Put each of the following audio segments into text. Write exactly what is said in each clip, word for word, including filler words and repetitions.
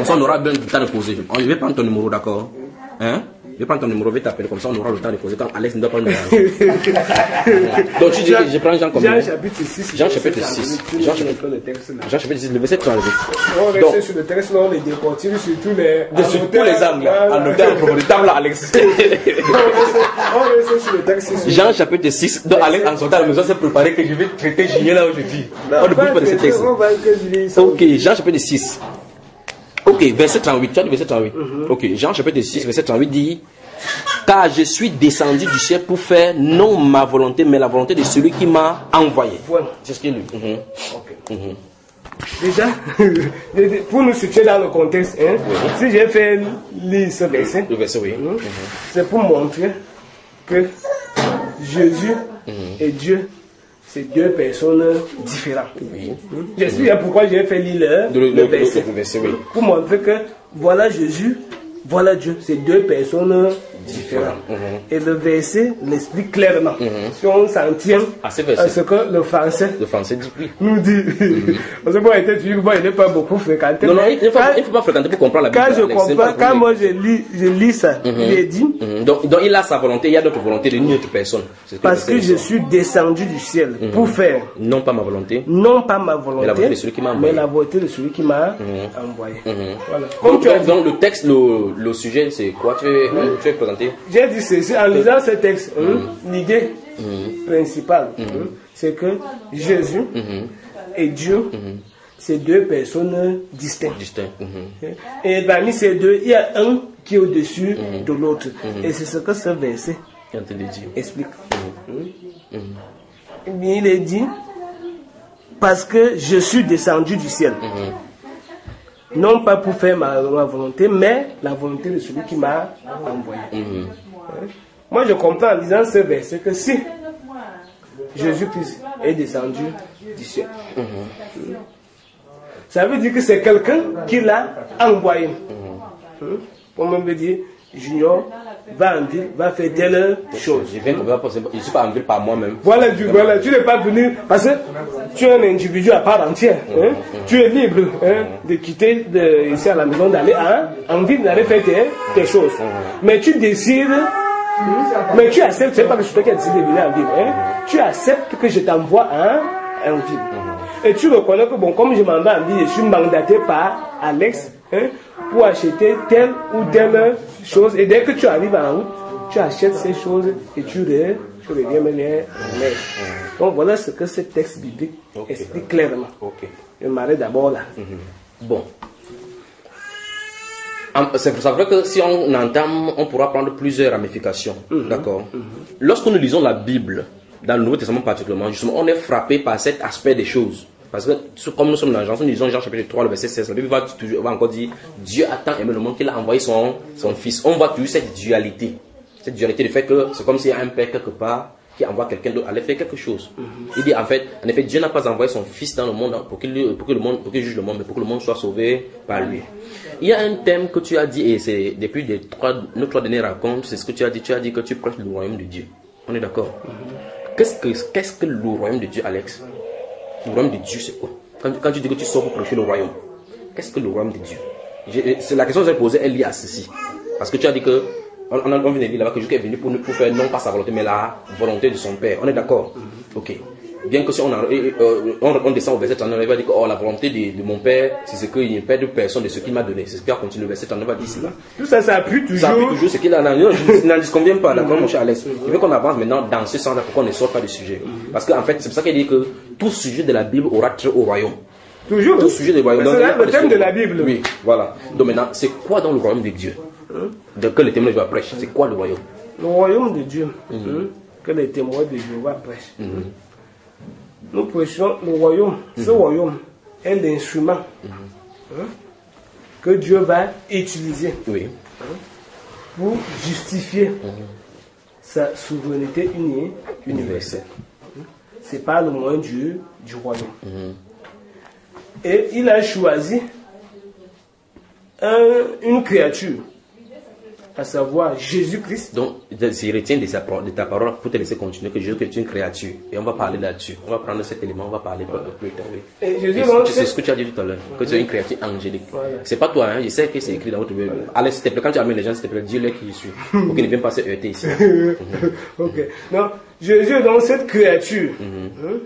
ça on aura bien le temps de poser. Je vais prendre ton numéro, d'accord? Hein? Je vais prendre ton numéro, je vais t'appeler, comme ça on aura le temps de poser quand Alex ne doit pas me déranger. Donc tu dis que je prends Jean comme Jean chapitre six. Jean chapitre six. Jean chapitre Jean chapitre six, le verset trente-huit. On reste sur le texte, là, on les décortique sur tous les... Sur tous les angles, en notant en profondeur, là, Alex. On reste sur le texte. Jean chapitre six, donc Alex en sortant à la maison s'est préparé que je vais traiter Julien là aujourd'hui. On ne bouge pas de ce texte. Ok, Jean chapitre six. Ok, verset trente-huit, tu as dit verset trente-huit. Mm-hmm. Ok, Jean chapitre six, verset trente-huit dit: car je suis descendu du ciel pour faire non ma volonté, mais la volonté de celui qui m'a envoyé. Voilà. C'est ce qu'il dit. Mm-hmm. Ok. Mm-hmm. Déjà, pour nous situer dans le contexte, hein, oui. Si j'ai fait lire ce verset, le verset, oui. Hein, mm-hmm. C'est pour montrer que Jésus mm-hmm. et Dieu, c'est deux personnes différentes. Oui. J'explique mm-hmm. pourquoi j'ai fait lire le, le, le, verset. Le, le verset oui. Pour montrer que voilà Jésus, voilà Dieu, c'est deux personnes différentes. Mm-hmm. Et le verset l'explique clairement. Mm-hmm. Si on s'en tient à ce, à ce que le français, le français dit, oui. nous dit. Mm-hmm. Parce que moi, il n'est pas beaucoup fréquenté. Non, non, il ne faut, faut pas fréquenter pour comprendre la Bible. Quand, je comprends, quand moi je lis, je lis ça, mm-hmm. il est dit. Mm-hmm. Donc, donc il a sa volonté, il y a d'autres volontés d'une autre personne. Que parce que je suis descendu du ciel mm-hmm. pour faire. Non pas ma volonté. Non pas ma volonté. Mais la volonté de celui qui m'a envoyé. Mais la volonté de celui qui m'a mm-hmm. envoyé. Mm-hmm. Voilà. Donc, donc, donc le texte, le, le sujet, c'est quoi? Tu veux, mm-hmm. tu veux présenter? J'ai dit ceci en lisant ce texte. Mm-hmm. Hein, l'idée mm-hmm. principale, mm-hmm. hein, c'est que Jésus mm-hmm. et Dieu, mm-hmm. c'est deux personnes distinctes. Distinct. Mm-hmm. Et parmi ces deux, il y a un qui est au-dessus mm-hmm. de l'autre. Mm-hmm. Et c'est ce que ce verset explique. Mm-hmm. Mm-hmm. Il est dit, parce que je suis descendu du ciel. Mm-hmm. Non pas pour faire ma, ma volonté, mais la volonté de celui qui m'a envoyé. Mm-hmm. Hein? Moi, je comprends en lisant ce verset que si Jésus-Christ est descendu du ciel, mm-hmm. ça veut dire que c'est quelqu'un qui l'a envoyé. Mm-hmm. Hein? Pour me dire, Junior va en ville, va faire telle chose. Je ne suis pas en ville par moi-même. Voilà, tu, voilà, tu n'es pas venu parce que tu es un individu à part entière. Hein? Mm-hmm. Tu es libre hein, de quitter de, ici à la maison, d'aller hein, en ville, d'aller faire tes, tes choses. Mm-hmm. Mais tu décides. Mais tu acceptes, c'est pas que je te dis de venir en ville. Hein? Tu acceptes que je t'envoie en, en ville. Mm-hmm. Et tu reconnais que, bon, comme je m'en vais en ville, je suis mandaté par Alex hein, pour acheter telle ou telle chose. Et dès que tu arrives en route, tu achètes ces choses et tu, re, tu reviens me les remettre. Mm-hmm. Donc voilà ce que ce texte biblique okay. explique clairement. Okay. Je m'arrête d'abord là. Mm-hmm. Bon. C'est pour ça que si on entame, on pourra prendre plusieurs ramifications. Mm-hmm. D'accord. Mm-hmm. Lorsque nous lisons la Bible, dans le Nouveau Testament particulièrement, justement, on est frappé par cet aspect des choses. Parce que, comme nous sommes dans Jean, nous lisons Jean chapitre trois, le verset seize, la Bible va, toujours, va encore dire Dieu a tant aimé le monde qu'il a envoyé son, son Fils. On voit toujours cette dualité. Cette dualité du fait que c'est comme s'il y a un père quelque part qui envoie quelqu'un d'autre à aller faire quelque chose. Mm-hmm. Il dit en fait, en effet, Dieu n'a pas envoyé son Fils dans le monde pour qu'il, pour que le monde, pour qu'il juge le monde, mais pour que le monde soit sauvé par lui. Il y a un thème que tu as dit, et c'est depuis les trois, nos trois dernières rencontres, c'est ce que tu as dit. Tu as dit que tu prêches le royaume de Dieu. On est d'accord? Mm-hmm. Qu'est-ce que, qu'est-ce que le royaume de Dieu, Alex? Le royaume de Dieu, c'est quoi? Quand, quand tu dis que tu sors pour prêcher le royaume, qu'est-ce que le royaume de Dieu? J'ai, c'est la question que j'ai posée, elle est liée à ceci. Parce que tu as dit que, on, on, a, on vient de dire là-bas que Jésus est venu pour, pour faire non pas sa volonté, mais la volonté de son Père. On est d'accord? Mm-hmm. Ok. Bien que si on, a, euh, on, on descend au verset trente-neuf, il va dire que oh, la volonté de, de mon Père, c'est ce qu'il n'y a pas de personne de ce qu'il m'a donné. C'est ce qu'il a continué. Le verset trente-neuf va dire cela. Tout ça, ça appuie toujours. Ça appuie toujours ce qu'il a. Non, je n'en disconviens pas, d'accord, mon cher Alex. Je veux qu'on avance maintenant dans ce sens-là pour qu'on ne sorte pas du sujet. Parce qu'en fait, c'est pour ça qu'il dit que tout sujet de la Bible aura trait au royaume. Toujours. Tout sujet du royaume. C'est là le thème de la Bible. Oui, voilà. Donc maintenant, c'est quoi dans le royaume de Dieu? De que les témoins de Jéhovah prêchent, c'est quoi le royaume? Le royaume de Dieu, mm-hmm. que les témoins de Jéhovah prêchent. Mm-hmm. Nous prêchons le royaume. Mm-hmm. Ce royaume est l'instrument mm-hmm. hein, que Dieu va utiliser oui. hein, pour justifier mm-hmm. sa souveraineté unie, universelle. Mm-hmm. C'est par le moyen du, du royaume. Mm-hmm. Et il a choisi un, une créature à savoir Jésus-Christ. Donc, je retiens de, sa, de ta parole pour te laisser continuer que Jésus est une créature. Et on va parler là-dessus. On va prendre cet élément, on va parler voilà. plus tard. Oui. Et Jésus, c'est ce que tu as dit tout à l'heure, que tu es une créature angélique. Voilà. C'est pas toi, hein, je sais que c'est écrit dans votre Bible. Voilà. Allez, s'il te plaît, quand tu amènes les gens, s'il te plaît, dis-leur qui je suis. Pour qu'ils ne viennent pas se heurter ici. Ok. Donc, Jésus est dans cette créature. Mm-hmm. hein,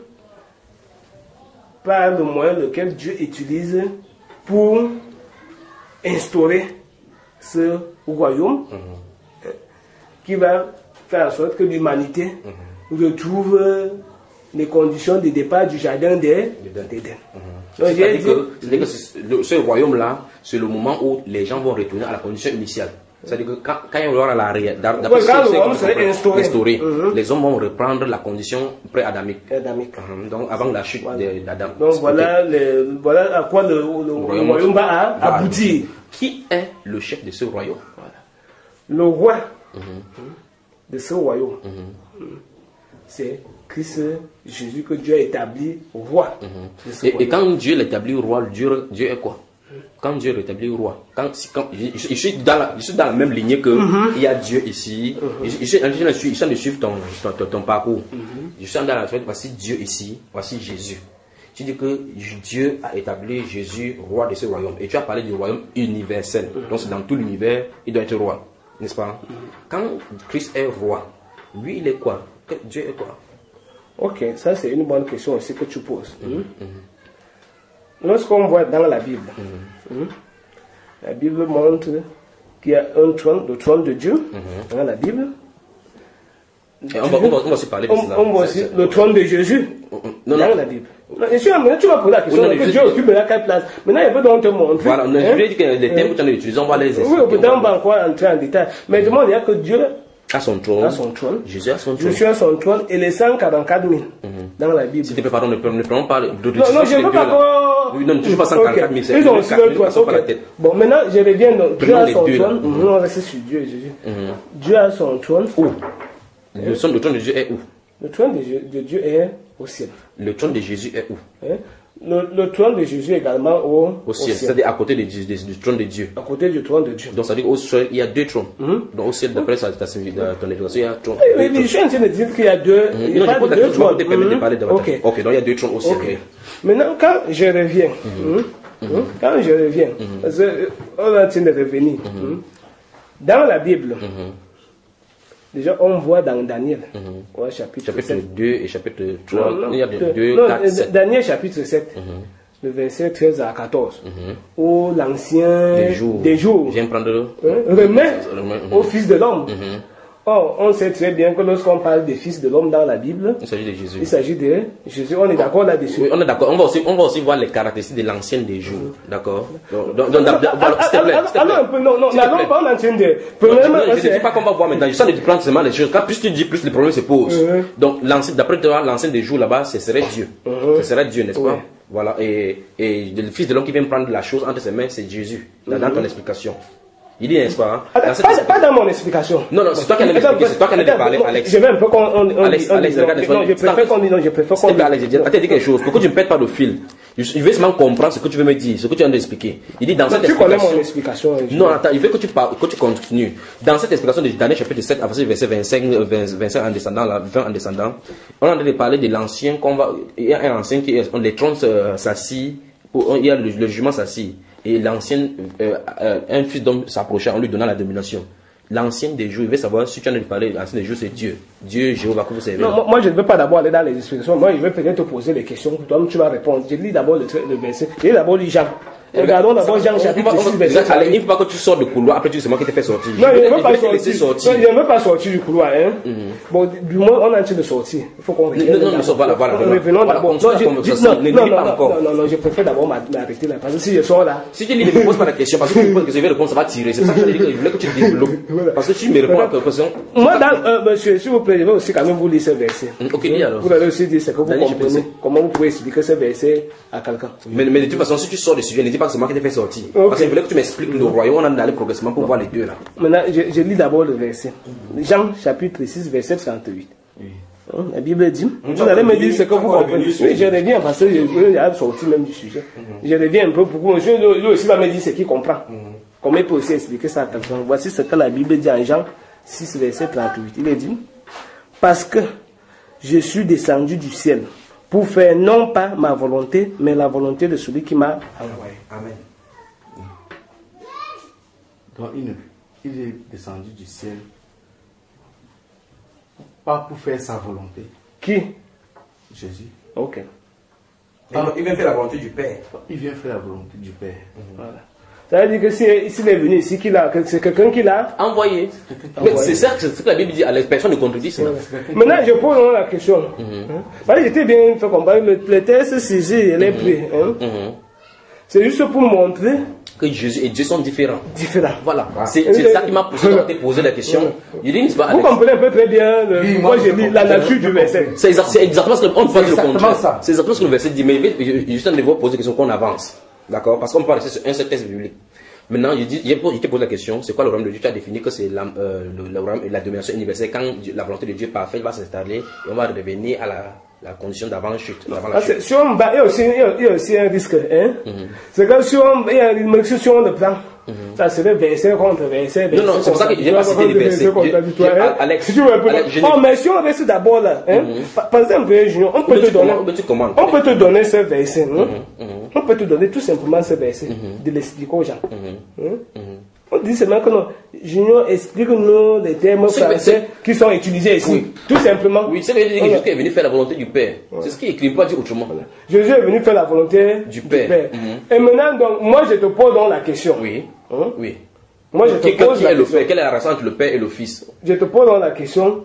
par le moyen lequel Dieu utilise pour instaurer ce royaume mm-hmm. qui va faire en sorte que l'humanité mm-hmm. retrouve les conditions de départ du jardin d'Éden. Mm-hmm. C'est-à-dire que, c'est-à-dire que ce, ce royaume-là, c'est le moment où les gens vont retourner à la condition initiale. C'est-à-dire que quand, quand il y aura l'arrière, d'après ouais, ce que instauré, instauré mm-hmm. les hommes vont reprendre la condition pré-adamique. Adamique. Mm-hmm. Donc avant la chute voilà. d'Adam. Donc voilà, les, voilà à quoi le, le, le royaume, royaume va, va aboutir. Qui est le chef de ce royaume? Voilà. Le roi mm-hmm. de ce royaume, mm-hmm. c'est Christ Jésus que Dieu a établi roi. Mm-hmm. de ce et, et quand Dieu l'établit roi, Dieu, Dieu est quoi? Quand Dieu rétablit le roi, quand, quand je, je, suis dans la, je suis dans la même lignée que mm-hmm. il y a Dieu ici. Mm-hmm. Je, je, je, je, suis en train de suivre ton, ton, ton, ton parcours. Mm-hmm. Je suis dans la suite, voici Dieu ici, voici Jésus. Tu dis que Dieu a établi Jésus roi de ce royaume. Et tu as parlé du royaume universel. Mm-hmm. Donc c'est dans tout l'univers, il doit être roi. N'est-ce pas? Mm-hmm. Quand Christ est roi, lui il est quoi? Dieu est quoi? Ok, ça c'est une bonne question aussi que tu poses. Mm-hmm. Mm-hmm. Lorsqu'on voit dans la Bible, mm-hmm. hein, la Bible montre qu'il y a un trône, le trône de Dieu, mm-hmm. dans la Bible. Et on, va, on, va, on va aussi parler de on, cela. On voit aussi le trône de Jésus non, dans non. la Bible. Non, et tu, tu vas poser la question, oui, non, que Dieu occupe la quelle place. Maintenant, il veut donc te montrer. Voilà, on a hein? dit que les thèmes que tu as utilisés, on va les expliquer. Oui, peut-être on va encore entrer en détail. Mais demande, il y a que Dieu à son trône. À son trône. Jésus à son trône. Jésus à son trône et les cent quarante-quatre mille mm-hmm. dans la Bible. S'il te plaît, pardon, ne prenons pas de Non, non, je ne veux pas qu'on... Oui, non, toujours pas cent quarante-quatre mille. Ils ont aussi le toit. Bon, maintenant, je reviens donc. Dieu a son trône. On va rester sur Dieu, Jésus. Dieu a son trône. Où? Le trône de Dieu est où? Le trône de Dieu est au ciel. Le trône de Jésus est où? Le, le trône de Jésus également au, au, au ciel, ciel. C'est-à-dire à côté de, du, du trône de Dieu. À côté du trône de Dieu. Donc ça veut dire au ciel, il y a deux trônes. Mm-hmm. Donc au ciel, d'après mm-hmm. ta, ta, ton éducation, il y a trône. Oui, mais je suis en train de dire qu'il y a deux, mm-hmm. il y a non, pas deux trônes. Mm-hmm. De parler de okay. ok, donc il y a deux trônes au ciel. Okay. Maintenant, quand je reviens, mm-hmm. Mm-hmm. quand je reviens, mm-hmm. parce qu'on est en train de revenir, mm-hmm. dans la Bible, mm-hmm. déjà, on voit dans Daniel, mm-hmm. ouais, chapitre, chapitre sept. deux et chapitre trois, non, non, il y a deux, non, quatre, sept. Daniel chapitre sept, mm-hmm. le verset treize à quatorze, mm-hmm. où l'ancien des jours, des jours vient prendre, hein, remet mm-hmm. au Fils de l'homme. Mm-hmm. Or, on sait très bien que lorsqu'on parle des fils de l'homme dans la Bible, il s'agit de Jésus. Il s'agit de Jésus. On est d'accord là-dessus. Oui, on est d'accord. On va aussi, on va aussi voir les caractéristiques de l'ancien des jours. D'accord. Donc, donc, donc, s'il te plaît, s'il te plaît. Alors un peu, non, non, n'allons pas en train de. Premièrement, je ne dis pas qu'on va voir maintenant. Je sens de prendre seulement les choses. Quand plus tu dis, plus les problèmes se posent. Donc, l'ancien, d'après toi, l'ancien des jours là-bas, ce serait Dieu. Ce serait Dieu, n'est-ce pas? Voilà. Et, et le fils de l'homme qui vient prendre la chose entre ses mains, c'est Jésus. Dans, dans ton explication. Il dit, n'est-ce pas? Hein? Attends, pas, pas dans mon explication. Non, non, c'est toi qui allais m'expliquer, c'est toi qui allais me parler, Alex. Je veux un peu qu'on on, on Alex, on Alex, dit, regarde, non, je préfère qu'on dise, non, je préfère qu'on dise. Alex, attends, dis quelque chose. Pourquoi tu ne me perds pas le fil? Je veux seulement comprendre ce que tu veux me dire, ce que tu viens d'expliquer. Il dit dans cette explication. Tu connais mon explication. Non, attends, il veut que tu parles, que tu continues. Dans cette explication de Daniel chapitre sept, à partir du verset vingt-cinq, vingt-cinq en descendant, là, vingt en descendant, on a de parler de l'ancien qu'on va, il y a un ancien qui est, les trônes s'assit, il y a le, le jugement s'assit. Et l'ancien, euh, euh, un fils d'homme s'approchait en lui donnant la domination. L'ancien des jours, il veut savoir si tu en as parlé, l'ancien des jours c'est Dieu. Dieu, Jéhovah, que vous savez. Non, moi je ne veux pas d'abord aller dans les explications. Moi je vais peut-être te poser les questions. Toi tu vas répondre. Je lis d'abord le, le verset. Je lis d'abord les Jean. Regardons d'abord Jean chapitre six, verset. Il ne faut pas que tu sors du couloir, après tu sais moi qui t'ai fait sortir. Non, je ne veux pas sortir. Je ne veux pas sortir du couloir. Hein. Bon, du moins on est en train de sortir. Il faut qu'on revienne. Non, non, non, voilà, voilà. Revenons d'abord. Non, non, je préfère d'abord m'arrêter là. Parce que si je sors là. Si tu ne me poses pas la question, parce que tu me poses que je vais répondre, ça va tirer. C'est ça que je voulais que tu développes. Parce que tu me réponds à la question. Moi, monsieur, s'il vous plaît, je vais aussi quand même vous lire ce verset. Ok, dis alors. Vous allez aussi dire ce que vous comprenez. Comment vous pouvez expliquer ce verset à quelqu'un. Mais de toute façon, si tu sors du sujet, ne dis pas que c'est moi qui t'ai fait sortir. Okay. Parce que je voulais que tu m'expliques le royaume, on a allé progressivement pour voir les deux là. Maintenant, je, je lis d'abord le verset. Jean chapitre six, verset trente-huit. Oui. Hein, la Bible dit, vous, vous allez me dire ce que vous comprenez. Oui, je reviens parce que je vais sortir même du sujet. Mm-hmm. Je reviens un peu pour que monsieur lui aussi va me dire ce qu'il comprend. Mm-hmm. comment il peut aussi expliquer ça à quelqu'un? Voici ce que la Bible dit en Jean six, verset trente-huit. Il est dit, parce que je suis descendu du ciel pour faire non pas ma volonté, mais la volonté de celui qui m'a envoyé. Amen. Donc il, il est descendu du ciel, pas pour faire sa volonté. Qui? Jésus. Ok. Ah, il vient faire la volonté du Père. Il vient faire la volonté du Père. Voilà. Ça veut dire que s'il si, est venu ici, qu'il a, que c'est quelqu'un qui l'a envoyé. Mais c'est ça c'est ce que la Bible dit, Alex, personne ne contredit ça. Maintenant, je pose la question. Mm-hmm. Hein? Parce que j'étais bien fait comprendre, le, le texte saisi, il est pris. Hein? Mm-hmm. C'est juste pour montrer que Jésus et Dieu sont différents. Différents. Voilà. Ah. C'est ça qui m'a poussé à te poser la question. Je dis, pas, vous comprenez un peu très bien le, oui, moi, j'ai dit la nature du verset. C'est exactement ce que on voit le contraire. C'est exactement ce que le verset dit. Mais juste en devoir poser la question qu'on avance. D'accord? Parce qu'on peut rester sur un seul texte biblique. Maintenant, je, dis, je te pose la question, c'est quoi le royaume de Dieu? Tu as défini que c'est la, euh, le, le royaume et la domination universelle. Quand la volonté de Dieu parfaite va s'installer, et on va revenir à la, la condition d'avant la chute. Avant la ah, chute. Si on bat, il y a aussi, il y a aussi un risque. Hein? Mm-hmm. C'est que si on, il y a une si on le prend, mm-hmm. ça serait verset contre verset. Non, non, c'est pour ça que je n'ai pas cité les versets. Hein? Alex, si tu veux, Alex, oh, mais si on reste d'abord là, hein? Mm-hmm. par exemple, Junior, on peut te donner, on peut te donner ce verset. Hein? Mm-hmm. On peut te donner tout simplement ce verset, mm-hmm. de l'expliquer aux gens. Mm-hmm. Hein? Mm-hmm. On dit seulement que non, Junior, explique-nous les termes français qui sont utilisés ici. Oui. Tout simplement. Oui, c'est dire que Jésus est venu faire la volonté du Père. Ouais. C'est ce qui est écrit, pas dire autrement. Voilà. Jésus est venu faire la volonté du, du Père. Père. Mm-hmm. Et maintenant, donc, moi, je te pose donc la question. Oui. Hein? Oui. Moi, je te qui, pose qui la est question. Le Père? Quelle est la relation entre le Père et le Fils? Je te pose donc la question.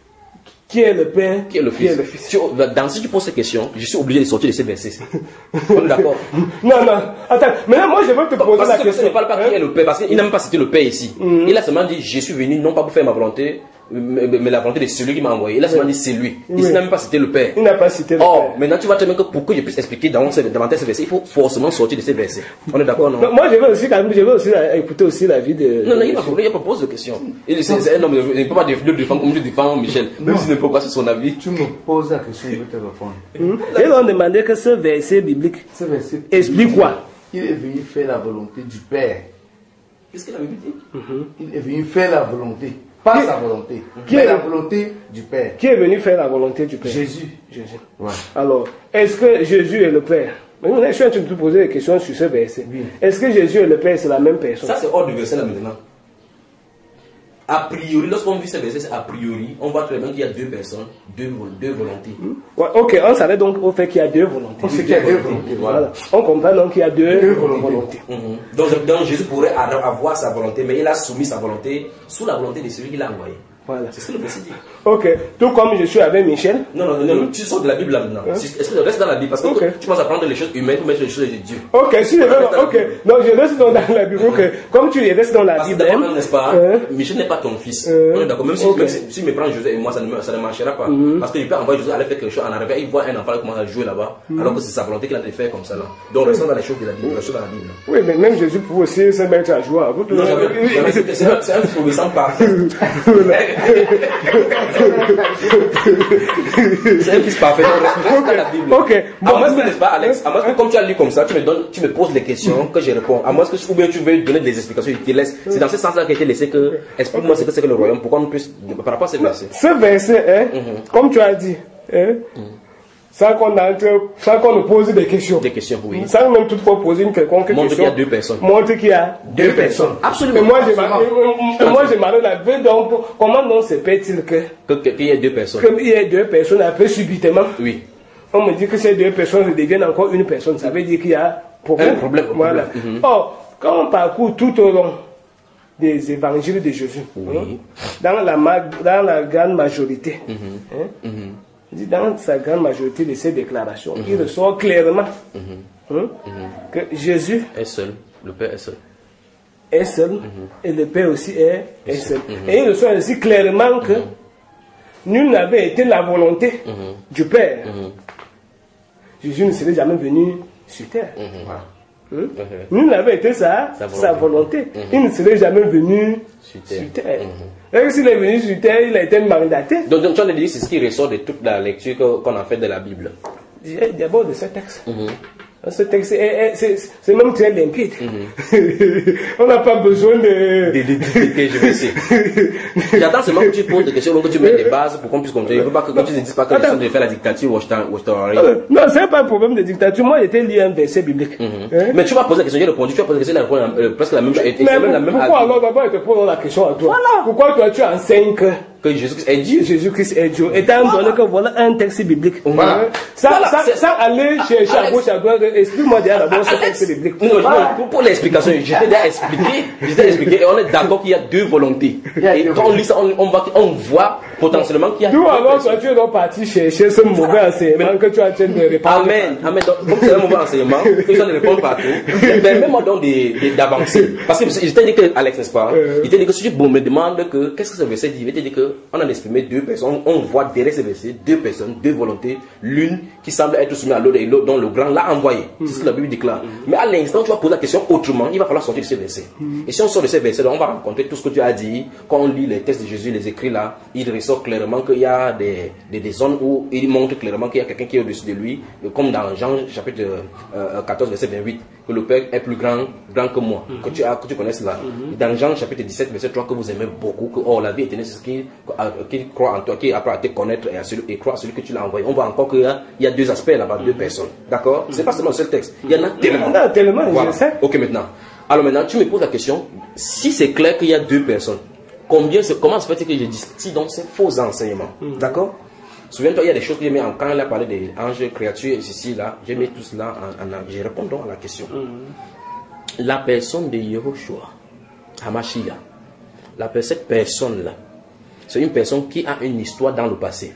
Qui est le Père? Qui est le Fils? Qui est le fils? Tu, dans, si tu poses cette question, je suis obligé de sortir de ces versets. On est d'accord? Non, non. Attends, maintenant moi je veux te poser parce la que question. Il ne parle pas hein? Qui est le Père, parce qu'il n'a même pas cité le Père ici. Mm-hmm. Il a seulement dit, je suis venu non pas pour faire ma volonté, mais, mais la volonté de celui qui m'a envoyé. Il a seulement oui. dit c'est lui. Il oui. n'a même pas cité le Père. Il n'a pas cité le Or, Père. Maintenant tu vois très bien que pour que je puisse expliquer dans ces versets, il faut forcément sortir de ces versets. On est d'accord, non? non Moi je veux aussi, je veux aussi écouter aussi la vie de... Non, non, il ne pose de questions. C'est un homme, il ne peut pas le défendre comme je défends Michel. Même s'il ne peut pas sur son avis. Tu me poses la question, je vais te répondre. Mmh. Ils ont demandé que ce verset biblique ce verset explique quoi? Il est venu faire la volonté du Père. Qu'est-ce que la Bible dit? Mmh. Il est venu faire la volonté. Pas qui, sa volonté, qui mais est, la volonté du Père. Qui est venu faire la volonté du Père? Jésus. Jésus. Ouais. Alors, est-ce que Jésus est le Père? Maintenant, je suis en train de te poser des questions sur ce verset. Oui. Est-ce que Jésus et le Père, c'est la même personne? Ça, c'est hors du verset là maintenant. A priori, lorsqu'on vit ce verset, c'est a priori, on voit très bien qu'il y a deux personnes, deux, deux volontés. Mmh. Ouais, ok, on s'arrête donc au fait qu'il y a deux volontés. On sait qu'il y a deux volontés. Voilà. Voilà. On comprend donc qu'il y a deux, deux volontés. volontés. Mmh. Donc, donc Jésus pourrait avoir sa volonté, mais il a soumis sa volonté sous la volonté de celui qui l'a envoyé. Voilà. C'est ce que le verset dit. Ok. Tout comme je suis avec Michel. Non, non, non, non. Tu sors de la Bible là maintenant. Hein? Est-ce que tu restes dans la Bible? Parce que okay. tu commences à prendre les choses humaines pour mettre les choses de Dieu. Ok, si je veux. Ok. Donc je reste dans la Bible. Ok. Comme tu restes dans la Parce Bible. Parce que n'est-ce pas? Hein? Michel n'est pas ton fils. Hein? On est d'accord. Même si, okay. même si, si me prend José et moi, ça ne, ça ne marchera pas. Mm-hmm. Parce que je peux envoyer José aller faire quelque chose en arrivant. Il voit un enfant qui commence à jouer là-bas. Mm-hmm. Alors que c'est sa volonté qu'il a de faire comme ça là. Donc restons dans les choses de la Bible. Restons dans la Bible. Oui, mais même Jésus pouvait aussi se mettre à jouer. Non, c'est un progressant parfait. C'est un fils parfait. Donc, okay. La Bible. Ok. Bon, à moi, ce n'est pas, Alex. À moi, que comme tu as lu comme ça, tu me donnes, tu me poses les questions que je réponds. À moi, ce que ou bien tu veux donner des explications, je te laisse. C'est dans ce sens-là qu'il a été laissé que, explique-moi ce que c'est que le royaume, pourquoi on puisse, par rapport à ce verset. Ce verset, hein, mm-hmm. comme tu as dit, hein, mm. sans qu'on entre, sans qu'on nous pose des questions. Des questions, oui. Sans même toutefois poser une quelconque question. Montre qu'il y a deux personnes. Montre qu'il y a deux, deux personnes. personnes. Absolument. Et moi, j'ai moi, j'ai mal la vie, donc, comment non se fait-il que, que, qu'il y ait deux personnes? Qu'il y ait deux personnes après subitement. Oui. On me dit que ces deux personnes deviennent encore une personne. Ça veut dire qu'il y a problème. Un problème. Voilà. Mm-hmm. Or, quand on parcourt tout au long des évangiles de Jésus, oui. hein, dans, la, dans la grande majorité, mm-hmm. hein, mm-hmm. dans sa grande majorité de ces déclarations, mm-hmm. il ressort clairement mm-hmm. hein, mm-hmm. que Jésus est seul, le Père est seul. Est seul, mm-hmm. et le Père aussi est, est seul. Mm-hmm. Et il ressort aussi clairement que mm-hmm. nul n'avait été la volonté mm-hmm. du Père. Mm-hmm. Jésus ne serait jamais venu sur terre. Mm-hmm. Voilà. Hein? Mm-hmm. Nul n'avait été sa, sa volonté. Sa volonté. Mm-hmm. Il ne serait jamais venu sur terre. Sur terre. Mm-hmm. Et s'il est venu sur terre, il a été mandaté. Donc, donc tu as dit c'est ce qui ressort de toute la lecture qu'on a fait de la Bible. D'abord de ce texte. Mm-hmm. Ce texte, c'est même très limpide. Mm-hmm. On n'a pas besoin de... De décrypter, je vais essayer. J'attends seulement que tu poses des questions, que tu mettes des bases pour qu'on puisse continuer. Je ne veux pas que, que tu ne dises pas que les gens de faire la dictature ou je t'en rien. Non, ce n'est pas un problème de dictature. Moi, j'étais lié à un verset biblique. Mm-hmm. Hein? Mais tu vas poser la question, j'ai répondu, tu vas poser la question, il a répondu presque la même chose. Mais pour, la même pourquoi alors d'abord il te pose la question à toi? Voilà. Pourquoi toi tu enseignes que que Jésus-Christ est Dieu. Jésus-Christ est Dieu. Étant voilà. donné que voilà un texte biblique. Voilà. Ça, voilà. ça, ça aller chercher à gauche à droite, explique-moi déjà d'abord ce texte biblique. Non, voilà. pour, pour l'explication, je t'ai déjà expliqué, je t'ai expliqué, et on est d'accord qu'il y a deux volontés. Et quand on lit ça, on, on, va, on voit potentiellement qu'il y a D'où alors toi tu es donc parti chercher ce mauvais enseignement que tu es en train de répondre. Amen. Amen. Donc, comme c'est un mauvais enseignement, que les gens ne répondent pas à tout, permets-moi donc d'avancer. Parce que je t'ai dit que, Alex, n'est-ce pas, il t'a dit que si tu me demandes que, qu'est-ce que ce verset dit, il t'a dit qu'on a exprimé deux personnes, on voit derrière ces versets deux personnes, deux volontés, l'une qui semble être soumise à l'autre et l'autre dont le grand l'a envoyé. Mm-hmm. C'est ce que la Bible déclare. Mm-hmm. Mais à l'instant, tu vas poser la question autrement, il va falloir sortir de ces versets. Mm-hmm. Et si on sort de ces versets, on va rencontrer tout ce que tu as dit. Quand on lit les textes de Jésus, les écrits là, il ressort clairement qu'il y a des, des, des zones où il montre clairement qu'il y a quelqu'un qui est au-dessus de lui, comme dans Jean chapitre euh, quatorze, verset vingt-huit, que le Père est plus grand, grand que moi, mm-hmm. que, tu as, que tu connaisses là. Mm-hmm. Dans Jean chapitre dix-sept, verset trois, que vous aimez beaucoup, que oh, la vie éternelle, c'est ce qui, qui croit en toi, qui apprend à te connaître et, à celui, et croit à celui que tu l'as envoyé. On voit encore qu'il y a, il y a deux aspects là-bas, mm-hmm. deux personnes. D'accord? Mm-hmm. C'est pas seulement le seul texte. Il y en a tellement. Non, tellement, voilà. Je sais. Ok, maintenant. Alors maintenant, tu me poses la question, si c'est clair qu'il y a deux personnes, combien, comment se fait-il que je distille donc ces faux enseignements? Mm-hmm. D'accord? Souviens-toi, il y a des choses que j'ai mis en, quand elle a parlé des anges, créatures, ici, là, j'ai mis tout cela en, en, je réponds donc à la question. Mm-hmm. La personne de Yehoshua, Hamashiach, la, cette personne-là, c'est une personne qui a une histoire dans le passé,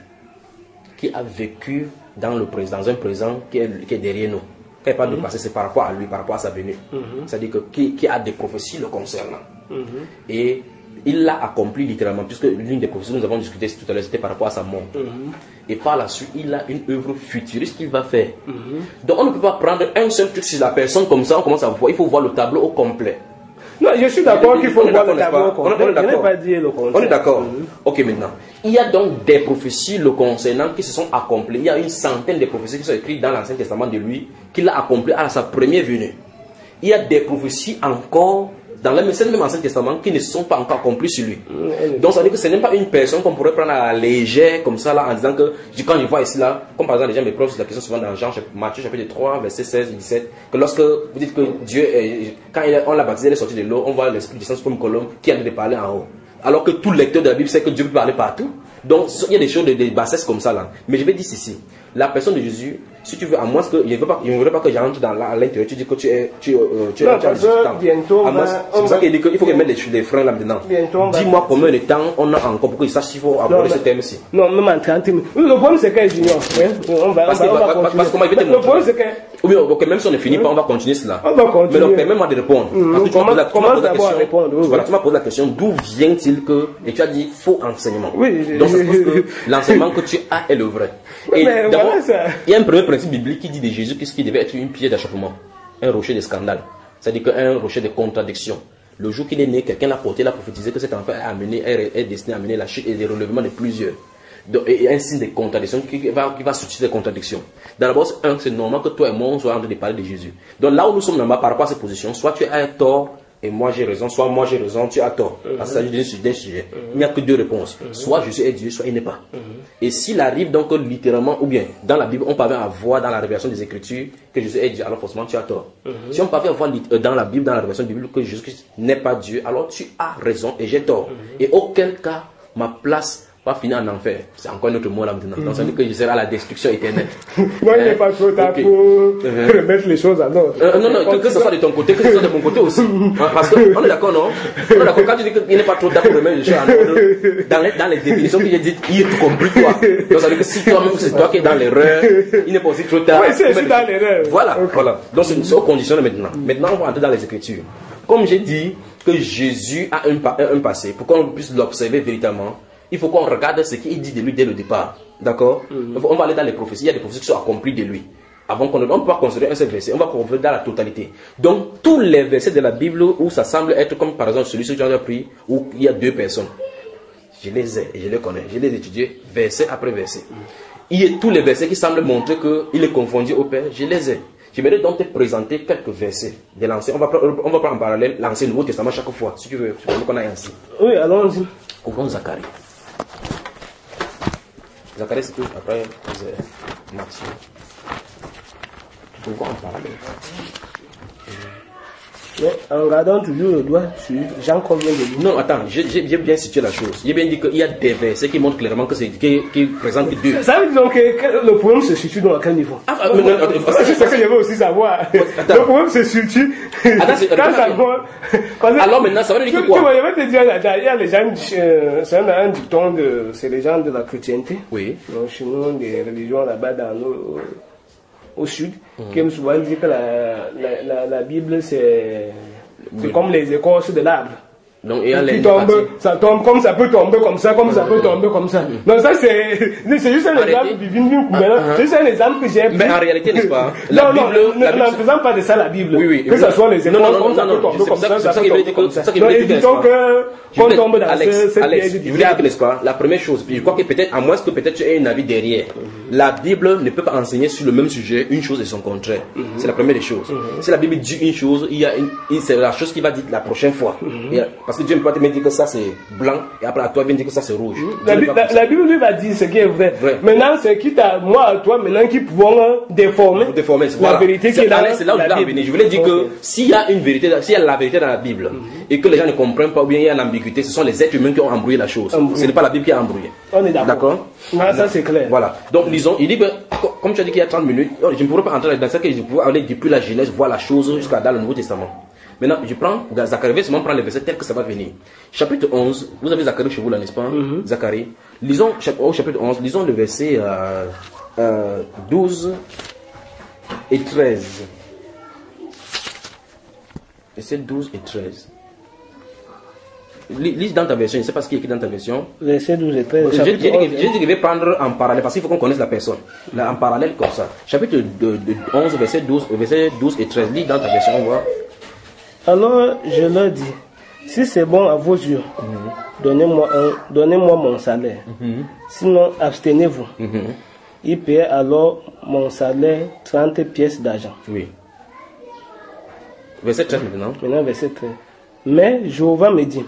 qui a vécu dans, le présent, dans un présent qui est, qui est derrière nous. Quand il parle mm-hmm. de passé, c'est par rapport à lui, par rapport à sa venue. Mm-hmm. C'est-à-dire que, qui, qui a des prophéties le concernant. Mm-hmm. Et il l'a accompli littéralement, puisque l'une des prophéties que nous avons discuté tout à l'heure, c'était par rapport à sa mort. Mm-hmm. Et par la suite, il a une œuvre futuriste qu'il va faire. Mm-hmm. Donc on ne peut pas prendre un seul truc sur la personne comme ça, on commence à voir, il faut voir le tableau au complet. Non, je suis d'accord qu'il faut voir le tableau au complet. On est d'accord. Pas dit le contraire. On est d'accord. Mm-hmm. Ok, maintenant. Il y a donc des prophéties le concernant qui se sont accomplies. Il y a une centaine de prophéties qui sont écrites dans l'Ancien Testament de lui, qu'il a accompli à sa première venue. Il y a des prophéties encore dans le même Ancien Testament qui ne sont pas encore accomplies sur lui. Mmh. Donc ça veut dire que ce n'est pas une personne qu'on pourrait prendre à la légère comme ça là en disant que quand je vois ici là, comme par exemple les gens me posent la question souvent dans Jean, Matthieu chapitre trois, verset seize et dix-sept, que lorsque vous dites que Dieu, est, quand on l'a baptisé, il est sorti de l'eau, on voit l'Esprit descendre comme une colombe qui a de parler en haut. Alors que tout lecteur de la Bible sait que Dieu peut parler partout. Donc il y a des choses, des, des bassesses comme ça là. Mais je vais dire ceci, la personne de Jésus, si tu veux, à moins que je ne veux pas, je ne voudrais pas que j'entre dans la, à l'intérieur, tu dis que tu es, tu, euh, tu es, non, tu as bientôt, c'est pour ça qu'il dit qu'il faut qu'il mette les, les freins là maintenant. Dis-moi combien de temps on a encore pour qu'il sache s'il faut aborder ce thème-ci. Non, même en trente minutes. Le problème c'est que j'ignore. On va, parce on va, on va parce, continuer. Parce qu'on va éviter. Le problème c'est que. Ou bien, okay, même si on ne finit pas, on va continuer cela. On va continuer. Mais donc, permets-moi de répondre. Mmh, parce que tu comment, m'as posé la question. Répondre, oui, voilà, oui. tu m'as posé la question d'où vient-il que. Et tu as dit faux enseignement. Oui, donc, ça suppose que l'enseignement que tu as est le vrai. Oui, et mais d'abord, voilà ça. Il y a un premier principe biblique qui dit de Jésus qu'est-ce qui devait être une pierre d'achoppement, un rocher de scandale. C'est-à-dire qu'un rocher de contradiction. Le jour qu'il est né, quelqu'un l'a porté, l'a prophétisé que cet enfant est, amené, est, est destiné à amener la chute et le relèvement de plusieurs. Donc, et un signe de contradiction qui va, qui va susciter des contradictions. D'abord, un, c'est normal que toi et moi, on soit en train de parler de Jésus. Donc là où nous sommes là-bas par rapport à cette position, soit tu as tort et moi j'ai raison, soit moi j'ai raison, tu as tort. Mm-hmm. Parce qu'il s'agit d'un sujet. Mm-hmm. Il n'y a que deux réponses. Mm-hmm. Soit Jésus est Dieu, soit il n'est pas. Mm-hmm. Et s'il arrive donc littéralement, ou bien dans la Bible, on parvient à voir dans la révélation des Écritures que Jésus est Dieu, alors forcément tu as tort. Mm-hmm. Si on parvient à voir dans la Bible, dans la révélation biblique que Jésus n'est pas Dieu, alors tu as raison et j'ai tort. Mm-hmm. Et auquel cas, ma place va finir en enfer. C'est encore un autre mot là maintenant. Mm-hmm. Donc ça veut dire que je serai à la destruction éternelle. Moi, il n'est pas trop tard okay. pour uh-huh. remettre les choses à l'ordre. Euh, non, non, que, que ce soit de ton côté, que ce soit de mon côté aussi. Parce qu'on est d'accord, non? On est d'accord. Quand tu dis qu'il n'est pas trop tard pour remettre les choses à l'ordre, dans les, dans les définitions que j'ai dites, il est tout compris, toi. Donc ça veut dire que si toi-même c'est toi qui es dans l'erreur, il n'est pas aussi trop tard. Oui, c'est je suis dans l'erreur. Voilà, okay. voilà. Donc c'est au conditionnel maintenant. Maintenant, on va entrer dans les Écritures. Comme j'ai dit que Jésus a un, un, un passé, pour qu'on puisse l'observer véritablement, il faut qu'on regarde ce qu'il dit de lui dès le départ. D'accord? Mm-hmm. On va aller dans les prophéties. Il y a des prophéties qui sont accomplies de lui. Avant qu'on ne peut pas considérer un seul verset. On va considérer dans la totalité. Donc, tous les versets de la Bible où ça semble être comme par exemple celui que tu as pris, où il y a deux personnes. Je les ai et je les connais. Je les ai étudiés verset après verset. Mm-hmm. Il y a tous les versets qui semblent montrer qu'il est confondu au Père. Je les ai. J'aimerais donc te présenter quelques versets de l'Ancien. On va, on va prendre en parallèle l'Ancien et le Nouveau Testament chaque fois, si tu veux. Tu veux qu'on aille ainsi. Oui, allons-y. Ouvrons Zacharie. Zacharie, c'est tout. Après, c'est Matthieu. Ouvrons en parallèle. Mais en regardant toujours le doigt sur Jean combien de livres. Non, attends, j'ai, j'ai bien situé la chose. J'ai bien dit qu'il y a des versets qui montrent clairement que c'est qui, qui présentent deux. Ça veut dire donc que le problème se situe dans quel niveau? Ah, mais non, attends, c'est ça que je veux aussi savoir. Attends. Le problème se situe Attends, c'est- quand attends, ça attends. va. Alors maintenant, ça veut dire Tu, que tu quoi? vois, je vais te dire, là, il y a les gens, euh, c'est un, un dicton de, c'est les gens de la chrétienté. Oui. Donc, chez nous, des religions là-bas dans nos, au sud, qui aiment souvent dire que la, la, la, la Bible c'est, c'est Oui. comme les écorces de l'arbre. Donc, il y a Qui les tombe, parties. ça tombe comme ça peut tomber comme ça, comme ça peut tomber comme ça. Donc ça c'est, c'est juste un Arrêtez. exemple divin, c'est juste un exemple que j'ai pris. Mais en réalité, n'est-ce pas, la Non, non, Bible- ne la Bible- ne faisant pas de ça la Bible. Oui, oui. Que ce soit les Non, écorces, non, non, comme ça non, peut non, tomber c'est comme ça- ça, c'est ça ça peut qu'il veut tomber dire comme que- ça. c'est ça qu'il Donc veut dire que, évitons n'est-ce que, Je qu'on voulais- tombe dans Alex, ce- cette Alex, piège du je voulais dire diable. que, n'est-ce pas, la première chose, puis je crois que peut-être, à moins que peut-être tu aies un avis derrière, la Bible ne peut pas enseigner sur le même sujet une chose et son contraire. C'est la première des choses. Si la Bible dit une chose, il y a une, une- c'est la chose qui va dire la prochaine fois. Et, parce que Dieu ne peut pas te dire que ça c'est blanc, et après à toi, il vient dire que ça c'est rouge. La, Dieu Bi- n'est pas la- comme ça. la Bible lui va dire ce qui est vrai. Vrai. Maintenant, c'est qui t'a, moi, à toi, maintenant, qui pouvons euh, déformer, Vous déformez, c'est- la voilà. vérité qui C'est est dans là, c'est là où je la voulais en Bible. venir. Je voulais dire que Ok. s'il y a une vérité, s'il y a la vérité dans la Bible, et que les gens ne comprennent pas, ou bien il y a l'ambiguïté, ce sont les êtres humains qui ont embrouillé la chose. Embrouillé. Ce n'est pas la Bible qui a embrouillé. On est d'accord. D'accord? Ah, ça c'est clair. Voilà. Donc, lisons, il dit que, co- comme tu as dit qu'il y a trente minutes, je ne pourrais pas entrer dans ça, que je pourrais aller depuis la Genèse, voir la chose jusqu'à dans le Nouveau Testament. Maintenant, je prends, Zacharie, je vais seulement prendre les versets tels que ça va venir. Chapitre onze, vous avez Zacharie chez vous là, n'est-ce pas? Zacharie. Lisons, chap- au chapitre onze, lisons le verset euh, euh, douze et treize. Verset douze et treize. Lis lis dans ta version, je ne sais pas ce qui est écrit dans ta version. Verset douze et treize. J'ai chapitre j'ai dit onze, que j'ai dit que je vais prendre en parallèle parce qu'il faut qu'on connaisse la personne. Là, en parallèle comme ça. Chapitre de, de onze, verset douze, verset douze et treize. Lis dans ta version, on voit. Alors je leur dis, si c'est bon à vos yeux, donnez-moi un, donnez-moi mon salaire. Sinon, abstenez-vous. Il paye alors mon salaire trente pièces d'argent. Oui. Verset treize maintenant. Maintenant, verset treize. Mais Jéhovah me dit,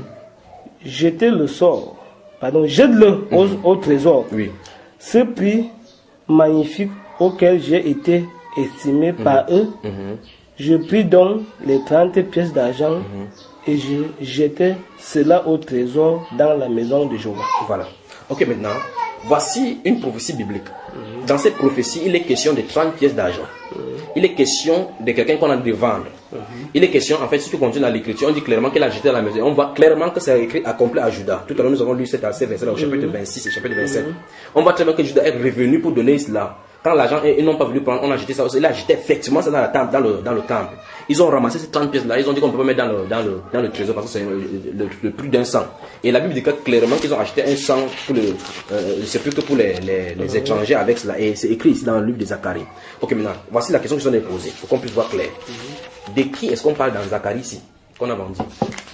jetez le sort, pardon, jette-le au, au trésor. Oui. Ce prix magnifique auquel j'ai été estimé par eux, je pris donc les trente pièces d'argent et je jetai cela au trésor dans la maison de Jéhovah. Voilà. Ok, maintenant, voici une prophétie biblique. Dans cette prophétie, il est question de trente pièces d'argent. Il est question de quelqu'un qu'on a dû vendre. Il est question, en fait, si tu continues dans l'écriture, on dit clairement qu'il a jeté à la maison. On voit clairement que c'est écrit accompli à Judas. Tout à l'heure, nous avons lu cet verset là au chapitre vingt-six et chapitre vingt-sept. On voit très bien que Judas est revenu pour donner cela. Quand l'argent, ils n'ont pas voulu prendre, on a jeté ça aussi. Il a jeté effectivement ça dans, la temple, dans, le, dans le temple. Ils ont ramassé ces trente pièces là. Ils ont dit qu'on ne peut pas mettre dans le, dans, le, dans le trésor parce que c'est le, le, le prix d'un sang. Et la Bible dit clairement qu'ils ont acheté un sang pour le, euh, c'est plutôt pour les, les, les étrangers avec cela. Et c'est écrit ici dans le livre de Zacharie. Ok, maintenant, voici la question qui sont posée pour qu'on puisse voir clair. De qui est-ce qu'on parle dans Zacharie ici, qu'on a vendu?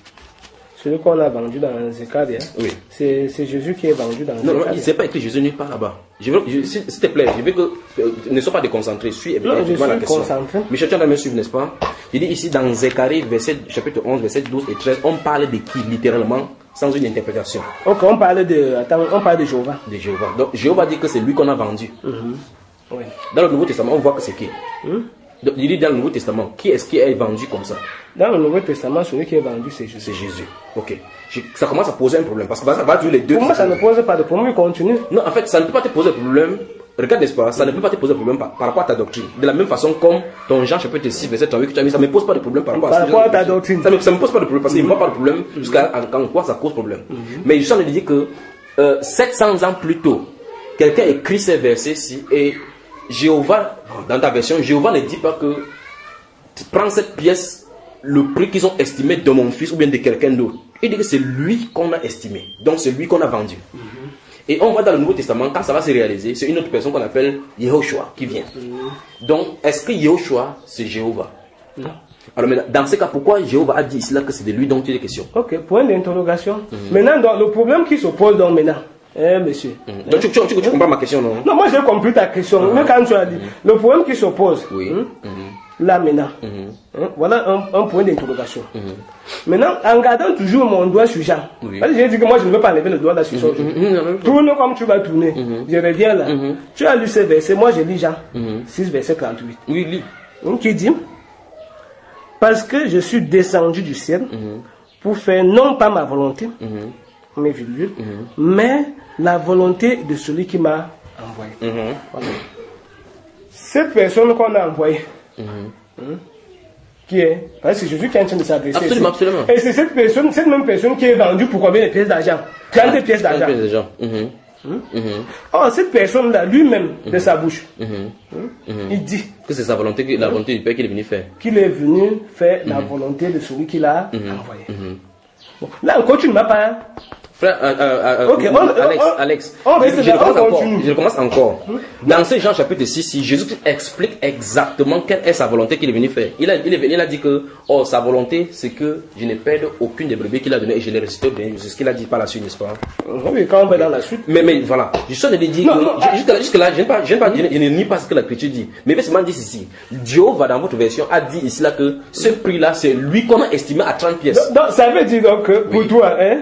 Celui qu'on a vendu dans Zacharie, hein, Oui. c'est, c'est Jésus qui est vendu dans Non, non, Zacharie. c'est pas écrit Jésus nulle part là-bas. Je veux, je, s'il s'il te plaît, je veux que euh, ne sois pas déconcentré. Suis Non, je effectivement la suis question. concentré. Michel, tu as la même suivre, n'est-ce pas? Il dit ici dans Zacharie, verset, chapitre onze, verset douze et treize, on parle de qui littéralement, sans une interprétation Ok, on parle de, attends, on parle de Jéhovah. de Jéhovah. Donc Jéhovah dit que c'est lui qu'on a vendu. Oui. Dans le Nouveau Testament, on voit que c'est qui? Donc, il dit dans le Nouveau Testament, qui est-ce qui est vendu comme ça? Dans le Nouveau Testament, celui qui est vendu, c'est Jésus. C'est Jésus. Ok. Je- ça commence à poser un problème parce que ça va jouer les deux. Pour moi, ça ne pose pas de problème, continue. Non, en fait, ça ne peut pas te poser de problème. Regarde, n'est-ce pas, ça ne peut pas te poser de problème par, par rapport à ta doctrine. De la même façon comme ton Jean chapitre six, verset trente-huit que tu as mis, ça ne me pose pas de problème par rapport Par à rapport à ta doctrine. Ça ne ça me pose pas de problème parce qu'il ne voit pas de problème jusqu'à en, en quoi ça cause problème. Mais je suis en train de dire que euh, sept cents ans plus tôt, quelqu'un écrit ces versets-ci et Jéhovah, dans ta version, Jéhovah ne dit pas que tu prends cette pièce, le prix qu'ils ont estimé de mon fils ou bien de quelqu'un d'autre. Il dit que c'est lui qu'on a estimé. Donc c'est lui qu'on a vendu. Et on voit dans le Nouveau Testament, quand ça va se réaliser, c'est une autre personne qu'on appelle Yehoshua qui vient. Donc, est-ce que Yehoshua, c'est Jéhovah? Non. Alors maintenant, dans ce cas, pourquoi Jéhovah a dit ici là que c'est de lui dont il est question? Ok, point d'interrogation. Maintenant, donc, le problème qui se pose donc maintenant, Eh, monsieur. Mm. Donc, tu, tu, tu, tu comprends ma question, non? Non, moi j'ai compris ta question. Mm. Mais quand tu as dit, le problème qui s'oppose, oui. hein, Mm. là maintenant, Mm. hein, voilà un, un point d'interrogation. Mm. Maintenant, en gardant toujours mon doigt sur Jean, Oui. parce que j'ai dit que moi je ne veux pas enlever le doigt là sur Jean. Mm. Tourne comme tu vas tourner. Mm. Je reviens là. Mm. Tu as lu ce verset, moi j'ai lu Jean Mm. six, verset trente-huit. Oui, lis. Hein, qui dit, parce que je suis descendu du ciel Mm. pour faire non pas ma volonté, Mm. mes virgules, mais la volonté de celui qui m'a envoyé. Mm. Voilà. Cette personne qu'on a envoyée, Mm. hein, qui est, parce que c'est Jésus qui est en train de s'adresser. Absolument, ici. absolument. Et c'est cette personne, cette même personne qui est vendue pour combien de pièces d'argent? trente pièces d'argent. trente pièces d'argent. Mm. Mm. Or, cette personne-là, lui-même, de sa bouche, Mm. hein, Mm. il dit Que c'est sa volonté, que- la volonté du Père qu'il est venu faire. qu'il est venu faire la volonté de celui qui l'a envoyé. Mm. Bon, là encore, tu ne m'as pas. Frère, euh, euh, euh, Ok, euh, on- Alex, on- Alex, on reste je, je là, recommence on encore, continue. je recommence encore. Dans ce Jean chapitre six, si Jésus explique exactement quelle est sa volonté qu'il est venu faire. Il a, il est venu, il a dit que, oh, sa volonté, c'est que je ne perde aucune des brebis qu'il a données et je les ressuscite bien. C'est ce qu'il a dit par la suite, n'est-ce pas? Oui, quand on va dans la suite. Mais, mais voilà, je suis en train de dire Non, que, non, je- jusque là, jusque là, je ne pas, je ne pas, je ne- je ne nie pas ce que la Écriture dit. Mais laisse-moi dire ici, Dieu va dans votre version, a dit ici là que ce prix-là, c'est lui qu'on a estimé à trente pièces. Donc, ça veut dire donc que pour Oui. toi, hein,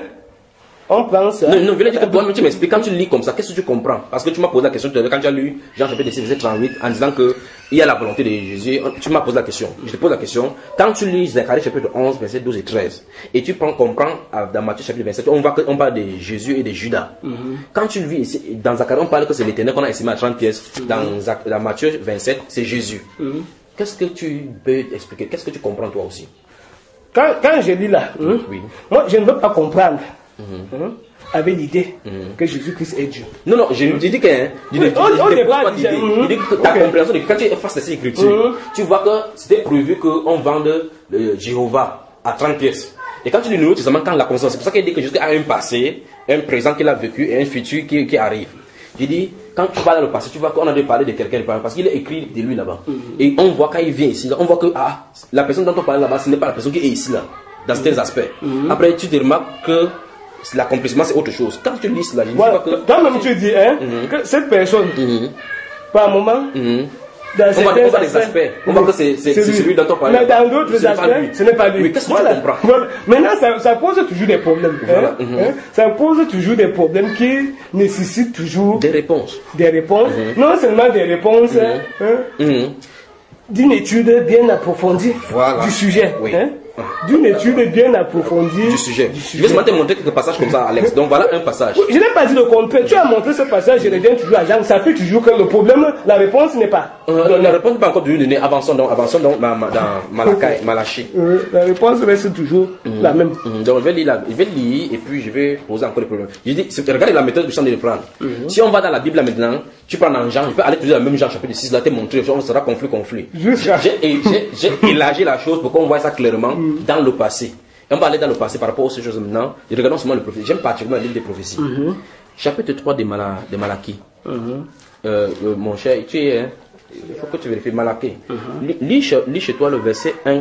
on pense. Non, non, je voulais dire que toi-même tu m'expliques, quand tu lis comme ça, qu'est-ce que tu comprends? Parce que tu m'as posé la question tout à l'heure, quand tu as lu Jean chapitre six, verset trente-huit, en disant que il y a la volonté de Jésus, tu m'as posé la question. Je te pose la question, quand tu lis Zacharie chapitre onze, verset douze et treize, et tu prends, comprends euh, dans Matthieu chapitre vingt-sept, on voit qu'on parle de Jésus et de Judas. Quand tu lis ici, dans Zacharie, on parle que c'est l'Éternel qu'on a estimé à trente pièces. Dans, Zac- dans Matthieu vingt-sept, c'est Jésus. Qu'est-ce que tu peux expliquer? Qu'est-ce que tu comprends toi aussi? Quand, quand je lis là, hein, Oui. moi je ne veux pas comprendre hein, avec l'idée que Jésus-Christ est Dieu. Non, non, je, je dis que. hein, je, Oui, je- on- je- on je n'est dépose pas pas déjà- d'idée. Mhm. Je dis que ta Ok. compréhension de quand tu es face à ces écritures, Mhm. tu vois que c'était prévu qu'on vende euh, Jéhovah à trente pièces. Et quand tu lis le Nouveau Testament, quand la conscience, c'est pour ça qu'il dit que Jésus a un passé, un présent qu'il a vécu et un futur qui, qui arrive. Je dis, quand tu parles dans le passé, tu vois qu'on a dû parler de quelqu'un, parce qu'il est écrit de lui là-bas. Et on voit quand il vient ici, là, on voit que ah, la personne dont on parle là-bas, ce n'est pas la personne qui est ici là, dans certains aspects. Après, tu te remarques que l'accomplissement c'est autre chose. Quand tu lis cela, je dis Voilà. pas que. Toi-même tu dis hein, que cette personne, Mhm. par moment, Mhm. dans On voit, certains on voit les aspects. On voit que c'est c'est- c'est celui dont on parle. Mais dans d'autres Ce n'est pas aspects, lui. ce n'est pas lui. Oui, qu'est-ce que Voilà. tu comprends? Voilà. Maintenant, ça, ça pose toujours des problèmes. hein, Voilà. Mhm. hein. Ça pose toujours des problèmes qui nécessitent toujours Des réponses. des réponses. Non seulement des réponses hein, Mhm. d'une étude bien approfondie Voilà. du sujet. Oui. hein. D'une étude bien approfondie Du sujet. du Je vais seulement te montrer quelques passages comme ça, Alex. Donc voilà un passage. Oui, je n'ai pas dit le contraire. Tu as montré ce passage, je reviens toujours à Jean. Ça fait toujours que le problème, la réponse n'est pas. Euh, donnée. la réponse n'est pas encore devenue donnée. Avançons donc, avançons donc dans, dans Malachi. Malachi. Euh, la réponse reste toujours la même. Mhm. Donc je vais lire, la- je vais lire et puis je vais poser encore des problèmes. Je dis, c'est- regarde la méthode que je suis en train de prendre. Si on va dans la Bible là maintenant, tu prends dans Jean, je peux aller toujours dans le même Jean chapitre six, là, te montrer, on sera conflit, conflit. Jusqu'à- J'ai et j'ai- j'ai élargi la chose pour qu'on voit ça clairement dans le passé. Et on va aller dans le passé par rapport aux choses maintenant. Et regardons seulement le prophétie. J'aime particulièrement le livre des prophéties. Chapitre trois de, Mala, de Malachie. Euh, euh, mon cher, tu es, hein, il faut que tu vérifies Malachie. Lis, lis chez- lis chez toi le verset un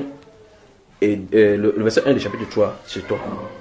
et euh, le, le verset un du chapitre trois chez toi.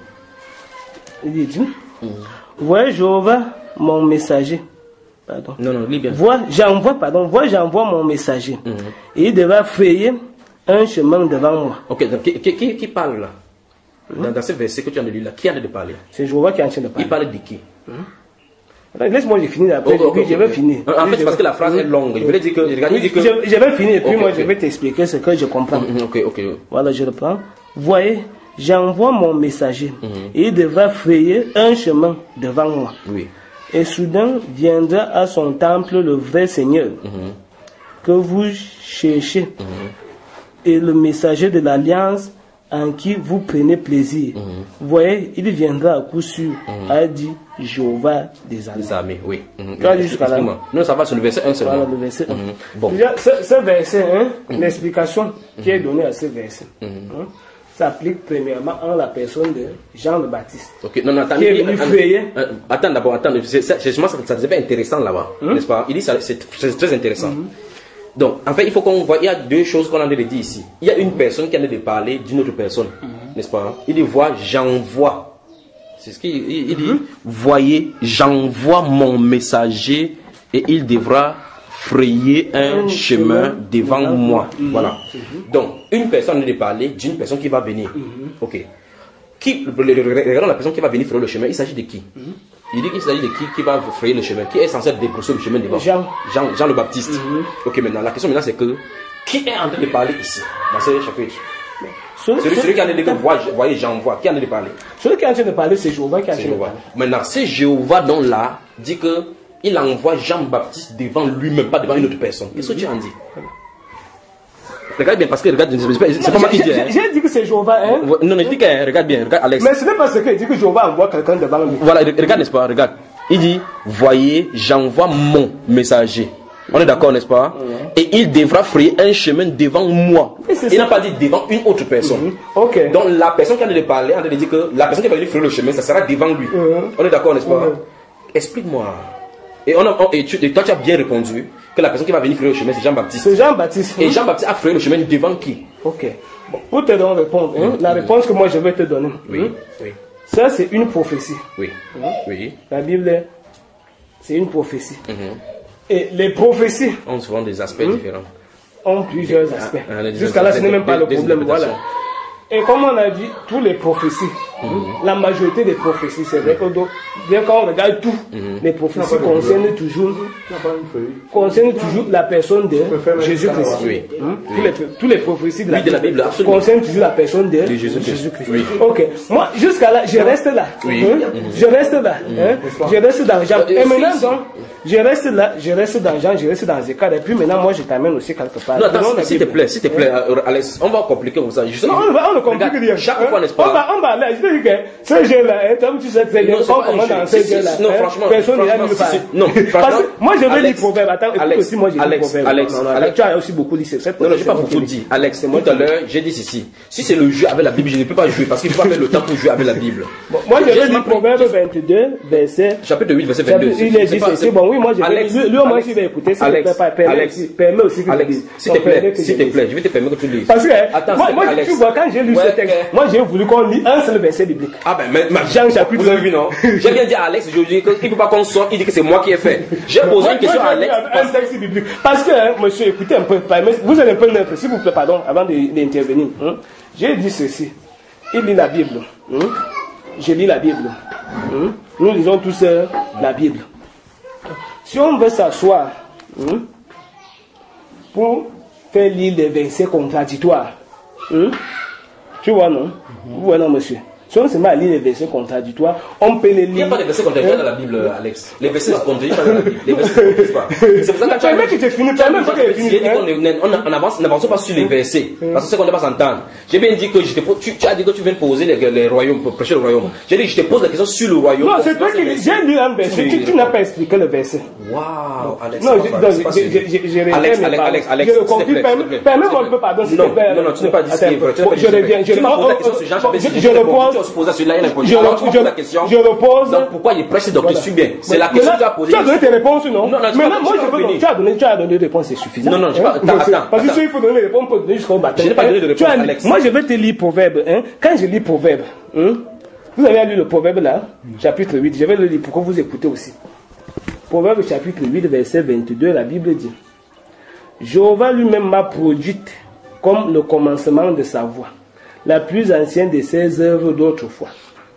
Il dit, vois Jéhovah, mon messager. Pardon. Non, non, lis bien. Vois, j'envoie, pardon, vois, j'envoie mon messager. Et il devra frayer un chemin devant moi. Ok, donc qui, qui, qui- qui parle là dans, dans ce verset que tu as de lire là, qui a de parler? C'est Jéhovah qui est en train de parler. Il parle de qui? Attends, laisse-moi, j'ai fini après. Ok, ok, puis ok, je vais ok. finir. En fait, Je c'est parce vais- que la phrase est longue. Je voulais dire que. Regarde, il dit que. Je, je vais finir et puis Ok, moi ok. je vais t'expliquer ce que je comprends. Mhm, Ok, ok. Voilà, je reprends. Voyez, j'envoie mon messager et il devra frayer un chemin devant moi. Oui. Et soudain viendra à son temple le vrai Seigneur que vous cherchez et le messager de l'alliance en qui vous prenez plaisir. Voyez, il viendra à coup sûr, a dit Jéhovah des armées. Les armées, oui. Mhm. Tu as lu jusqu'à là? Excuse-moi. Non, ça va sur le verset un seulement. Voilà le verset un. Mhm. Bon. Déjà, ce, ce verset, hein, l'explication qui est donnée à ce verset, hein, s'applique premièrement en la personne de Jean le Baptiste. Ok, non, non, attends. Qui est il- venu attends, frayer. euh, Attends d'abord, attends. C'est c'est- c'est justement ça, ça devait intéressant là-bas, n'est-ce pas? Il dit ça, c'est c'est très intéressant. Donc, en fait, il faut qu'on voit, il y a deux choses qu'on a de dire ici. Il y a une personne qui a de parler d'une autre personne, n'est-ce pas? Il dit, vois, j'envoie. C'est ce qu'il il, il dit. Mm-hmm. Voyez, j'envoie mon messager et il devra frayer un, un chemin, chemin devant mm-hmm. moi. Mm-hmm. Voilà. Mm-hmm. Donc, une personne vient de parler d'une personne qui va venir. Mm-hmm. Ok. Qui, regardons la personne qui va venir frayer le chemin, il s'agit de qui? Mm-hmm. Il dit qu'il s'agit de qui qui va frayer le chemin, qui est censé débrousser le chemin devant? Jean. Jean, Jean le Baptiste. Mm-hmm. Ok, maintenant, la question maintenant c'est que, qui est en train de parler ici, dans ce chapitre? Celui, celui, celui qui est en train de dire, voyez, Jean voit, qui est en train de parler? Celui qui est en train de parler, c'est Jéhovah qui est en train de parler. Maintenant, c'est Jéhovah donc là, dit que, il envoie Jean-Baptiste devant lui-même, pas devant une autre personne. Qu'est-ce que tu en dis? Regarde bien, parce que regarde, c'est pas moi qui dis. J'ai dit que c'est Jéhovah, hein? Non, je dis que, regarde bien, regarde Alex. Mais ce n'est pas ce qu'il dit que Jéhovah envoie quelqu'un devant lui. Voilà, regarde, n'est-ce pas? Regarde. Il dit, voyez, j'envoie mon messager. On est d'accord, n'est-ce pas? Mm-hmm. Et il devra frayer un chemin devant moi. Il n'a pas dit devant une autre personne. Mm-hmm. Okay. Donc la personne qui a de parler, on a dit que la personne qui va venir frayer le chemin, ça sera devant lui. Mm-hmm. On est d'accord, n'est-ce pas? Mm-hmm. Explique-moi. Et, on a, on, et, tu, et toi, tu as bien répondu que la personne qui va venir frayer le chemin, c'est Jean-Baptiste. C'est Jean-Baptiste. Et Jean-Baptiste a frayé le chemin devant qui? Ok. Bon, pour te donner répondre, hein, mm-hmm. la réponse que moi je vais te donner. Oui. Hein, oui. Ça, c'est une prophétie. Oui. Hein? Oui. La Bible, c'est une prophétie. Mm-hmm. Et les prophéties ont souvent des aspects hein, différents. Ont plusieurs aspects. Ah, ah, Jusqu'à là, ce n'est même pas le problème. Voilà. Et comme on a dit, tous les prophéties, mm-hmm. la majorité des prophéties, c'est vrai que bien quand on regarde tout, mm-hmm. les prophéties concernent toujours, concernent toujours la personne de Jésus-Christ. Oui. Hein? Oui. Tous, les, tous les prophéties de la, oui, de la Bible, Bible concernent toujours la personne de, de Jésus-Christ. Jésus-Christ. Oui. Ok. Moi, jusqu'à là, je reste là. Oui. Hein? Mm-hmm. Je reste là. Hein? Je reste dans Jean. Et maintenant, donc, je reste là, je reste dans Jean, je reste dans Zécar. Et puis maintenant, moi, je t'amène aussi quelque part. Non, attends, s'il te plaît, s'il te plaît, Alex, on va compliquer comme ça. Non, on va, on ne complique rien. Chaque fois, n'est-ce pas? On va, on va aller. Je te dis que ce jeu-là, comme tu sais très bien, on commence dans ce jeu-là. Non, franchement, personne n'est là. Non, parce que moi, je vais lire proverbe. Attends, écoute aussi, moi, j'ai lu proverbe. Alex, tu as aussi beaucoup lu cette. Non, non, j'ai pas beaucoup dit. Alex, tout à l'heure, j'ai dit ceci. Si c'est le jeu avec la Bible, je ne peux pas jouer parce qu'il faut pas faire le temps pour jouer avec la Bible. Moi, je vais lire proverbe vingt-deux, verset. Chapitre huit, verset vingt-deux. Il est dit ceci. Bon, oui, moi, je vais lire. Lui, au moins, il va écouter. Alex, permets aussi que tu lises. S'il te plaît, s'il te plaît, je vais te permettre que tu lises. Parce que, moi, tu vois, quand j'ai lu ce texte, moi, j'ai voulu qu'on lit un seul verset biblique. Ah ben, mais, Jean chapitre. Vous avez vu, non? J'ai bien dit à Alex, je dis qu'il ne peut pas qu'on sorte, il dit que c'est moi qui ai fait. J'ai posé une question à Alex. Un texte biblique. Parce que, hein, monsieur, écoutez un peu, vous êtes un peu neutre, s'il vous plaît, pardon, avant d'intervenir. Hein. J'ai dit ceci. Il lit la Bible. Hein. Je lis la Bible. Hein. Nous lisons tous euh, la Bible. Si on veut s'asseoir hein, pour faire lire des versets contradictoires, hein, tu vois, non? Vous voyez, non, monsieur? Si on se met à lire les versets contradictoires, on peut les lire. Il n'y a pas de versets contradictoires dans la Bible, Alex. Les versets ne se contradictent pas dans la Bible. Les versets ne se contradictent pas. C'est pour ça que tu as dit que tu finis. Tu as même pas fini. On n'avance pas sur les versets. Parce que c'est qu'on ne va pas s'entendre. J'ai bien dit que je te pose. Tu as dit que tu viens poser les royaumes, pour prêcher le royaume. J'ai dit que je te pose la question sur le royaume. Non, c'est toi qui j'ai lu un verset. Tu n'as pas expliqué le verset. Waouh, Alex. Non, j'ai Alex, Alex, Alex. Je le confie. Permets-moi un peu, pardon. Non, non, non, tu n'es pas dit ce qui est vrai. Je reviens. Tu m'as posé la question sur Jean, je repose. Je, je, la question. Je repose. Donc pourquoi il prêche donc voilà. Je suis bien. C'est la question que tu as posée. Tu as donné tes réponses, non? Non, non, maintenant, moi je veux. Tu as donné, tu as donné des réponses, c'est suffisant. Non, non, je hein? pas. Attends, attends. Parce que si il faut donner les réponses, on peut donner jusqu'au matin. Je n'ai pas donné de réponse, Alex. Moi je vais te lire Proverbe. Hein? Quand je lis Proverbe, hein? Vous avez lu le Proverbe là, chapitre huit. Je vais le lire pour que vous écoutez aussi. Proverbe chapitre huit, verset vingt-deux, la Bible dit: Jéhovah lui-même m'a produite comme le commencement de sa voix, la plus ancienne de ses œuvres d'autrefois.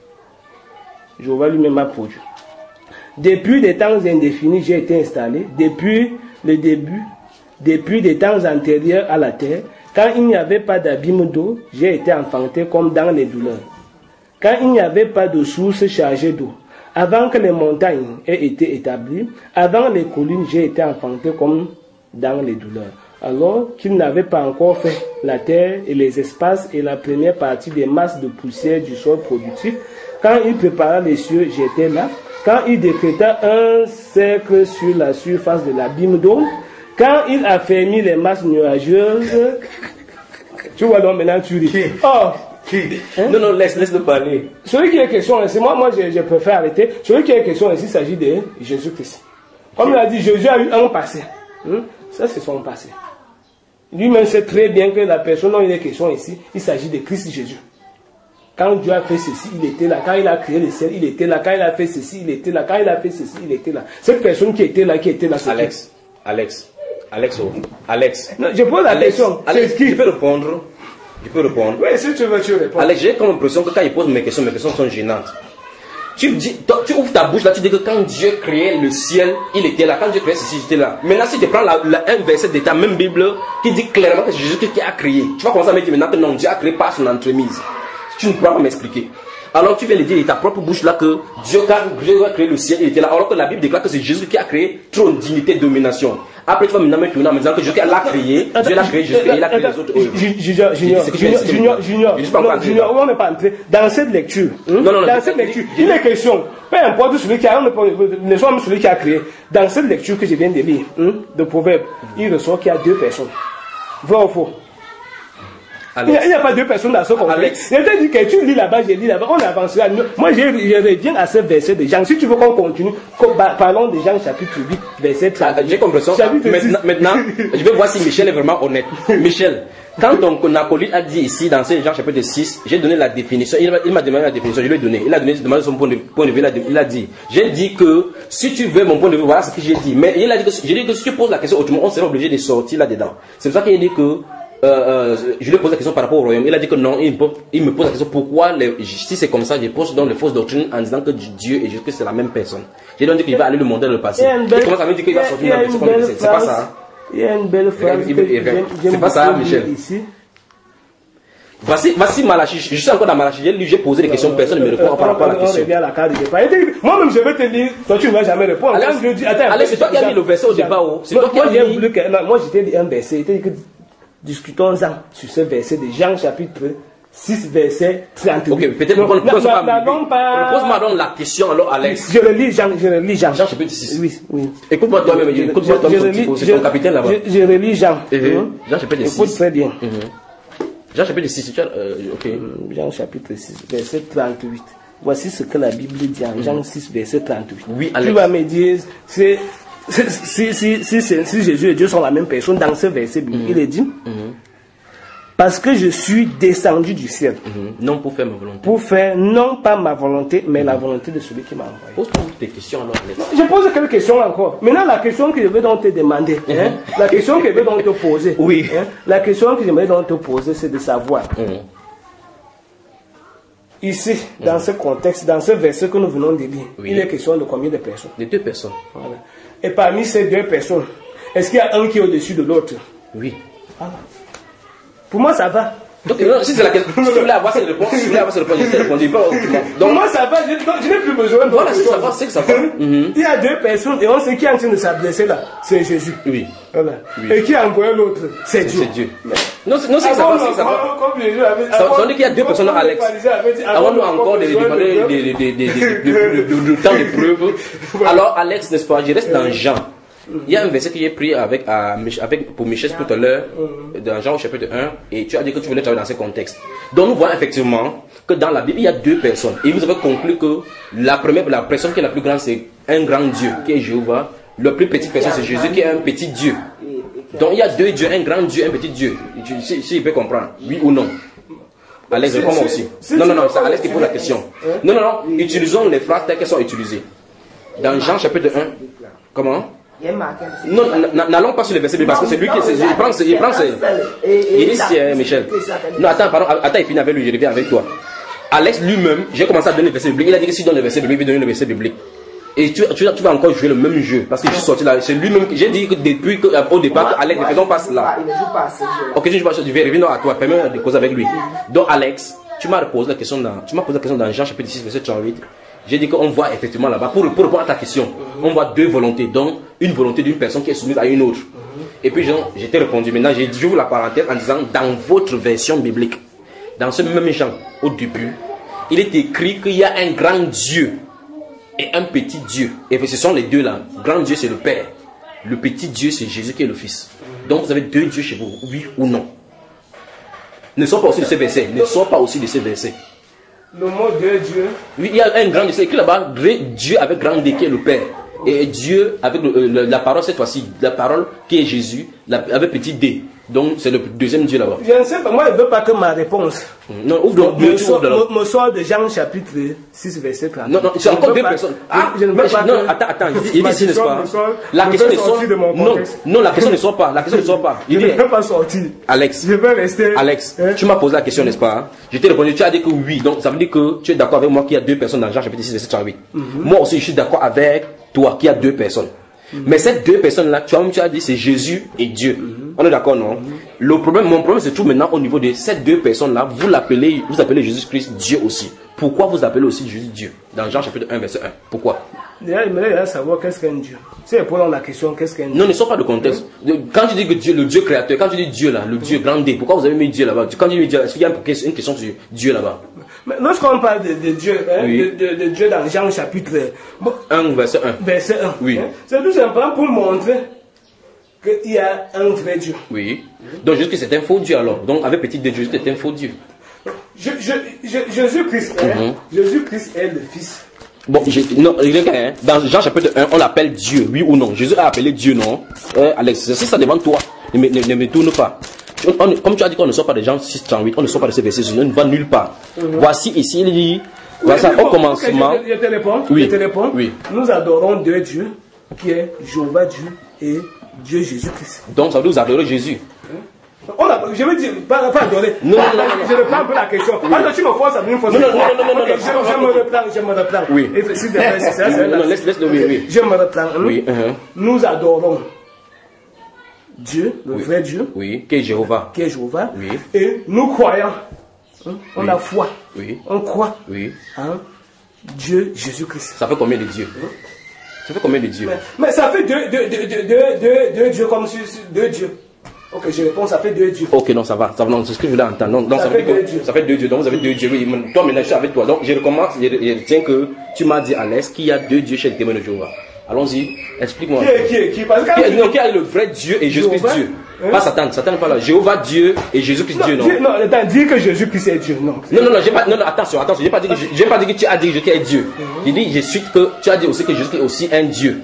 Jéhovah lui-même m'a produit. Depuis des temps indéfinis, j'ai été installé. Depuis le début, depuis des temps antérieurs à la terre, quand il n'y avait pas d'abîme d'eau, j'ai été enfanté comme dans les douleurs. Quand il n'y avait pas de source chargée d'eau, avant que les montagnes aient été établies, avant les collines, j'ai été enfanté comme dans les douleurs. Alors qu'il n'avait pas encore fait la terre et les espaces et la première partie des masses de poussière du sol productif, quand il prépara les cieux, j'étais là. Quand il décréta un cercle sur la surface de l'abîme d'eau, quand il a fermé les masses nuageuses, tu vois donc maintenant tu dis. Oh, hein? Non, non, laisse, laisse-le parler. Celui qui est question ici, moi, moi je, je préfère arrêter. Celui qui est question ici, il s'agit de Jésus-Christ. Comme il a dit, Jésus a eu un passé. Hein? Ça, c'est son passé. Lui-même sait très bien que la personne dont il est question ici, il s'agit de Christ Jésus. Quand Dieu a fait ceci, il était là. Quand il a créé le ciel, il était là. Quand il a fait ceci, il était là. Quand il a fait ceci, il était là. Cette personne qui était là, qui était là, c'est Alex, Alex, Alex, oh. Alex. Non, je pose la Alex, question. Alex, je peux répondre. Je peux répondre. Oui, si tu veux, tu réponds. Alex, j'ai comme l'impression que quand il pose mes questions, mes questions sont gênantes. Tu, dis, toi, tu ouvres ta bouche là, tu dis que quand Dieu créait le ciel, il était là. Quand Dieu créait ceci, j'étais là. Maintenant, si tu prends la, la, un verset de ta même Bible qui dit clairement que c'est Jésus qui a créé, tu vas commencer à me dire maintenant que non, Dieu a créé par son entremise. Tu ne pourras pas m'expliquer. Alors tu viens de dire de ta propre bouche là que Dieu a, Dieu a créé le ciel, il était là. Alors que la Bible déclare que c'est Jésus qui a créé trône, dignité, domination. Après tu vas maintenant me tourner en me disant que Dieu l'a créé, Dieu l'a créé, Jésus il a créé les autres. Junior, Junior, Junior, Junior, Junior, on n'est pas entré dans cette lecture. Non, non, dans cette lecture, il est question, peu importe celui qui a, ne soit même celui qui a créé, dans cette lecture que je viens de lire, de Proverbe, il ressort qu'il y a deux personnes. Vrai ou faux? Alex. Il n'y a pas deux personnes dans ce contexte. Je te dis que tu lis là-bas, je lis là-bas, on avance là. Moi, je, je reviens à ce verset de Jean. Si tu veux qu'on continue, parlons de Jean chapitre huit, verset trente. Ah, j'ai compris ça. Maintenant, maintenant, je vais voir si Michel est vraiment honnête. Michel, quand ton acolyte a dit ici, dans ce Jean chapitre six, j'ai donné la définition. Il m'a demandé la définition, je lui ai donné. Il a donné, demandé son point de, point de vue. Il a dit, j'ai dit que si tu veux mon point de vue, voilà ce que j'ai dit. Mais il a dit que, j'ai dit que si tu poses la question autrement, on sera obligé de sortir là-dedans. C'est pour ça qu'il a dit que Euh, euh, je lui ai posé la question par rapport au royaume. Il a dit que non, il me, il me pose la question pourquoi, les, si c'est comme ça, je pose dans les fausses doctrines en disant que Dieu et Jésus c'est la même personne. J'ai donc dit qu'il va aller le monde dans le passé. Il commence à me dire qu'il va sortir dans le passé. C'est pas ça. Il y a une belle phrase. C'est pas ça, Michel. Ici. Voici, voici Malachie. Je suis encore dans Malachie. J'ai posé des questions, personne ne me répond par rapport à la question. Moi-même, je vais te dire, toi, tu ne vas jamais répondre. Allez, c'est toi qui as mis le verset au départ. C'est toi qui as mis. Moi, j'ai dit un verset. Discutons-en sur ce verset de Jean chapitre six, verset trente-huit. Ok, peut-être qu'on ne pose pas. Pose-moi donc la question alors, Alex. Je le lis, Jean, je le lis, Jean. Jean chapitre six. Oui, oui. Écoute-moi toi-même, écoute-moi toi-même, c'est ton capitaine là-bas. Je relis Jean. Jean chapitre six. Écoute très bien. Jean chapitre six, ok. Jean chapitre six, verset trente-huit. Voici ce que la Bible dit en Jean six, verset trente-huit. Oui, Alex. Tu vas me dire, c'est. Si, si, si, si, si Jésus et Dieu sont la même personne, dans ce verset, mm-hmm. il est dit mm-hmm. Parce que je suis descendu du ciel. Mm-hmm. Non pour faire ma volonté. Pour faire non pas ma volonté, mais mm-hmm. la volonté de celui qui m'a envoyé. Pose-toi des questions alors. Je pose quelques questions encore. Maintenant, la question que je veux donc te demander, mm-hmm. hein, la question que je veux donc te poser, oui. hein, la question que j'aimerais donc te poser, c'est de savoir. Mm-hmm. Ici, dans mm-hmm. ce contexte, dans ce verset que nous venons de lire, oui. il est question de combien de personnes? De deux personnes. Voilà. Et parmi ces deux personnes, est-ce qu'il y a un qui est au-dessus de l'autre? Oui. Voilà. Pour moi, ça va. Donc, non, si c'est la question, si tu voulais avoir cette réponse, si tu voulais avoir cette réponse, je t'ai répondu pas autrement. Donc, moi, ça va, je, je n'ai plus besoin de. Voilà, si ça va, c'est que ça va. Mm-hmm. Il y a deux personnes, et on sait qui est en train de s'adresser là, c'est Jésus. Oui. Voilà. Oui. Et qui a envoyé l'autre, c'est Dieu. C'est Dieu. Mais... Non, c'est que ça va, c'est que ça va. Comme Jésus avait. Ça veut dire qu'il y a deux personnes, Alex. Avons-nous encore des temps de preuves? Alors, Alex, n'est-ce pas, je reste dans Jean. Il y a un verset que j'ai pris avec, à, avec, pour Michel tout à l'heure, dans Jean au chapitre un, et tu as dit que tu voulais travailler dans ce contexte. Donc nous voyons effectivement que dans la Bible, il y a deux personnes. Et vous avez conclu que la première, la personne qui est la plus grande, c'est un grand Dieu, qui est Jéhovah. La plus petite personne, c'est Jésus, qui est un petit Dieu. Donc il y a deux dieux, un grand Dieu, un petit Dieu. Si, si il peut comprendre, oui ou non. Alex, réponds-moi aussi. Non, non, non, c'est Alex qui pose la question. Non, non, non, utilisons les phrases telles qu'elles sont utilisées. Dans Jean chapitre un, comment? Non, n'allons pas sur le verset parce que c'est lui qui il prend il prend il dit c'est Michel. Non, attends, pardon, attends, il finit avec lui, je reviens avec toi. Alex lui-même, j'ai commencé à donner le verset biblique. Il a dit que si je donne le verset biblique, il va donner le verset biblique. Et tu, tu, tu vas encore jouer le même jeu parce que je suis sorti là. C'est lui-même. J'ai dit que depuis que, au départ, que Alex, ne faisons pas cela. Ok, je vais revenir à toi. Permets-moi de causer avec lui. Donc Alex, tu m'as posé la question dans, tu m'as posé la question dans Jean chapitre six verset trente-huit. J'ai dit qu'on voit effectivement là-bas, pour, pour répondre à ta question, on voit deux volontés, donc une volonté d'une personne qui est soumise à une autre. Et puis j'ai t'ai répondu, maintenant j'ai dit, j'ouvre la parenthèse en disant, dans votre version biblique, dans ce même Jean, au début, il est écrit qu'il y a un grand Dieu et un petit Dieu. Et ce sont les deux là. Le grand Dieu c'est le Père, le petit Dieu c'est Jésus qui est le Fils. Donc vous avez deux dieux chez vous, oui ou non? Ne sors pas aussi de ces versets, ne sors pas aussi de ces versets. Le mot de Dieu. Oui, il y a un grand Dieu, c'est écrit là-bas, Dieu avec grand D qui est le Père. Et Dieu avec le, le, la parole cette fois-ci, la parole qui est Jésus, la, avec petit D. Donc c'est le deuxième Dieu là-bas. Je ne sais pas, moi je ne veux pas que ma réponse Non, ouvre donc, me, me, so, me, me sort de Jean chapitre six verset trente. Non, non, c'est encore deux pas, personnes. Ah, je, je ne veux pas non, que attends, attends, il dit ici, n'est-ce pas? Sort, la question ne sort non, non, la question ne sort pas, la question ne sort pas. Il je dit, ne veux pas sortir. Alex, je veux rester. Alex, hein? Tu m'as posé la question, n'est-ce pas? Je t'ai répondu, tu as dit que oui, donc ça veut dire que tu es d'accord avec moi qu'il y a deux personnes dans Jean chapitre six verset trente-huit. Mm-hmm. Moi aussi, je suis d'accord avec toi qu'il y a deux personnes. Mm-hmm. Mais ces deux personnes-là, tu as, tu as dit c'est Jésus et Dieu. Mm-hmm. On est d'accord, non? Mm-hmm. Le problème, mon problème se trouve maintenant au niveau de ces deux personnes-là. Vous l'appelez, vous appelez Jésus-Christ Dieu aussi. Pourquoi vous appelez aussi Jésus Dieu? Dans Jean chapitre un verset un. Pourquoi? Déjà, il me savoir qu'est-ce qu'un Dieu. C'est pour la question, qu'est-ce qu'un Dieu? Non, ne sort pas de contexte. Quand tu dis que Dieu, le Dieu créateur, quand tu dis Dieu là, le Dieu grand D, pourquoi vous avez mis Dieu là-bas? Quand tu dis Dieu, est-ce qu'il y a une question sur Dieu là-bas? Mais lorsqu'on parle de, de Dieu, hein, oui. de, de, de Dieu dans Jean chapitre bon, un, verset un. Verset un. Oui. Hein, c'est tout simplement pour montrer qu'il y a un vrai Dieu. Oui. Donc Jésus-Christ c'est un faux Dieu alors. Donc avec petit D, Jésus est un faux Dieu. Je, je, je, Jésus-Christ est, mm-hmm. Jésus-Christ est le Fils. Bon, non, hein, dans Jean chapitre un, on l'appelle Dieu, oui ou non? Jésus a appelé Dieu, non? Euh, Alex, si ça devant toi, ne me, ne, ne me tourne pas. On, comme tu as dit qu'on ne sort pas de Jean six trente-huit, on ne sort pas de ces versets, on ne va nulle part. Mm-hmm. Voici ici, il dit, oui, voici au commencement. Okay, je, je te réponds, oui. je te réponds. Oui. Nous adorons deux dieux, qui est Jéhovah Dieu et Dieu Jésus-Christ. Donc ça veut dire vous adorez Jésus. On a, je veux dire, pas, pas adorer. Non, non, non, non. Je reprends un peu la question. Oui. Alors tu me forces à venir forcer. Non, non, non, non, non, okay, non, je, non, je me reprends, je me reprends. Oui. Et si de fait, c'est ça, c'est non, non, laisse, laisse le oui, oui. Je me reprends. Oui. Uh-huh. Nous adorons Dieu, le oui. vrai Dieu. Oui. Qui est Jéhovah. Qui est Jéhovah. Oui. Et nous croyons. Hein, on oui. a foi. Oui. On croit. Oui. Hein, Dieu, Jésus-Christ. Ça fait combien de dieux? Hein? Ça fait combien de dieux? Mais, mais ça fait deux, deux, deux, deux, deux, deux, deux dieux comme si deux dieux. Ok, je réponds, ça fait deux dieux. Ok, non, ça va, ça va, non, c'est ce que je voulais entendre. Non, non, ça, ça, fait deux dieux. Ça fait deux dieux, donc vous avez deux dieux. Oui, toi, maintenant, je suis avec toi. Donc, je recommence, je, je retiens que tu m'as dit à l'aise qu'il y a deux dieux chez le témoin de Jéhovah. Allons-y, explique-moi. Qui est, qui est, qui est, parce que qui est, non, qui est le vrai Dieu et Jésus-Christ Dieu? Hein? Pas Satan, Satan n'est pas là. Jéhovah Dieu et Jésus-Christ Dieu, non? Dieu, non, attends, dire que Jésus-Christ est Dieu, non. Non, non, non, j'ai pas, non, non, attention, attention, j'ai pas dit que, j'ai pas dit que tu as dit que Jésus est Dieu. Mm-hmm. J'ai dit, je suis que tu as dit aussi que Jésus est aussi un Dieu.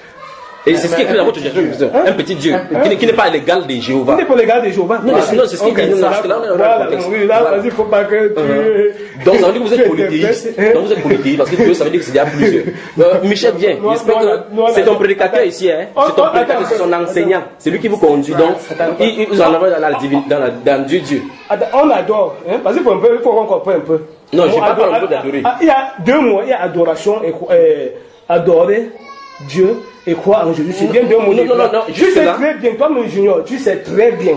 Et c'est ce qui est écrit dans votre gestion, un petit Dieu, qui, qui n'est pas l'égal de Jéhovah. Qui n'est pas l'égal de Jéhovah. Non, non, c'est ce qui est écrit dans le contexte. Oui, là, vas-y, il ne faut pas que tu... Donc, ça veut dire que vous êtes polythéiste. Donc, vous êtes polythéiste, parce que Dieu, ça veut dire que c'est déjà plusieurs. Michel, viens. C'est ton prédicateur ici, hein. C'est ton prédicateur, c'est son enseignant. C'est lui qui vous conduit. Donc, il vous en a dans Dieu, Dieu. On adore, parce qu'il faut qu'on comprenne un peu. Non, je ne parle pas un peu d'adorer. Il y a deux mots, il y a adoration et adorer Dieu et croire en Jésus. C'est bien deux mots. Non, non, non, non. Tu sais très bien, toi, mon junior, tu sais très bien.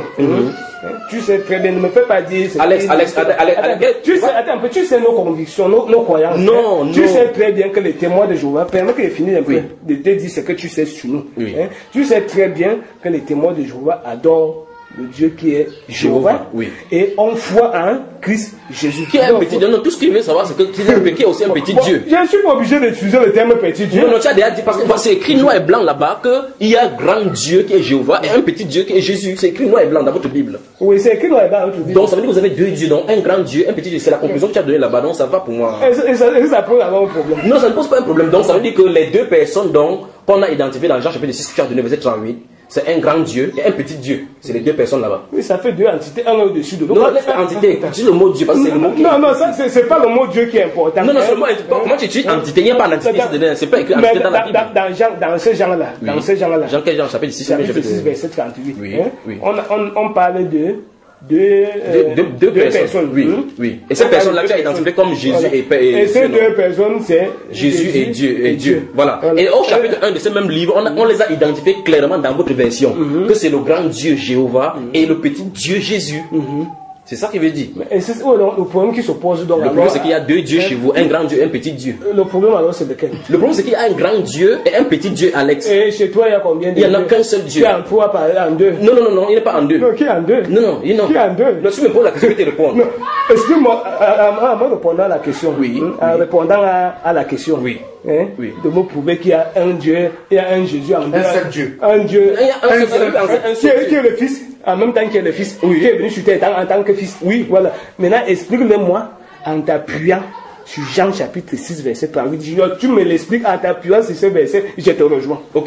Tu sais très bien, ne me fais pas dire. Alex, Alex, Alex, tu sais, attends un peu, tu sais nos convictions, nos, nos croyances. Non, non. Tu sais très bien que les témoins de Jéhovah, permets que je finisse un peu de te dire ce que tu sais sur nous. Tu sais très bien que les témoins de Jéhovah adorent le Dieu qui est Jéhovah, oui. Et on voit en Christ Jésus. Qui est un petit Dieu. Non, tout ce qu'il veut savoir, c'est qu'il est aussi un petit bon, Dieu. Je ne suis pas obligé d'utiliser le terme petit Dieu. Non, non, tu as déjà dit, parce que c'est écrit noir et blanc là-bas qu'il y a un grand Dieu qui est Jéhovah et un petit Dieu qui est Jésus. C'est écrit noir et blanc dans votre Bible. Oui, c'est écrit noir et blanc dans votre Bible. Donc ça veut dire que vous avez deux dieux, donc un grand Dieu, un petit Dieu. C'est la conclusion que tu as donnée là-bas, donc ça va pour moi. Et ça, et ça, et ça pose alors un problème. Non, ça ne pose pas un problème. Donc ça veut dire que les deux personnes donc qu'on a identifiées dans Jean chapitre six, que tu as donné, verset trente-huit, c'est un grand Dieu et un petit Dieu. C'est les deux personnes là-bas. Oui, ça fait deux entités, un au-dessus de l'autre. Non, laisse pas entité. Tu dis le mot Dieu parce que c'est le mot qui... Non, non, ça, c'est pas le mot Dieu qui est important. Non, non, c'est le mot entité. Comment tu dis entité? Il n'y a pas d'entité. C'est pas écrit entité dans la Bible. Dans, Jean, dans ce genre-là. Dans ce genre-là. Jean quel Jean chapitre six, verset trente-huit. Oui, oui. On, on, on parle de... Deux, euh, deux, deux, deux personnes. personnes. Oui, mmh. oui. Et ces personnes-là, tu as identifié comme Jésus voilà. et, et, et ces deux personnes, c'est Jésus, Jésus et Dieu. Et Dieu. Voilà. voilà. Et au chapitre un de ce même livre, on, a, on les a identifiés clairement dans votre version. Mmh. Que c'est le grand Dieu Jéhovah mmh. et le petit Dieu Jésus. Mmh. C'est ça qu'il veut dire. Et c'est oh, non, le problème qui se pose donc. Le problème c'est qu'il y a deux dieux chez vous, un grand Dieu et un petit Dieu. Le problème alors c'est lequel? Le problème c'est qu'il y a un grand Dieu et un petit Dieu, Alex. Et chez toi il y a combien de dieux? Il n'y en a qu'un seul Dieu. Qui est en trois, par en deux? Non, non, non, non, il n'est pas en deux. Non, qui est en deux? Non, non, il non. Qui est en deux? Non, tu me poses la question, je vais te répondre. Excuse-moi, en me répondant à la question. Oui. En oui. répondant à, à la question. Oui. Hein, oui. De me prouver qu'il y a un Dieu, il y a un Jésus en deux. Un seul Dieu. Un Dieu. Il y a un seul Dieu. Qui est le Fils, en même temps qu'il est le Fils. Oui. Qui est venu sur terre en tant que Fils. Oui. Voilà. Maintenant, explique-le-moi en t'appuyant sur Jean chapitre six, verset trente-huit. Tu me l'expliques en t'appuyant sur ce verset, je te rejoins. Ok.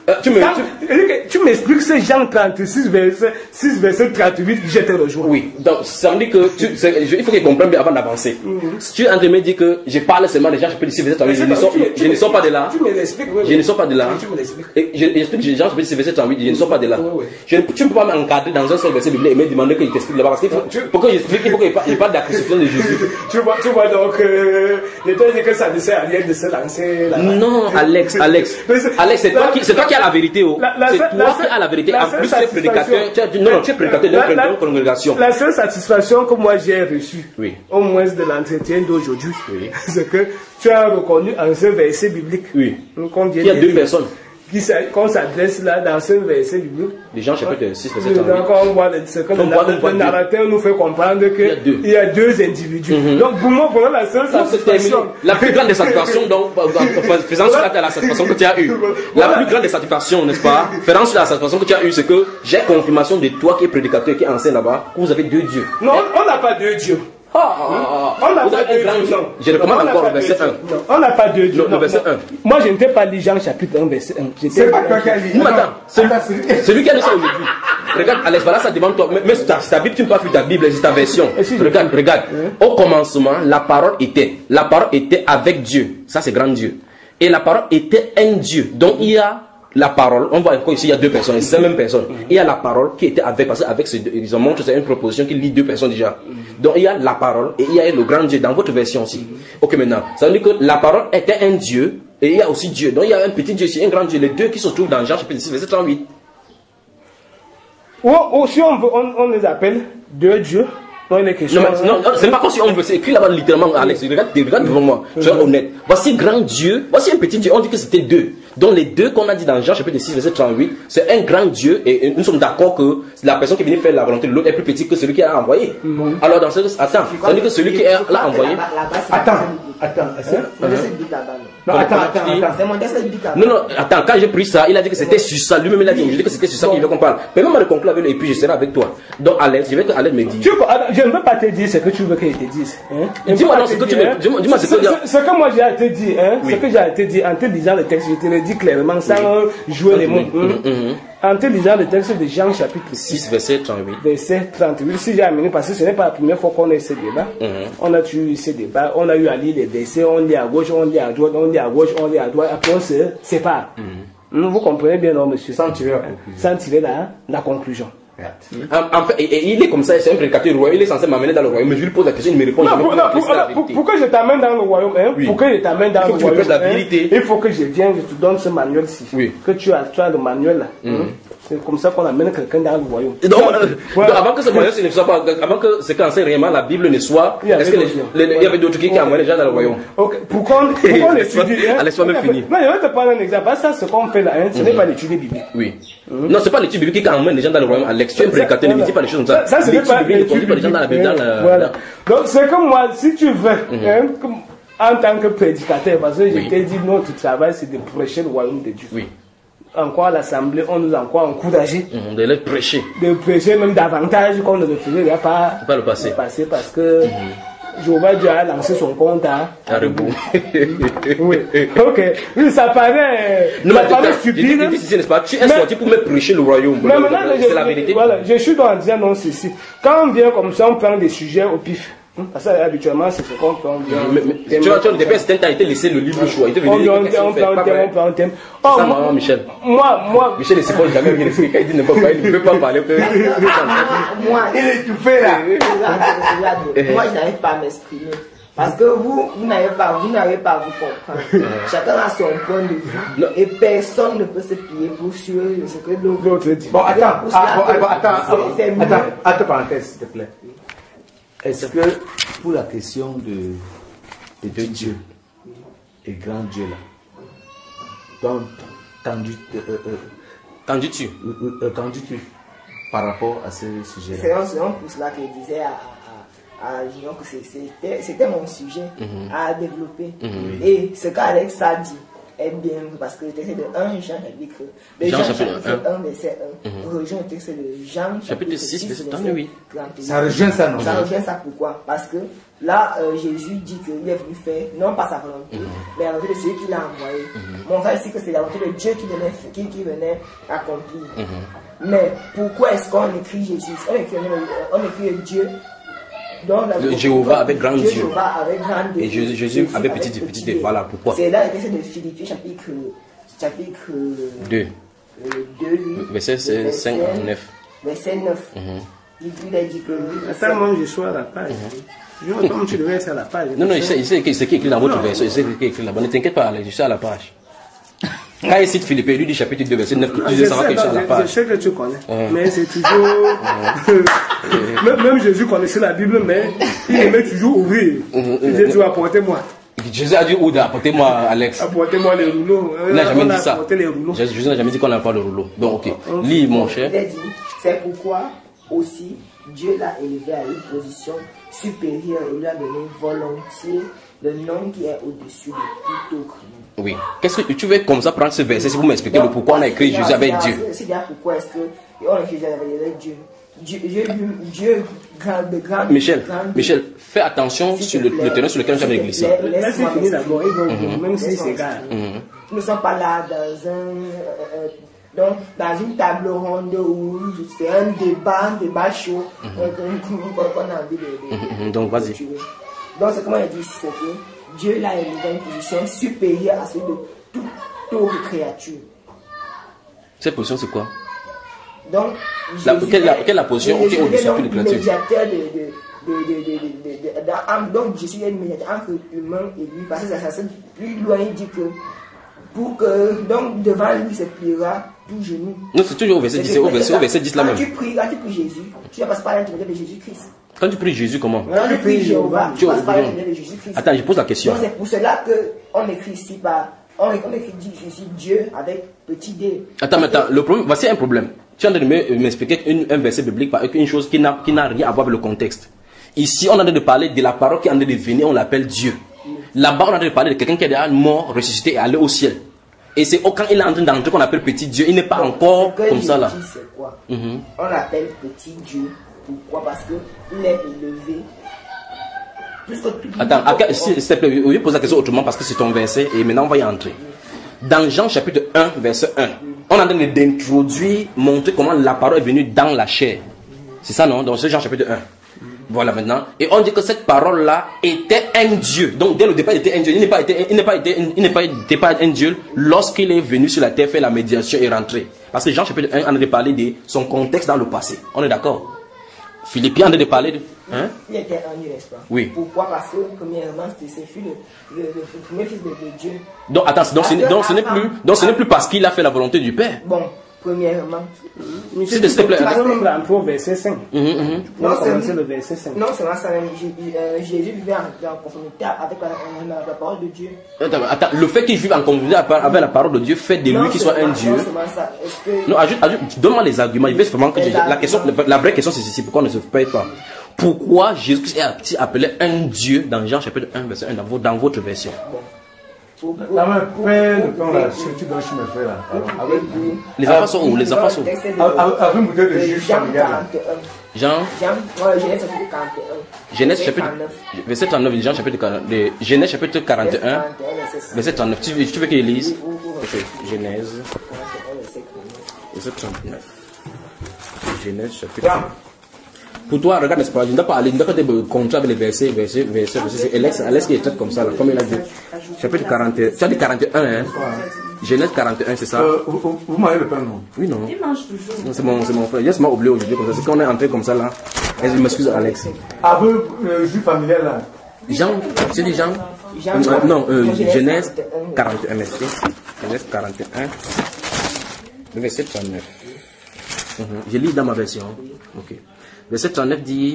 Euh, tu me, Quand, tu... tu m'expliques ce Jean trente-six, verset, six, verset trente-huit, je te rejoins. Oui, donc ça me dit que tu, je, il faut qu'ils comprennent bien avant d'avancer. Mm-hmm. Si tu es en train de me dire que je parle seulement des gens, je peux dire verset trente-huit, je, ne sors, je ne sors pas de là. Tu me l'expliques, oui, Je ne sors pas de là. Tu me l'expliques. Et je, j'explique les gens, je peux dire verset trente-huit, je ne sors pas de là. Oui, oui. Je, tu ne peux pas m'encadrer dans un seul verset biblique et me demander qu'il t'explique là-bas. Parce qu'il faut, tu, pour que j'explique, il faut qu'il parle, parle de la crucifixion de Jésus. Tu vois, tu vois donc, euh, le temps dit que ça ne sert à rien de se lancer là. Non, Alex, Alex. Alex, c'est toi qui, c'est toi qui as la vérité, oh. La, la, c'est la, toi la, qui as la vérité. La en plus, tu es prédicateur. Tu as, non, non, tu es prédicateur d'une congrégation. La seule satisfaction que moi j'ai reçue, oui. au moins de l'entretien d'aujourd'hui, oui. c'est que tu as reconnu en ce verset biblique. Oui. Il y a deux dire, personnes. Qu'on s'adresse là dans ce verset biblique. Les gens chapitre six, verset trente-huit. Donc on voit ce que le, le, le narrateur nous fait comprendre qu'il y, y a deux individus. Mm-hmm. Donc pour moi, voilà la seule satisfaction. La plus grande des satisfactions, donc, faisant sur la satisfaction que tu as eue. La plus grande des satisfactions, n'est-ce pas? Faisant sur la satisfaction que tu as eue, c'est que j'ai confirmation de toi qui es prédicateur, qui enseigne là-bas, que vous avez deux dieux. Non, on n'a pas deux dieux. Ah, ah, ah. On n'a pas deux dieux. Non. Je recommande encore le verset un. Non, on n'a pas deux dieux. Non, le verset un. Moi, je ne t'ai pas lu Jean chapitre un, verset un. C'est pas toi qui as lu. Non, attends. Celui qui a lu ça aujourd'hui. Regarde, Alex, voilà ça devant toi. Mais ta, ta Bible, tu ne peux pas plus ta Bible, c'est ta version. Regarde, regarde. Au commencement, la parole était. La parole était avec Dieu. Ça, c'est grand Dieu. Et la parole était un Dieu. Donc, il y a la parole, on voit encore ici, il y a deux personnes, c'est la même personne. Il y a la parole qui était avec, parce qu'avec ce, ils ont montré, c'est une proposition qui lie deux personnes déjà. Donc il y a la parole et il y a le grand Dieu dans votre version aussi. Ok, maintenant, ça veut dire que la parole était un Dieu et il y a aussi Dieu. Donc il y a un petit Dieu ici, un grand Dieu, les deux qui se trouvent dans Jean chapitre six, verset trente-huit. Ou, ou si on, veut, on, on les appelle deux dieux. Non, il est question. Non, mais, non, non c'est pas comme si on veut, c'est écrit là-bas littéralement, Alex, regarde, regarde devant moi, sois honnête. Voici grand Dieu, voici un petit Dieu, on dit que c'était deux. Donc les deux qu'on a dit dans Jean chapitre six, verset trente-huit, c'est un grand Dieu et nous sommes d'accord que la personne qui est venue faire la volonté de l'autre est plus petite que celui qui a envoyé. Mm-hmm. Alors dans ce attends, ça veut dire que celui qui l'a envoyé. Attends, attends, non, attends, attends, attends. Non, non, attends, quand j'ai pris ça, il a dit que c'était sur ça, lui-même il a dit, je dis que c'était sur ça qu'il veut qu'on parle. Mais même à le conclure avec lui et puis je serai avec toi. Donc Alex, je veux que Alex me dise. Je ne veux pas te dire ce que tu veux qu'il te dise. Dis-moi non, ce que tu veux, dis-moi ce que Ce que moi j'ai à te dire, ce que j'ai à te dire en te lisant le texte, je te le dis clairement, sans jouer les mots. En te lisant le texte de Jean chapitre six, verset trente-huit. Verset trente-huit, si j'ai amené, parce que ce n'est pas la première fois qu'on a ce débat. Mm-hmm. On a eu ce débat, on a eu à lire les versets, on lit à gauche, on lit à droite, on lit à gauche, on lit à droite, après on se sépare. Mm-hmm. Vous comprenez bien, non, monsieur? Sans tirer la conclusion. Sans tirer la, la conclusion. En, en fait, et, et il est comme ça, c'est un prédicateur royaume, il est censé m'amener dans le royaume, mais je lui pose la question, il me répond. Non, pour, non, pour, alors, pour, pour que je t'amène dans le royaume, hein, oui. Pour que je t'amène dans le royaume, la vérité. Hein, il faut que je vienne, je te donne ce manuel-ci. Oui. Que tu as, tu as le manuel là. Mm. Hein. C'est comme ça qu'on amène quelqu'un dans le royaume. Donc, donc, euh, ouais. donc avant que ce manuel ne soit pas, avant que ce qu'enseigne réellement la Bible ne soit, est-ce que les, les, les, il y avait d'autres qui, qui envoyaient les gens dans le royaume? Ok. Pour qu'on, pour qu'on étudie, hein. Laisse-moi me finir. Non, je vais te prendre un exemple. Ça, ce qu'on fait là, hein, ce mm-hmm. n'est pas l'étude biblique. Oui. Mm-hmm. Non, c'est pas l'étude biblique qui emmène les gens dans le royaume. Alex, tu es un prédicateur, ne me dis pas les choses comme ça. Ça, ce n'est pas l'étude biblique. Les gens dans la Bible, dans la. Voilà. Donc, c'est comme moi, si tu veux, hein, en tant que prédicateur, parce que je t'ai dit, notre travail, c'est de prêcher le royaume de Dieu. Oui. Encore à l'Assemblée, on nous a encore encouragé mmh, de les prêcher. De prêcher même davantage qu'on ne le faisait il n'y a pas, pas le passé. Le passé parce que mmh. Jéhovah Dieu a lancé son compte à, à rebours. Oui, ok. Oui, ça paraît, non, ça paraît stupide. Je dis, je dis, n'est-ce pas? Tu es sorti pour me prêcher le royaume. Mais maintenant, c'est la vérité. Voilà, je suis dans en disant non, ceci. Quand on vient comme ça, on prend des sujets au pif. Parce que habituellement, c'est ce qu'on prend. Tu vois, tu vois, depuis un certain temps, il t'a laissé le libre choix. Il t'a venu dire, on prend un thème, on prend un thème. Oh, ça, moi, Michel. Moi, moi. Michel, il ne sait pas jamais bien expliquer. Il dit ne peut pas, il ne peut pas parler. Moi, il est étouffé là. Moi, je n'arrive pas à m'exprimer. Parce que vous, vous n'avez pas, vous n'avez pas à vous comprendre. Chacun a son point de vue. Non. Et personne ne peut se plier pour suivre ce que l'autre dit. Bon, attends, attends, attends, attends, attends, parenthèse, s'il te plaît. Est-ce que pour la question de, de deux dieux et grand Dieu là, donc, t'en dis-tu tu par rapport à ce sujet-là? C'est un pour cela que je disais à, à, à Junior que c'était, c'était mon sujet mm-hmm. à développer. Mm-hmm. Et ce qu'Alex a dit est bien, parce que le texte de un Jean chapitre Jean chapitre un verset un mm-hmm. rejoint le texte de Jean chapitre six verset trente-huit. Ça rejoint ça, non? Ça rejoint ça pourquoi? Parce que là, euh, Jésus dit qu'il est venu faire, non pas sa volonté, mm-hmm. mais la volonté de celui qui l'a envoyé. Mm-hmm. Montrant ici que c'est la volonté de Dieu qui venait, qui, qui venait accomplir. Mm-hmm. Mais pourquoi est-ce qu'on écrit Jésus? On écrit, on écrit Dieu. Donc, la, le Jéhovah avec grand Dieu. Jéhovah avec grand Dieu. Et Jésus, Jésus avec petit, petit, petit D. Voilà pourquoi. C'est là le de Philippiens chapitre, chapitre deux. Euh, deux verset cinq à neuf. Verset neuf. Mm-hmm. Il a dit que. Attends, moi je suis à la page. Mm-hmm. Je comme tu devais être à la page. Non, non, il sait, il sait ce qui est écrit dans votre verset. Il sait ce qui est écrit là-bas. Ne t'inquiète pas, je suis à la page. Quand il cite Philippe, lui dit chapitre deux, verset neuf, tu sais savoir que je suis à la page. Je sais que tu connais, mmh. mais c'est toujours. même, même Jésus connaissait la Bible, mais il aimait toujours ouvrir. Mmh. Il disait, tu vas apporter moi. Jésus a dit, où apportez-moi Alex. Apportez-moi les rouleaux. Il n'a jamais dit ça. Jésus n'a jamais dit qu'on n'a pas de rouleau. Donc, ok. Mmh. Lis, mon cher. Il a dit, c'est pourquoi aussi Dieu l'a élevé à une position supérieure et lui a donné volontiers le nom qui est au-dessus de tout autre nom. Oui. Qu'est-ce que tu veux comme ça prendre ce verset si vous m'expliquez le pourquoi on a écrit Jésus avec Dieu? C'est bien pourquoi est-ce qu'on a écrit Jésus avec Dieu. Dieu, Dieu, Dieu grand, grand, Michel, grand, Michel, fais attention sur le, le terrain sur lequel nous avons glissé. Laisse-moi finir d'abord, même si c'est grave. Nous ne sommes pas là dans un, euh, donc, dans une table ronde où c'est un débat, un débat chaud, qu'on a envie de. Donc, vas-y. Donc, c'est comment il dit, c'est que Dieu l'a élevé dans une position supérieure à celle de toute autre créature. Cette position, c'est quoi? Donc, la, quelle, la, quelle est la position qui est au-dessus de toute créature? Médiateur de, de, de, de, de, de, de, de, donc, Jésus est le médiateur entre l'humain et lui, parce que ça, ça, ça plus loin, il dit que, pour que, donc, devant lui se pliera tout genou. Non, c'est toujours au verset dix, au verset, au verset dix là même. Quand tu pries, quand tu pries Jésus, tu ne passes pas l'intermédiaire de Jésus-Christ. Quand tu pries Jésus, comment? Quand tu pries Jéhovah, tu ne passes pas l'intermédiaire de Jésus-Christ. Attends, je pose la question. Donc, c'est pour cela qu'on écrit ici, par, on, on écrit ici Dieu avec petit d. Attends, mais attends, le problème, voici un problème. Tu es en train de m'expliquer un verset biblique par une chose qui n'a rien à voir avec le contexte. Ici, on est en train de parler de la parole qui est en train de venir, on l'appelle Dieu. Là-bas, on est en train de parler de quelqu'un qui est déjà mort, ressuscité et allé au ciel. Et c'est quand il est en train d'entrer qu'on appelle petit Dieu. Il n'est pas donc, encore comme ça là. C'est quoi? Mm-hmm. On l'appelle petit Dieu. Pourquoi? Parce qu'il est élevé. Attends, s'il te plaît, je vais poser la question autrement parce que c'est ton verset et maintenant on va y entrer. Dans Jean chapitre un, verset un, on est en train d'introduire, montrer comment la parole est venue dans la chair. C'est ça, non? Dans ce Jean chapitre un. Voilà maintenant. Et on dit que cette parole-là était un Dieu. Donc dès le départ, il était un Dieu. Il n'est pas été, il n'est pas été, il n'est pas été pas un Dieu lorsqu'il est venu sur la terre faire la médiation et rentrer. Parce que Jean chapitre un, on a parlé de son contexte dans le passé. On est d'accord? Philippiens, on a parlé de... Hein? Il était un Dieu, n'est-ce pas? Oui. Pourquoi? Parce que premièrement, c'est le, le, le premier fils de, de Dieu. Donc attends, donc ce, donc, ce n'est plus, donc ce n'est plus parce qu'il a fait la volonté du Père. Bon. Premièrement, mmh. s'il te plaît, on au verset cinq. Mmh, mmh. Non, c'est le verset cinq. Non, c'est ça même. Jésus vivait en conformité avec la, la, la parole de Dieu. Attends, attends, le fait qu'il vive en conformité avec la parole de Dieu fait de lui qu'il soit un Dieu. Non, c'est ça. Que... Non, ajoute, ajoute, donne-moi les arguments. Il veut vraiment que la, la, question, la, la vraie question, c'est ceci. Pourquoi on ne se paye pas? Pourquoi Jésus est appelé un Dieu dans Jean chapitre un, verset un, dans votre, dans votre version? Bon. La main pleine quand la structure dont je me fais là. Avec vous. Les enfants sont où? Les enfants sont où? Avec une bouteille de jus familial. Jean. Genèse chapitre quarante et un. Genèse chapitre. Verset trente-neuf. Jean chapitre quarante. Genèse chapitre quarante et un. Verset trente-neuf. Tu, tu veux qu'il lise? Genèse. Verset trente-neuf. Genèse chapitre. Pour toi, regarde, n'est-ce pas, je ne dois pas aller, je ne dois pas te contraire avec les versets, versets, versets, versets. C'est Alex, Alex qui est traite comme ça, là, comme il a dit. Chapitre quarante, tu as dit quarante et un, hein? Genèse quarante et un, c'est ça? Euh, vous vous m'avez le pain, non? Oui, non. Il mange toujours. Non, c'est mon, c'est mon frère. Laisse-moi oublier aujourd'hui comme ça. C'est quand on est entré comme ça, là. Je m'excuse, Alex. Avec le jus familial, là. Jean, tu dis Jean? Jean euh, non, euh, Genèse quarante et un, merci. Genèse quarante et un, verset trente-neuf. Mm-hmm. Je lis dans ma version. Ok. Verset trente-neuf dit,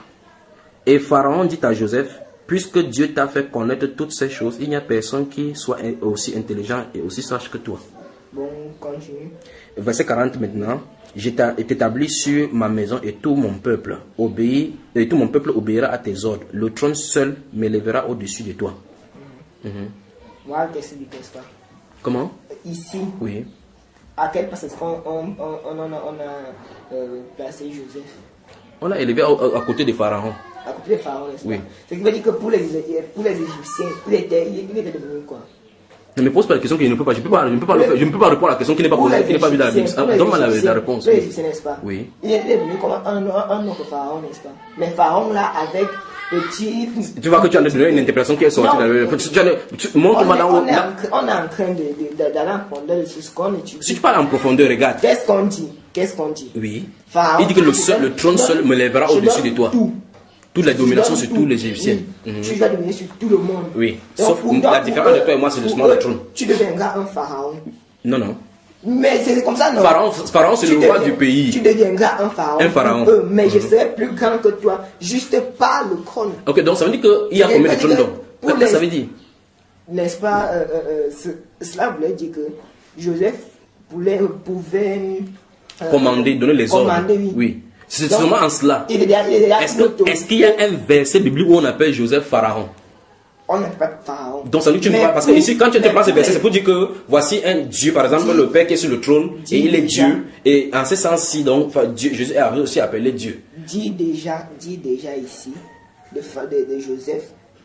et Pharaon dit à Joseph, puisque Dieu t'a fait connaître toutes ces choses, il n'y a personne qui soit aussi intelligent et aussi sage que toi. Bon, continue. Verset quarante maintenant, je t'établis sur ma maison et tout mon peuple obéit, et tout mon peuple obéira à tes ordres. Le trône seul m'élèvera au-dessus de toi. Mm-hmm. Mm-hmm. Moi, qu'est-ce que tu pas? Comment? Ici. Oui. À quel passage on, on, on, on, a, on a euh, placé Joseph? On l'a élevé à, à, à côté de Pharaon. à côté de Pharaon, n'est-ce pas? Oui. Ce qui veut dire que pour les, pour les Égyptiens, il était, il était devenu quoi? Ne me pose pas la question que je ne peux pas, je peux pas, je ne peux pas, le, je ne peux pas répondre à la question qui n'est pas posée, qui n'est pas vue dans la Bible. Donne-moi la, la réponse. Pour les Égyptiens, n'est-ce pas? Oui. Il était devenu comme un, un, un autre Pharaon, n'est-ce pas? Mais Pharaon là, avec petit. Tu vois que tu as donné une interprétation qui est sortie dans le. Montre-moi dans on, est en, on est en train d'aller en profondeur sur ce qu'on étudie. Si tu parles en profondeur, regarde. Qu'est-ce qu'on dit? Qu'est-ce qu'on dit? Oui. Pharaon, il dit que le, seul, le trône seul me lèvera au-dessus de toi. Tout. Toute la domination sur tous les Égyptiens. Oui. Mm-hmm. Tu vas dominer sur tout le monde. Oui. Donc, sauf pour, la donc, différence de toi et moi, c'est justement le trône. Tu deviendras un pharaon. Non, non. Mais c'est comme ça, non? Pharaon, pharaon c'est le roi du pays. Tu deviendras un pharaon. Un pharaon. Eux, mais mm-hmm. je serai plus grand que toi, juste par le trône. Ok, donc ça veut dire qu'il y a combien de trônes donc? Qu'est-ce que ça veut dire? N'est-ce pas, euh, euh, ce, cela voulait dire que Joseph pouvait, pouvait euh, commander, donner les ordres. Commander, oui. oui. C'est seulement en cela. Est-ce est qu'il y a un verset biblique où on appelle Joseph Pharaon? On n'appelle pas Pharaon. Donc ça veut dire que tu ne vois, parce que ici quand tu te prends ce verset, c'est pour dire que voici un Dieu, par exemple, le Père qui est sur le trône, et il est Dieu, et en ce sens-ci, donc, Dieu, Jésus est aussi appelé Dieu. Dit déjà, dit déjà ici, de, de, de Joseph,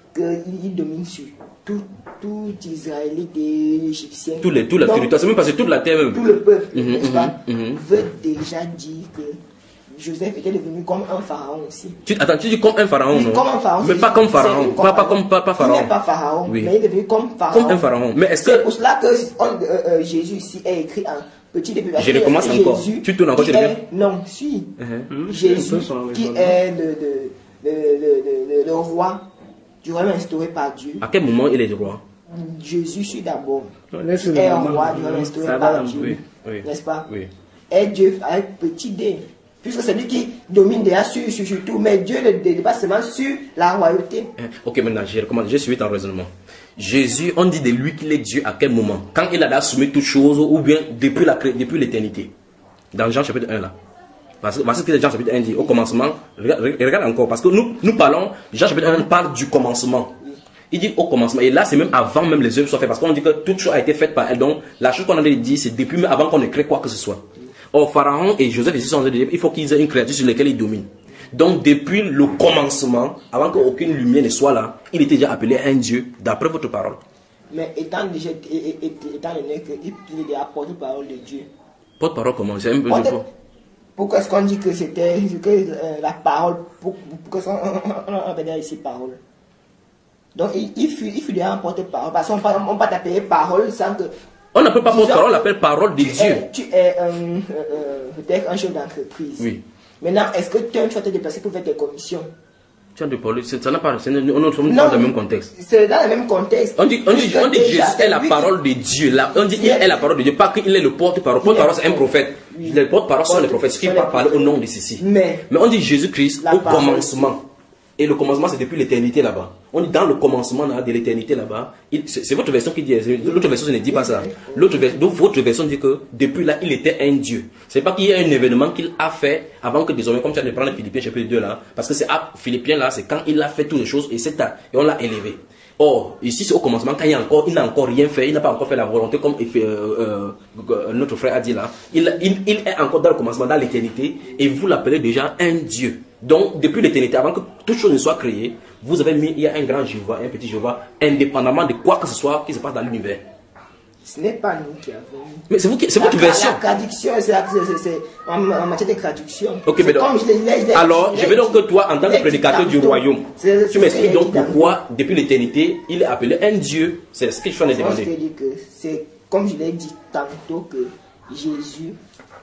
qu'il domine sur tout, tout Israélite et Égyptien. Tous les, tous les territoires, c'est même parce que toute la terre même. Tout le peuple, mm-hmm, n'est-ce pas, mm-hmm. veut déjà dire que Joseph était devenu comme un pharaon aussi. Tu, attends, tu dis comme un pharaon, oui, non? Comme un pharaon. Mais pas comme pharaon. Pas, pas comme pas, pas pharaon. Il n'est pas pharaon, oui. mais il est devenu comme pharaon. Comme un pharaon. Mais est-ce que. C'est pour cela que on, euh, euh, Jésus ici est écrit en petit début. Je recommence encore. Jésus tu tournes encore, tu reviens? Non, suis. Uh-huh. Jésus qui est le, le, le, le, le, le roi du royaume instauré par Dieu. À quel moment il est le roi? Jésus suis d'abord. Est un roi du royaume instauré par Dieu. Oui, oui. N'est-ce pas? Oui. Et Dieu avec petit d. Puisque c'est lui qui domine déjà sur, sur, sur tout, mais Dieu ne dépasse seulement sur la royauté. Ok, maintenant je recommande, je suis ton raisonnement. Jésus, on dit de lui qu'il est Dieu à quel moment? Quand il a soumis toutes choses ou bien depuis la depuis l'éternité? Dans Jean chapitre un là. Parce que, parce que Jean chapitre un dit au commencement, regarde, regarde encore, parce que nous, nous parlons, Jean chapitre un parle du commencement. Il dit au commencement, et là c'est même avant même les œuvres soient faites, parce qu'on dit que toute chose a été faite par elle. Donc la chose qu'on a dit, c'est depuis même avant qu'on ne crée quoi que ce soit. Or, Pharaon et Joseph ici sont en train de dire il faut qu'ils aient une créature sur laquelle ils dominent. Donc, depuis le commencement, avant qu'aucune lumière ne soit là, il était déjà appelé un Dieu, d'après votre parole. Mais étant, déjà, étant donné qu'il est déjà porte-parole de Dieu. Porte-parole comment? C'est un peu. Pourquoi est-ce qu'on dit que c'était que, euh, la parole? Pourquoi est-ce qu'on appelle ici parole? Donc, il, il fut, il fut déjà un porte-parole. Parce qu'on ne peut pas t'appeler parole sans que. On n'appelle pas porte-parole, on l'appelle parole de tu Dieu. Es, tu es euh, euh, peut-être un chef d'entreprise. Oui. Maintenant, est-ce que tu vas te déplacer pour faire tes commissions? Tu as de parler, ça n'a pas, on ne sommes pas dans le même contexte. C'est dans le même contexte. On dit, on dit, on dit Jésus est la parole de Dieu. Là, on dit il est la parole de Dieu, pas qu'il est le porte-parole. Porte-parole, c'est un prophète. Oui. Les porte-parole sont les prophètes, qui peuvent parler au nom de ceci. Mais, Mais on dit Jésus-Christ au commencement. Et le commencement, c'est depuis l'éternité là-bas. On dit dans le commencement là, de l'éternité là-bas. C'est votre version qui dit. L'autre version ne dit pas ça. L'autre votre version dit que depuis là, il était un Dieu. C'est pas qu'il y a un événement qu'il a fait avant que désormais, comme tu as de prendre Philippiens chapitre deux là, parce que c'est à Philippiens là, c'est quand il a fait toutes les choses et c'est et on l'a élevé. Or, ici c'est au commencement, quand il, y a encore, il n'a encore rien fait, il n'a pas encore fait la volonté comme euh, euh, notre frère a dit là. Il, il, il est encore dans le commencement, dans l'éternité, et vous l'appelez déjà un Dieu. Donc, depuis l'éternité, avant que toute chose ne soit créée, vous avez mis, il y a un grand Jéhovah, un petit Jéhovah, indépendamment de quoi que ce soit qui se passe dans l'univers. Ce n'est pas nous qui avons. Mais c'est vous qui, c'est votre version. La traduction, c'est en, en matière de traduction. Ok, mais donc, je l'ai, alors, je veux donc que toi, en tant que prédicateur du royaume, tu m'expliques donc pourquoi, depuis l'éternité, il est appelé un Dieu. C'est ce que je suis en train de demander. Je veux dire que c'est, comme je l'ai dit tantôt, que Jésus.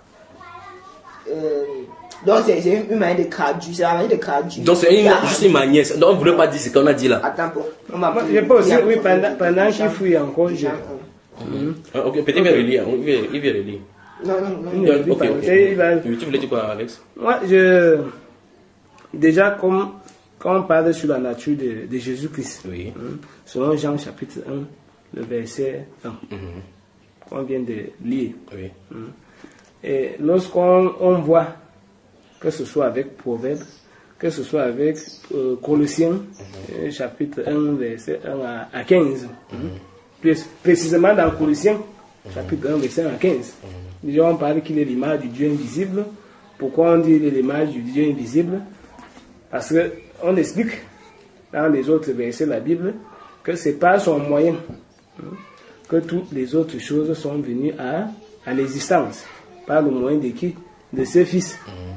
Euh, donc, c'est une manière de traduire. C'est la manière de traduire. Donc, c'est une, juste une manière. Donc, on ne voulait pas dire ce qu'on a dit là. Attends, pour. Je peux aussi, oui, pendant, pendant qu'il fouille encore, je. Mmh. Ah, ok, peut-être il va relire. Il va, il va relire. Non, non, non. Il ne ok, ok. Va... Tu voulais dire quoi, Alex? Moi, je. Déjà, comme quand on parle sur la nature de, de Jésus-Christ, oui. hein, selon Jean chapitre un, le verset un, mmh. qu'on vient de lire. Oui. Hein, et lorsqu'on on voit, que ce soit avec Proverbes, que ce soit avec euh, Colossiens, mmh. chapitre un, verset un à, à quinze, mmh. Plus précisément dans Colossiens, mmh. chapitre un, verset un à quinze. Mmh. Déjà, on parle qu'il est l'image du Dieu invisible. Pourquoi on dit l'image du Dieu invisible? Parce que on explique dans les autres versets de la Bible que c'est par son moyen que toutes les autres choses sont venues à, à l'existence. Par le moyen de qui? De ses fils.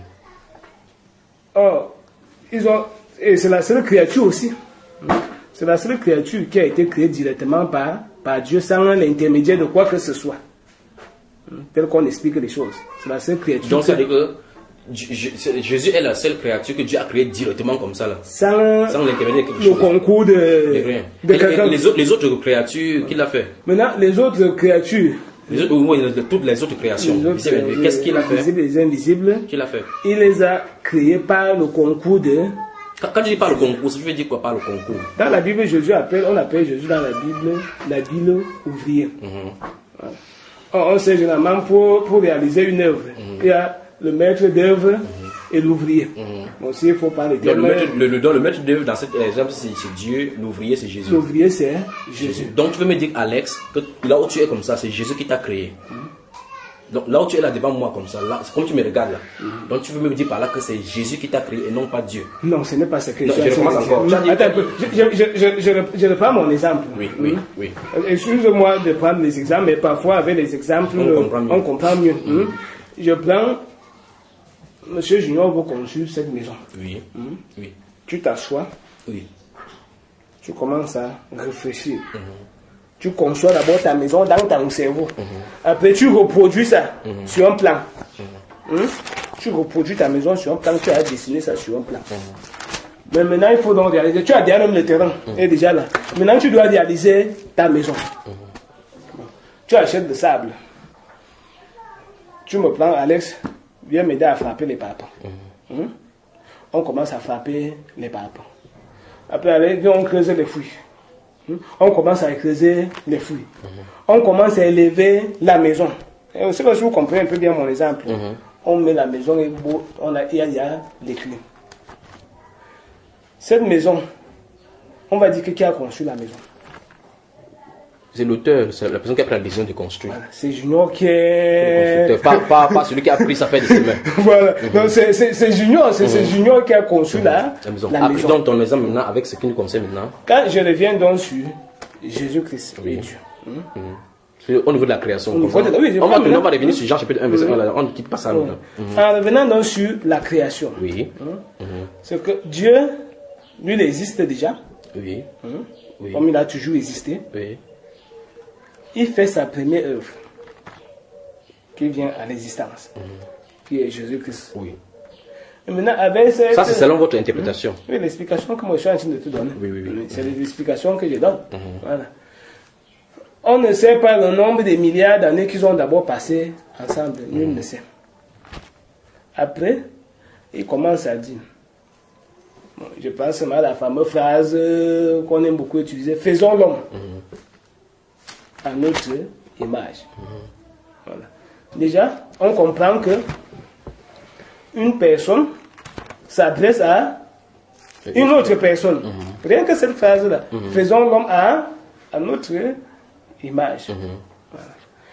Or, ils ont, et c'est la seule créature aussi. C'est la seule créature qui a été créée directement par, par Dieu sans l'intermédiaire de quoi que ce soit. Tel qu'on explique les choses. C'est la seule créature. Donc, ça veut dire que Jésus est la seule créature que Dieu a créée directement comme ça là. Sans, sans l'intermédiaire de quelque le chose. concours de, de, de quelqu'un. Les, les autres créatures, qui l'a fait? Maintenant, les autres créatures. Les autres, oui, toutes les autres créations. Qu'est-ce qu'il a fait? Les visibles et invisibles. Qui l'a fait? Il les a créés par le concours de. Quand, quand je dis par le concours, je veux dire quoi par le concours? Dans la Bible, Jésus appelle, on appelle Jésus dans la Bible la Bible ouvrière. Mm-hmm. Voilà. On, on sait généralement pour, pour réaliser une œuvre, mm-hmm. il y a le maître d'œuvre mm-hmm. et l'ouvrier. Mm-hmm. Bon, s'il faut parler de le maître, le, le, le maître d'œuvre dans cet exemple, c'est Dieu, l'ouvrier, c'est Jésus. L'ouvrier, c'est Jésus. Donc tu veux me dire, Alex, que là où tu es comme ça, c'est Jésus qui t'a créé. Mm-hmm. Donc là où tu es là devant moi comme ça, là, c'est comme tu me regardes là. Mm-hmm. Donc tu veux me dire par là que c'est Jésus qui t'a créé et non pas Dieu. Non, ce n'est pas ce que non, je recommence encore. Attends un peu, je, je, je, je, je reprends mon exemple. Oui, oui, oui. Excuse-moi de prendre les exemples, mais parfois avec les exemples, on, le, comprend, mieux. on comprend mieux. Mm-hmm. Je prends, Monsieur Junior veut construire cette maison. Oui, mm-hmm. oui. Tu t'assois. Oui. Tu commences à réfléchir. Mm-hmm. Tu conçois d'abord ta maison dans ton cerveau. Mm-hmm. Après, tu reproduis ça mm-hmm. sur un plan. Mm-hmm. Mm? Tu reproduis ta maison sur un plan. Tu as dessiné ça sur un plan. Mm-hmm. Mais maintenant, il faut donc réaliser. Tu as déjà même le terrain. Mm-hmm. Et déjà là. Maintenant, tu dois réaliser ta maison. Mm-hmm. Tu achètes le sable. Tu me prends, Alex, viens m'aider à frapper les parpaings. Mm-hmm. Mm? On commence à frapper les parpaings. Après, allez, viens, on creuse les fouilles. On commence à creuser les fruits. Mm-hmm. On commence à élever la maison. Et aussi, si vous comprenez un peu bien mon exemple, mm-hmm. on met la maison et on a, il y a, il y a les clés. Cette maison, on va dire que qui a construit la maison? C'est l'auteur, c'est la personne qui a pris la décision de construire. Voilà, c'est Junior qui est... Pas, pas, pas celui qui a pris sa paix de ses mains. Voilà, mm-hmm. donc c'est, c'est, c'est Junior, c'est, mm-hmm. c'est Junior qui a construit mm-hmm. la, la maison. La Après, maison. dans ton exemple maintenant, avec ce qui nous concerne maintenant. Quand je reviens donc sur Jésus-Christ, oui. Dieu. Mm-hmm. Au niveau de la création. Au niveau de la, oui, on, va, on va revenir sur Jean chapitre un, verset un, on ne quitte pas ça. Mm-hmm. Mm-hmm. En revenant donc sur la création. Oui. Mm-hmm. C'est que Dieu, lui, il existe déjà. Oui. Mm-hmm. Oui. Comme il a toujours existé. Oui. Il fait sa première œuvre qui vient à l'existence, mm-hmm. qui est Jésus-Christ. Oui. Et maintenant, avec cette... Ça, c'est selon votre interprétation. Mm-hmm. Oui, l'explication que moi je suis en train de te donner. Oui, oui, oui. C'est les explications que je donne. Mm-hmm. Voilà. On ne sait pas le nombre de milliards d'années qu'ils ont d'abord passé ensemble. Nul mm-hmm. ne sait. Après, il commence à dire. Bon, je pense à la fameuse phrase qu'on aime beaucoup utiliser. Faisons l'homme. Mm-hmm. À notre image. Mm-hmm. Voilà. Déjà, on comprend que une personne s'adresse à une autre personne. Mm-hmm. Rien que cette phrase-là. Mm-hmm. Faisons l'homme à, à notre image. Mm-hmm. Voilà.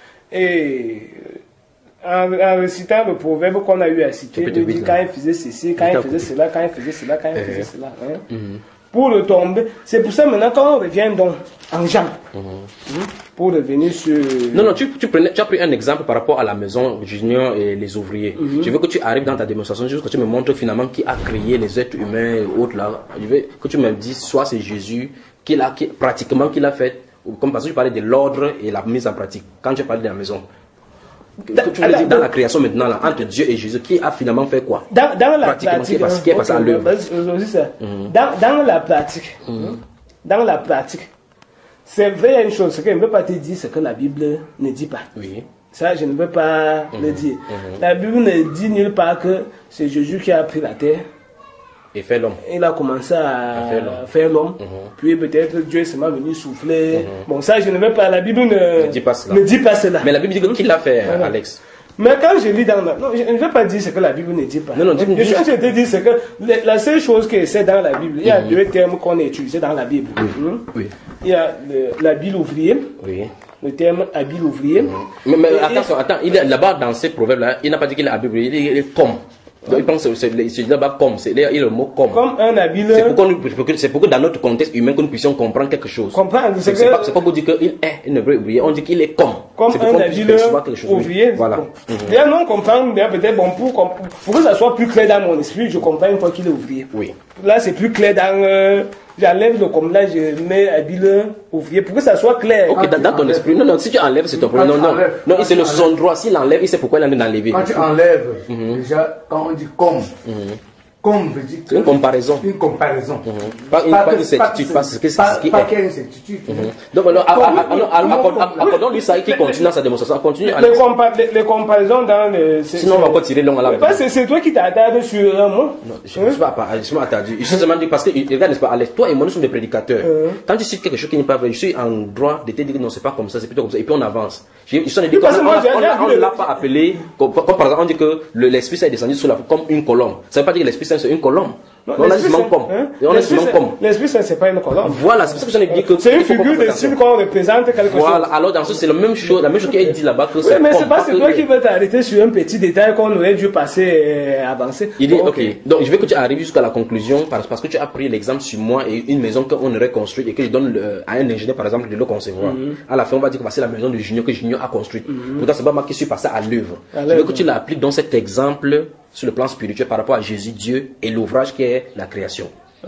Et en, en récitant le proverbe qu'on a eu à citer, il dit quand il faisait ceci, quand il faisait cela, quand il faisait cela, quand il faisait cela. Hein? Mm-hmm. Pour le tomber. C'est pour ça maintenant quand on revient donc en Jean, mm-hmm. pour revenir sur... Non, non, tu, tu, prenais, tu as pris un exemple par rapport à la maison Junior et les ouvriers. Mm-hmm. Je veux que tu arrives dans ta démonstration, juste que tu me montres finalement qui a créé les êtres humains et autres là. Je veux que tu me dises soit c'est Jésus, qui l'a, qui, pratiquement qui l'a fait, comme parce que je parlais de l'ordre et la mise en pratique. Quand tu parlais de la maison. Da, tu veux alors, dire dans la création maintenant là, entre Dieu et Jésus, qui a finalement fait quoi? Dans, dans la pratique, qui est passé à l'œuvre. Mm-hmm. Dans, dans la pratique, mm-hmm. dans la pratique, c'est vrai une chose, c'est que je ne peux pas te dire ce que la Bible ne dit pas. Oui. Ça, je ne peux pas mm-hmm. le dire. Mm-hmm. La Bible ne dit nulle part que c'est Jésus qui a pris la terre. Et fait l'homme. Il a commencé à, à faire l'homme. Faire l'homme. Mm-hmm. Puis peut-être Dieu s'est venu souffler. Mm-hmm. Bon, ça, je ne veux pas. La Bible ne, ne, dit, pas cela. ne dit pas cela. Mais la Bible dit que qui l'a fait, voilà. Alex? Mais quand je lis dans la... Non, je ne veux pas dire ce que la Bible ne dit pas. Non, non, dis, je suis en train de dire c'est que la seule chose que c'est dans la Bible, il y a mm-hmm. deux termes qu'on a utilisés dans la Bible. Oui. Mm-hmm. Oui. Il y a le, l'habile ouvrier. Oui. Le terme habile ouvrier. Mm-hmm. Mais, mais attention, attends, il est là-bas dans ces proverbes-là, il n'a pas dit qu'il est habile ouvrier, il est comme. Donc, il pense que c'est là-bas comme, c'est le mot comme. Comme un habile. C'est pourquoi, nous, c'est pourquoi dans notre contexte humain que nous puissions comprendre quelque chose. Comprendre, c'est que... pas, pas pour dire qu'il est un hébreu ouvrier, on dit qu'il est comme. Comme un habile ouvrier. Voilà. Bon. Mm-hmm. Bien non comprendre, bien peut-être bon pour, pour que ça soit plus clair dans mon esprit, je comprends une fois qu'il est ouvrier. Oui. Là c'est plus clair dans. Euh, J'enlève le comme là, je mets habile ouvrier pour que ça soit clair. Ok, dans, dans ton esprit. Non, non, si tu enlèves, c'est ton problème. Non, non, non, c'est le son droit. S'il enlève, il sait pourquoi il en a enlevé. Quand tu enlèves, mm-hmm. déjà, quand on dit comme, mm-hmm. comme veut dire que une comparaison. Une comparaison. Mm-hmm. Pas une, pas pas une certitude, pas ce qui est. Pas, pas qu'il y ait une certitude. Mm-hmm. Donc, alors, accordons-lui ça qui continue dans sa démonstration. Continue. Les, compa les, les comparaisons dans le. Sinon, on va pas tirer long à la base. C'est toi qui t'attardes sur un mot. Non, je ne suis pas attardu. Je suis seulement dit parce que, regarde, n'est-ce pas, Alex, toi et moi, nous sommes des prédicateurs. Quand tu cites quelque chose qui n'est pas vrai, je suis en droit de te dire que non, c'est pas comme ça, c'est plutôt comme ça. Et puis on avance. Je suis en train de dire qu'on ne l'a pas appelé, comme par exemple, on dit que l'Esprit Saint est descendu sur la comme une colombe. Ça ne veut pas dire que l'Esprit Saint c'est une colombe. Non, on a dit seulement comme. On a seulement comme. L'Esprit Saint c'est pas une colombe. Voilà, c'est pour ça que j'en ai dit que. C'est une figure de style qu'on représente quelque chose. Voilà, alors dans ce c'est la même chose, la même chose qui est dit là-bas que c'est. Oui, mais c'est pas c'est toi qui veux t'arrêter sur un petit détail qu'on aurait dû passer, avancer. Il dit, ok, donc je veux que tu arrives jusqu'à la conclusion parce que tu as pris l'exemple sur moi et une maison qu'on aurait construite et que je donne à un ingénieur par exemple de le concevoir. À la fin, on va dire que c'est la maison de Junior que Junior a construite. Pourtant, c'est pas moi qui suis passé à l'œuvre. Je veux que tu l'appliques dans cet exemple sur le plan spirituel par rapport à Jésus, Dieu et l'ouvrage qui est la création.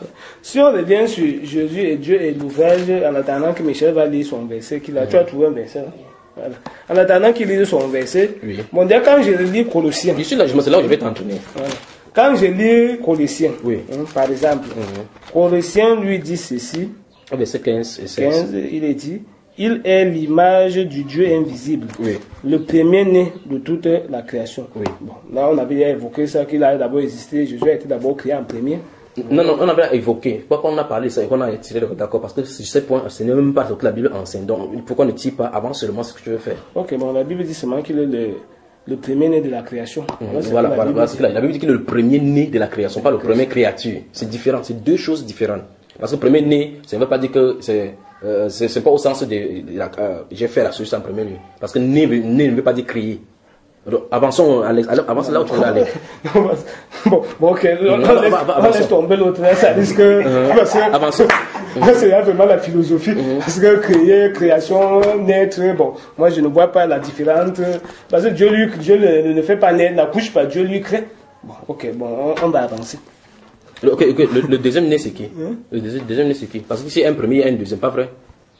Si on revient sur Jésus et Dieu et l'ouvrage, en attendant que Michel va lire son verset, qu'il a, mmh. tu as trouvé un verset. Voilà. En attendant qu'il lise son verset, oui. Bon, déjà quand je lis Colossiens, je suis là, c'est là où je vais t'entraîner. Voilà. Quand je lis Colossiens, oui. hein, par exemple, mmh. Colossiens lui dit ceci, verset quinze et seize. quinze, il est dit, il est l'image du Dieu invisible, oui. le premier-né de toute la création. Oui. Bon, là, on avait évoqué ça, qu'il a d'abord existé, Jésus a été d'abord créé en premier. Non, non, on avait évoqué. Pourquoi on a parlé de ça et qu'on a tiré le d'accord? Parce que ce point, ce n'est même pas ce que la Bible enseigne. Donc, pourquoi ne tire pas avant seulement ce que tu veux faire? Ok, bon, la Bible dit seulement qu'il est le, le premier-né de la création. Mmh, voilà, voilà, voilà c'est la Bible dit qu'il est le premier-né de la création, pas le premier créature. C'est différent, c'est deux choses différentes. Parce que le premier-né, ça ne veut pas dire que c'est. Euh, c'est pas au sens de, de la, euh, j'ai fait la solution en premier lieu. Parce que né, né ne veut pas dire créer. Alors, avançons, Alex, avance là où tu veux aller. Bon, bon, ok, on, on, laisse, on laisse tomber l'autre, ça risque. Uh-huh. Avançons. C'est là vraiment la philosophie. Uh-huh. Parce que créer, création, naître, bon, moi je ne vois pas la différence. Parce que Dieu, lui, Dieu ne, ne fait pas naître, n'accouche pas, Dieu lui crée. Bon, ok, bon, on, on va avancer. Ok, ok, le, le deuxième né c'est qui? Hein? Le deuxième, deuxième né c'est qui? Parce que si un premier, il y a un deuxième, pas vrai?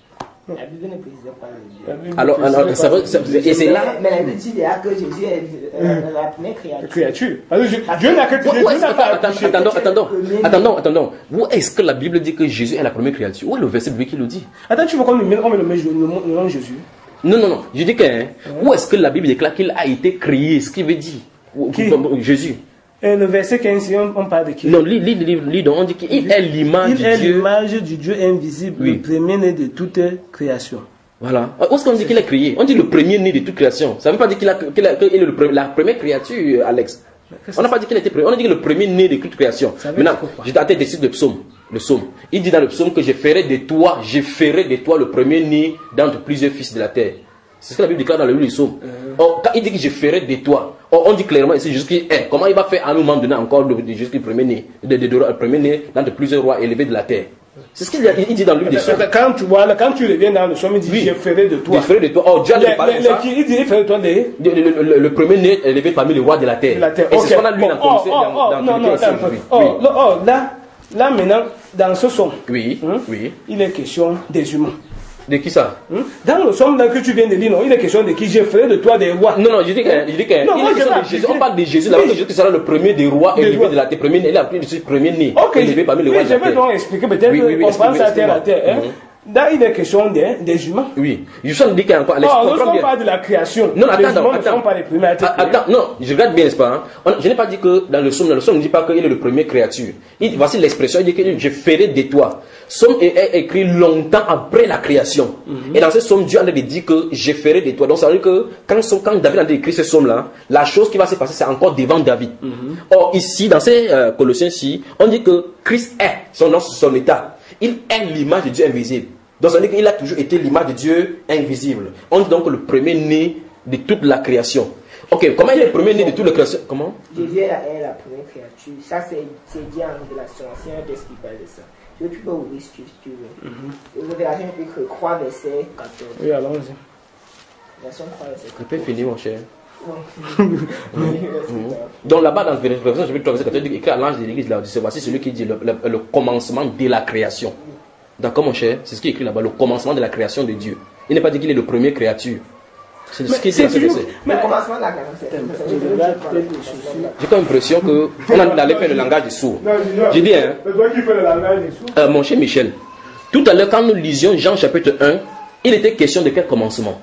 La Bible ne précise pas le Dieu. Alors, alors ça veut, ça, et c'est là. Mais la Bible dit que Jésus est euh, la première créature. créature. Alors, je, Dieu n'a que Dieu n'a pas accouché. Attendons, attendons, attendons, attendons. Où est-ce que la Bible dit que Jésus est la première créature? Où est le verset biblique qui le dit? Attends, tu veux qu'on le mette le nom de Jésus? Non, non, non. Je dis que hein, où est-ce que la Bible déclare qu'il a été créé? Ce qui veut dire qui? Jésus. Et le verset quinze, on, on parle de qui? Non, lis, lis, lis, lis donc, on dit qu'il est l'image du Dieu. Il est l'image du Dieu invisible, oui. Le premier-né de toute création. Voilà. Où est-ce qu'on dit qu'il est créé? On dit le premier-né de toute création. Ça ne veut pas dire qu'il a, qu'il a, qu'il est le, la première créature, Alex. On n'a pas dit qu'il était premier. On a dit que le premier-né de toute création. Maintenant, j'ai daté des sites de psaume. Le psaume. Il dit dans le psaume que je ferai de toi, je ferai de toi le premier-né d'entre plusieurs fils de la terre. C'est ce que la Bible déclare dans le livre du psaume. Euh... Oh, quand il dit que je ferai de toi, oh, on dit clairement ici Jésus qui est. Comment il va faire à un moment donné encore de, de Jésus qui est le premier-né, de, de, de, de, premier né dans de plusieurs rois élevés de la terre. C'est ce qu'il il dit dans le livre des psaumes. Quand tu vois, quand tu reviens dans le psaume, il dit oui. Je ferai de toi. Je ferai de toi. Oh, Dieu a parlé de ça. Il dit il ferai de toi des... Le, le, le, le premier-né élevé parmi les rois de la terre. De la terre. Et okay. c'est ce qu'on a lu bon. dans le oh, oh, oh, dans non, non, oh, oui. oh, oh, là, là maintenant, dans ce psaume, oui, hein, oui. Il est question des humains. De qui ça? Dans le somme que tu viens de lire, non, il est question de qui? Je ferai de toi des rois. Non, non, je dis que, je dis que, non, il est question de Jésus. On parle de Jésus, là, que Jésus sera le premier des rois élevés de la terre. Premier, il a appelé le premier né. Ok, élevé parmi les rois de la terre. Je vais donc expliquer, peut-être qu'on pense à terre à terre. Là, il est question des, des humains. Oui. Je suis en train de dire qu'encore, Alex, oh, lorsqu'on parle de la création, non, attends, les humains attends, ne sont pas les premiers à être créés. Attends, non, je regarde bien, n'est-ce pas, hein? On, je n'ai pas dit que dans le psaume, dans le psaume, on ne dit pas qu'il est le premier créature. Il, voici l'expression, il dit que je ferai de toi. Somme est, est écrit longtemps après la création. Mm-hmm. Et dans ce psaume, Dieu a dit que je ferai de toi. Donc ça veut dire que quand, quand David a écrit ce psaume-là, la chose qui va se passer, c'est encore devant David. Mm-hmm. Or, ici, dans ces euh, Colossiens-ci, on dit que Christ est son nom, son état. Il est l'image de Dieu invisible. Donc ça veut dire qu'il a toujours été l'image de Dieu invisible. On dit donc le premier-né de toute la création. Ok, comment il est le premier-né de toute la création? Comment? Jésus est la, est la première créature. Ça, c'est dit en Révélation. C'est un texte qui parle de ça. Tu peux ouvrir si tu veux. Mm-hmm. Révélation chapitre trois, verset quatorze. Oui, allons-y. Version trois, verset quatorze. Je peux finir, mon cher. Donc là-bas, dans Révélation chapitre trois, verset quatorze, il dit écrit à l'ange de l'église de Laodicée, voici celui qui dit le, le, le commencement de la création. D'accord, mon cher? C'est ce qui est écrit là-bas, le commencement de la création de Dieu. Il n'est pas dit qu'il est le premier créature. C'est ce qui est dit dans ce verset. Mais le commencement de la création, j'ai comme l'impression qu'on allait faire le langage des sourds. J'ai dit, hein, euh, mon cher Michel, tout à l'heure, quand nous lisions Jean chapitre un, il était question de quel commencement?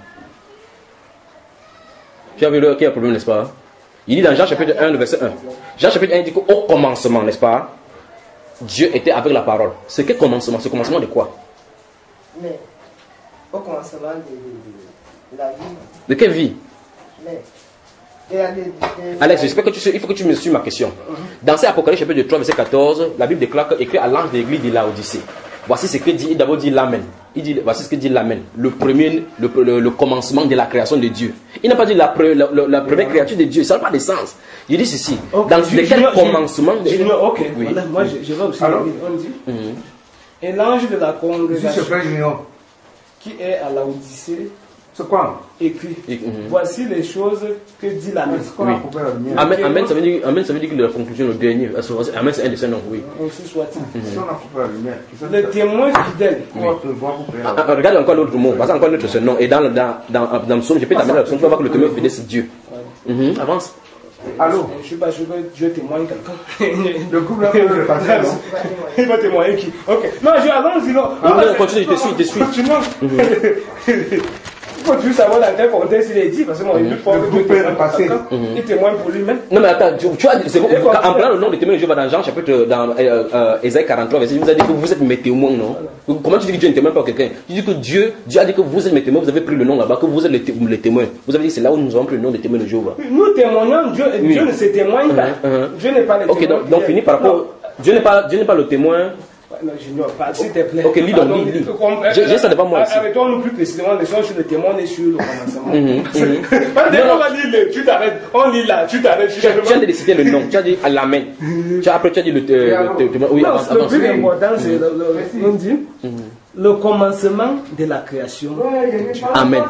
Tu as vu qu'il y a un problème, n'est-ce pas? Il dit dans Jean chapitre un, le verset un. Jean chapitre un, il dit qu'au commencement, n'est-ce pas? Dieu était avec la parole. C'est quel commencement? Ce commencement de quoi? Mais, au commencement de, de, de la vie. De quelle vie? Mais, de la, de, de, Alex, j'espère que tu sais, il faut que tu me suives ma question. Mm-hmm. Dans cet Apocalypse chapitre trois, verset quatorze, la Bible déclare écrit à l'ange de l'église de Laodicée. Voici ce que dit, il d'abord dit l'amen. Il dit, voici ce que dit l'amen. Le premier, le, le, le commencement de la création de Dieu. Il n'a pas dit la, la, la, la première créature de Dieu. Ça n'a pas de sens. Il dit ceci. Okay, dans lequel commencement de Dieu. Ok, oui. Voilà, moi je, je vais aussi. Alors, on dit. Mm-hmm. Et l'ange de la congrégation qui est à Laodicée. C'est quoi? Écrit. Mm-hmm. Voici les choses que dit l'amen. Oui. Amen, amen, ça veut dire, amen, ça veut dire que la conclusion, le dernier. Amen, c'est un de ses noms, oui. Ainsi soit-il. Mm-hmm. Le témoin fidèle. Oui. Ah, ah, regarde encore l'autre mot. Parce encore l'autre, ce nom. Et dans, dans, dans, dans le psaume, je peux t'amener la psaume, tu vas voir que le témoin fidèle, c'est Dieu. Mm-hmm. Avance. Allô? Je ne suis pas sûr que Dieu témoigne quelqu'un. Le couple là, le passer, non? Il va témoigner qui? Ok. Non, je allons-y, non. Non, non, continue, je te suis, je te suis. Continuons. Il faut toujours savoir dans quel contexte il est dit, parce que moi, il ne faut pas que Dieu témoigne passer. Il témoigne pour lui-même. Non, mais attends, tu, tu as dit, c'est bon, en prenant le nom de témoin de Dieu, dans Jean chapitre, dans euh, euh, Ésaïe quarante-trois, verset, il vous a dit que vous êtes mes témoins, non? Comment tu dis que Dieu ne témoigne pas quelqu'un? Tu dis que Dieu, Dieu a dit que vous êtes mes témoins, vous avez pris le nom là-bas, que vous êtes les, té les témoins. Vous avez dit que c'est là où nous avons pris le nom de témoins de Jéhovah. Nous témoignons, Dieu, oui. Dieu ne se témoigne pas. Uh -huh, uh -huh. Dieu n'est pas le témoin. Ok, donc, donc fini par rapport. Non. Dieu n'est pas, Dieu n'est pas le témoin. Non, j'ignore pas, s'il te plaît. Ok, lis donc, lis, lis. J'ai ça devant moi ici. Arrêtons-nous plus précisément les choses sur le témoin et sur le commencement. On va lire, tu t'arrêtes, on lit là, tu t'arrêtes. Tu as dit de citer le nom, tu as dit à l'amen. Après, tu as dit le témoin. Oui, avance, avance. Le plus important, c'est, on dit, le commencement de la création. Amen.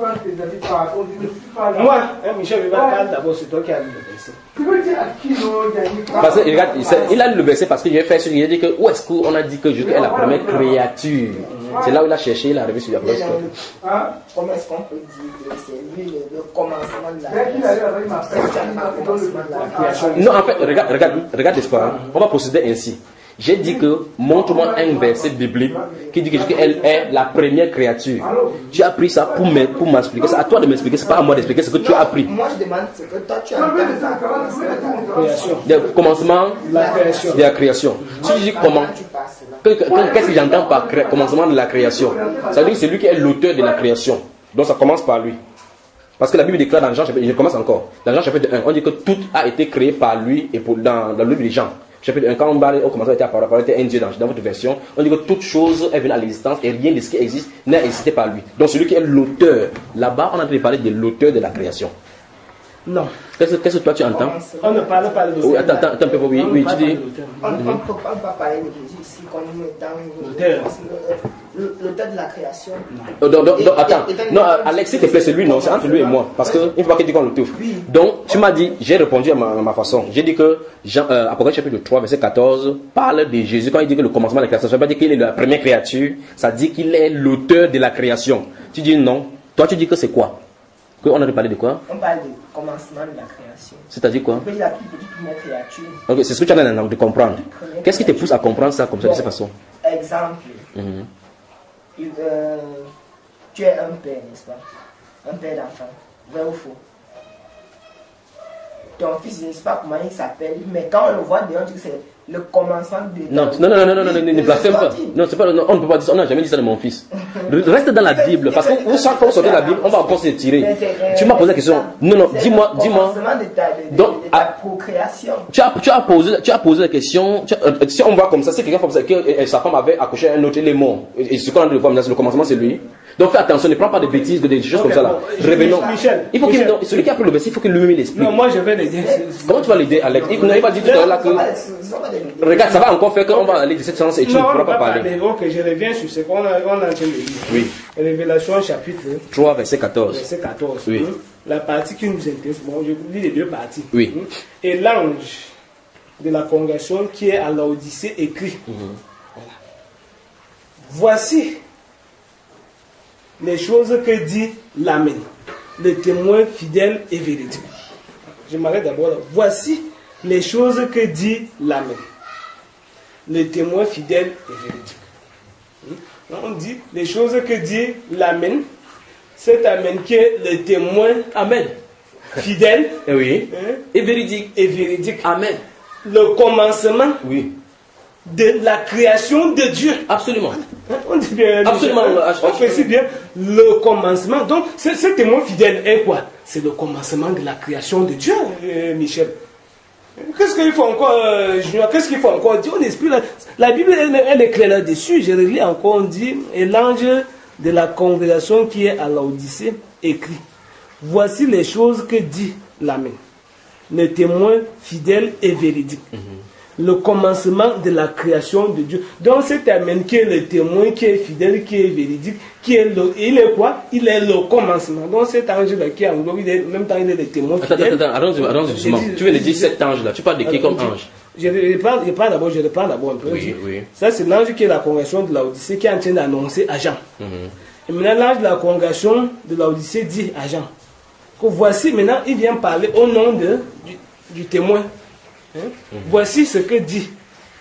Moi, Michel, je vais parler d'abord, c'est toi qui as lu le verset. Parce que, regarde, il a lu le verset parce qu'il a fait sur, il a dit que où est-ce qu'on a dit que Jésus est la première créature? C'est là où il a cherché, il a arrivé sur la place. Comment est-ce qu'on peut dire que c'est lui le commencement de la création? Non, en fait, regarde, regarde, regarde l'espoir. On va procéder ainsi. J'ai dit que montre-moi un verset biblique qui dit qu'elle est la première créature. Tu as pris ça pour m'expliquer. C'est à toi de m'expliquer, c'est pas à moi d'expliquer ce que tu as appris. Moi je demande ce que toi tu as appris. Le commencement de la création. Si je dis comment, qu'est-ce que j'entends par commencement de la création? Ça veut dire que c'est lui qui est l'auteur de la création. Donc ça commence par lui. Parce que la Bible déclare dans Jean chapitre, je commence encore, dans Jean chapitre un, on dit que tout a été créé par lui et pour, dans, dans le livre de Jean. Chapitre un, quand on parle, on commence à être par rapport à un Dieu dans, dans votre version, on dit que toute chose est venue à l'existence et rien de ce qui existe n'a existé par lui. Donc celui qui est l'auteur, là-bas on a entendu parler de l'auteur de la création. Non. Qu'est-ce que toi tu entends? On ne parle pas de l'auteur. Oui, attends, attends, attends un peu, oui, oui, tu dis. On ne peut pas parler de Jésus ici comme dans l'auteur de la création. Non, non, non, attends. Non, Alex, s'il te plaît, c'est lui, non, c'est entre lui et moi. Parce qu'il ne faut pas qu'il dise qu'on l'auteur. Donc, tu m'as dit, j'ai répondu à ma, à ma façon. J'ai dit que Jean, euh, Apocalypse chapitre trois, verset quatorze, parle de Jésus. Quand il dit que le commencement de la création, ça ne veut pas dire qu'il est la première créature, ça dit qu'il est l'auteur de la création. Tu dis non. Toi, tu dis que c'est quoi? On a parlé de quoi? On parle du commencement de la création. C'est-à-dire quoi? On peut dire la plus petite première créature. Ok, c'est ce que tu as l'air de comprendre. Qu'est-ce qui te pousse à comprendre ça comme ça, de cette façon? Exemple. Mm-hmm. euh, tu es un père, n'est-ce pas? Un père d'enfant. Vrai ou faux? Ton fils, je ne sais pas comment il s'appelle, mais quand on le voit dehors, on dit que c'est le commencement de... Non, non, non, non, non, non, ne blasphème pas. Non, c'est pas, non, on ne peut pas dire ça, on n'a jamais dit ça de mon fils. Reste dans la Bible, parce que chaque fois qu'on sort de la Bible, on va encore se tirer. Tu m'as posé la question. Non, non, dis-moi, dis-moi. Donc, la procréation. Tu as, tu as posé, tu as posé la question, tu as, euh, si on voit comme ça, c'est quelqu'un comme ça, que euh, sa femme avait accouché un autre, il est mort. Et ce qu'on a de voir, c'est le commencement, c'est lui. Donc fais attention, ne prends pas de bêtises, des choses Okay, comme ça là. bon, Revenons. Michel, Il faut qu'il, Michel. non, celui qui a pris le verset, il faut qu'il lui l'explique. Non, moi je vais l'aider. Comment tu vas l'aider, Alex? Il n'avait pas dit tout à l'heure là que. Regarde, ça va encore faire qu'on va aller de cette séance et tu Non, ne on pourras va pas parler. parler. Ok, je reviens sur ce qu'on a, on a en train de lire. Oui. Révélation chapitre trois, verset quatorze. verset quatorze. Oui. Hein. La partie qui nous intéresse, bon, je lis les deux parties. Oui. Hein. Et l'ange de la congrégation qui est à Laodicée écrit. Voilà. Voici les choses que dit l'Amen, le témoin fidèle et véridique. Je m'arrête d'abord là. Voici les choses que dit l'Amen, le témoin fidèle et véridique. Hein? On dit les choses que dit l'Amen, cet Amen qui est le témoin, Amen, fidèle Eh oui. hein, Et véridique. et véridique. Amen. Le commencement Oui. de la création de Dieu. Absolument. Hein, on dit bien. Absolument. On précise bien le commencement. Donc, ce, ce témoin fidèle est quoi? C'est le commencement de la création de Dieu, euh, Michel. Qu'est-ce qu'il faut encore, euh, Junior? Qu'est-ce qu'il faut encore dire? On explique. La, la Bible, elle, elle est claire là-dessus. Je relis encore. On dit, et l'ange de la congrégation qui est à Laodicée écrit: voici les choses que dit l'Amen, le témoin fidèle et véridique. Mm-hmm. Le commencement de la création de Dieu. Donc cet Amen qui est le témoin, qui est fidèle, qui est véridique, qui est le, il est quoi? Il est le commencement. Donc cet ange-là qui est en gloire, il est, en même temps il est le témoin Attends, fidèle. attends, attends, attends, attends, justement. Tu veux le dire cet ange-là. Tu parles de qui comme ange? Je reprends, je parle d'abord, je reprends d'abord un peu. Oui, oui. Ça, c'est l'ange qui est la congrégation de Laodicée qui est en train d'annoncer à Jean. Mm-hmm. Et maintenant, l'ange de la congrégation de Laodicée dit à Jean que voici, maintenant, il vient parler au nom de, du, du témoin. Hein? Mm-hmm. Voici ce que dit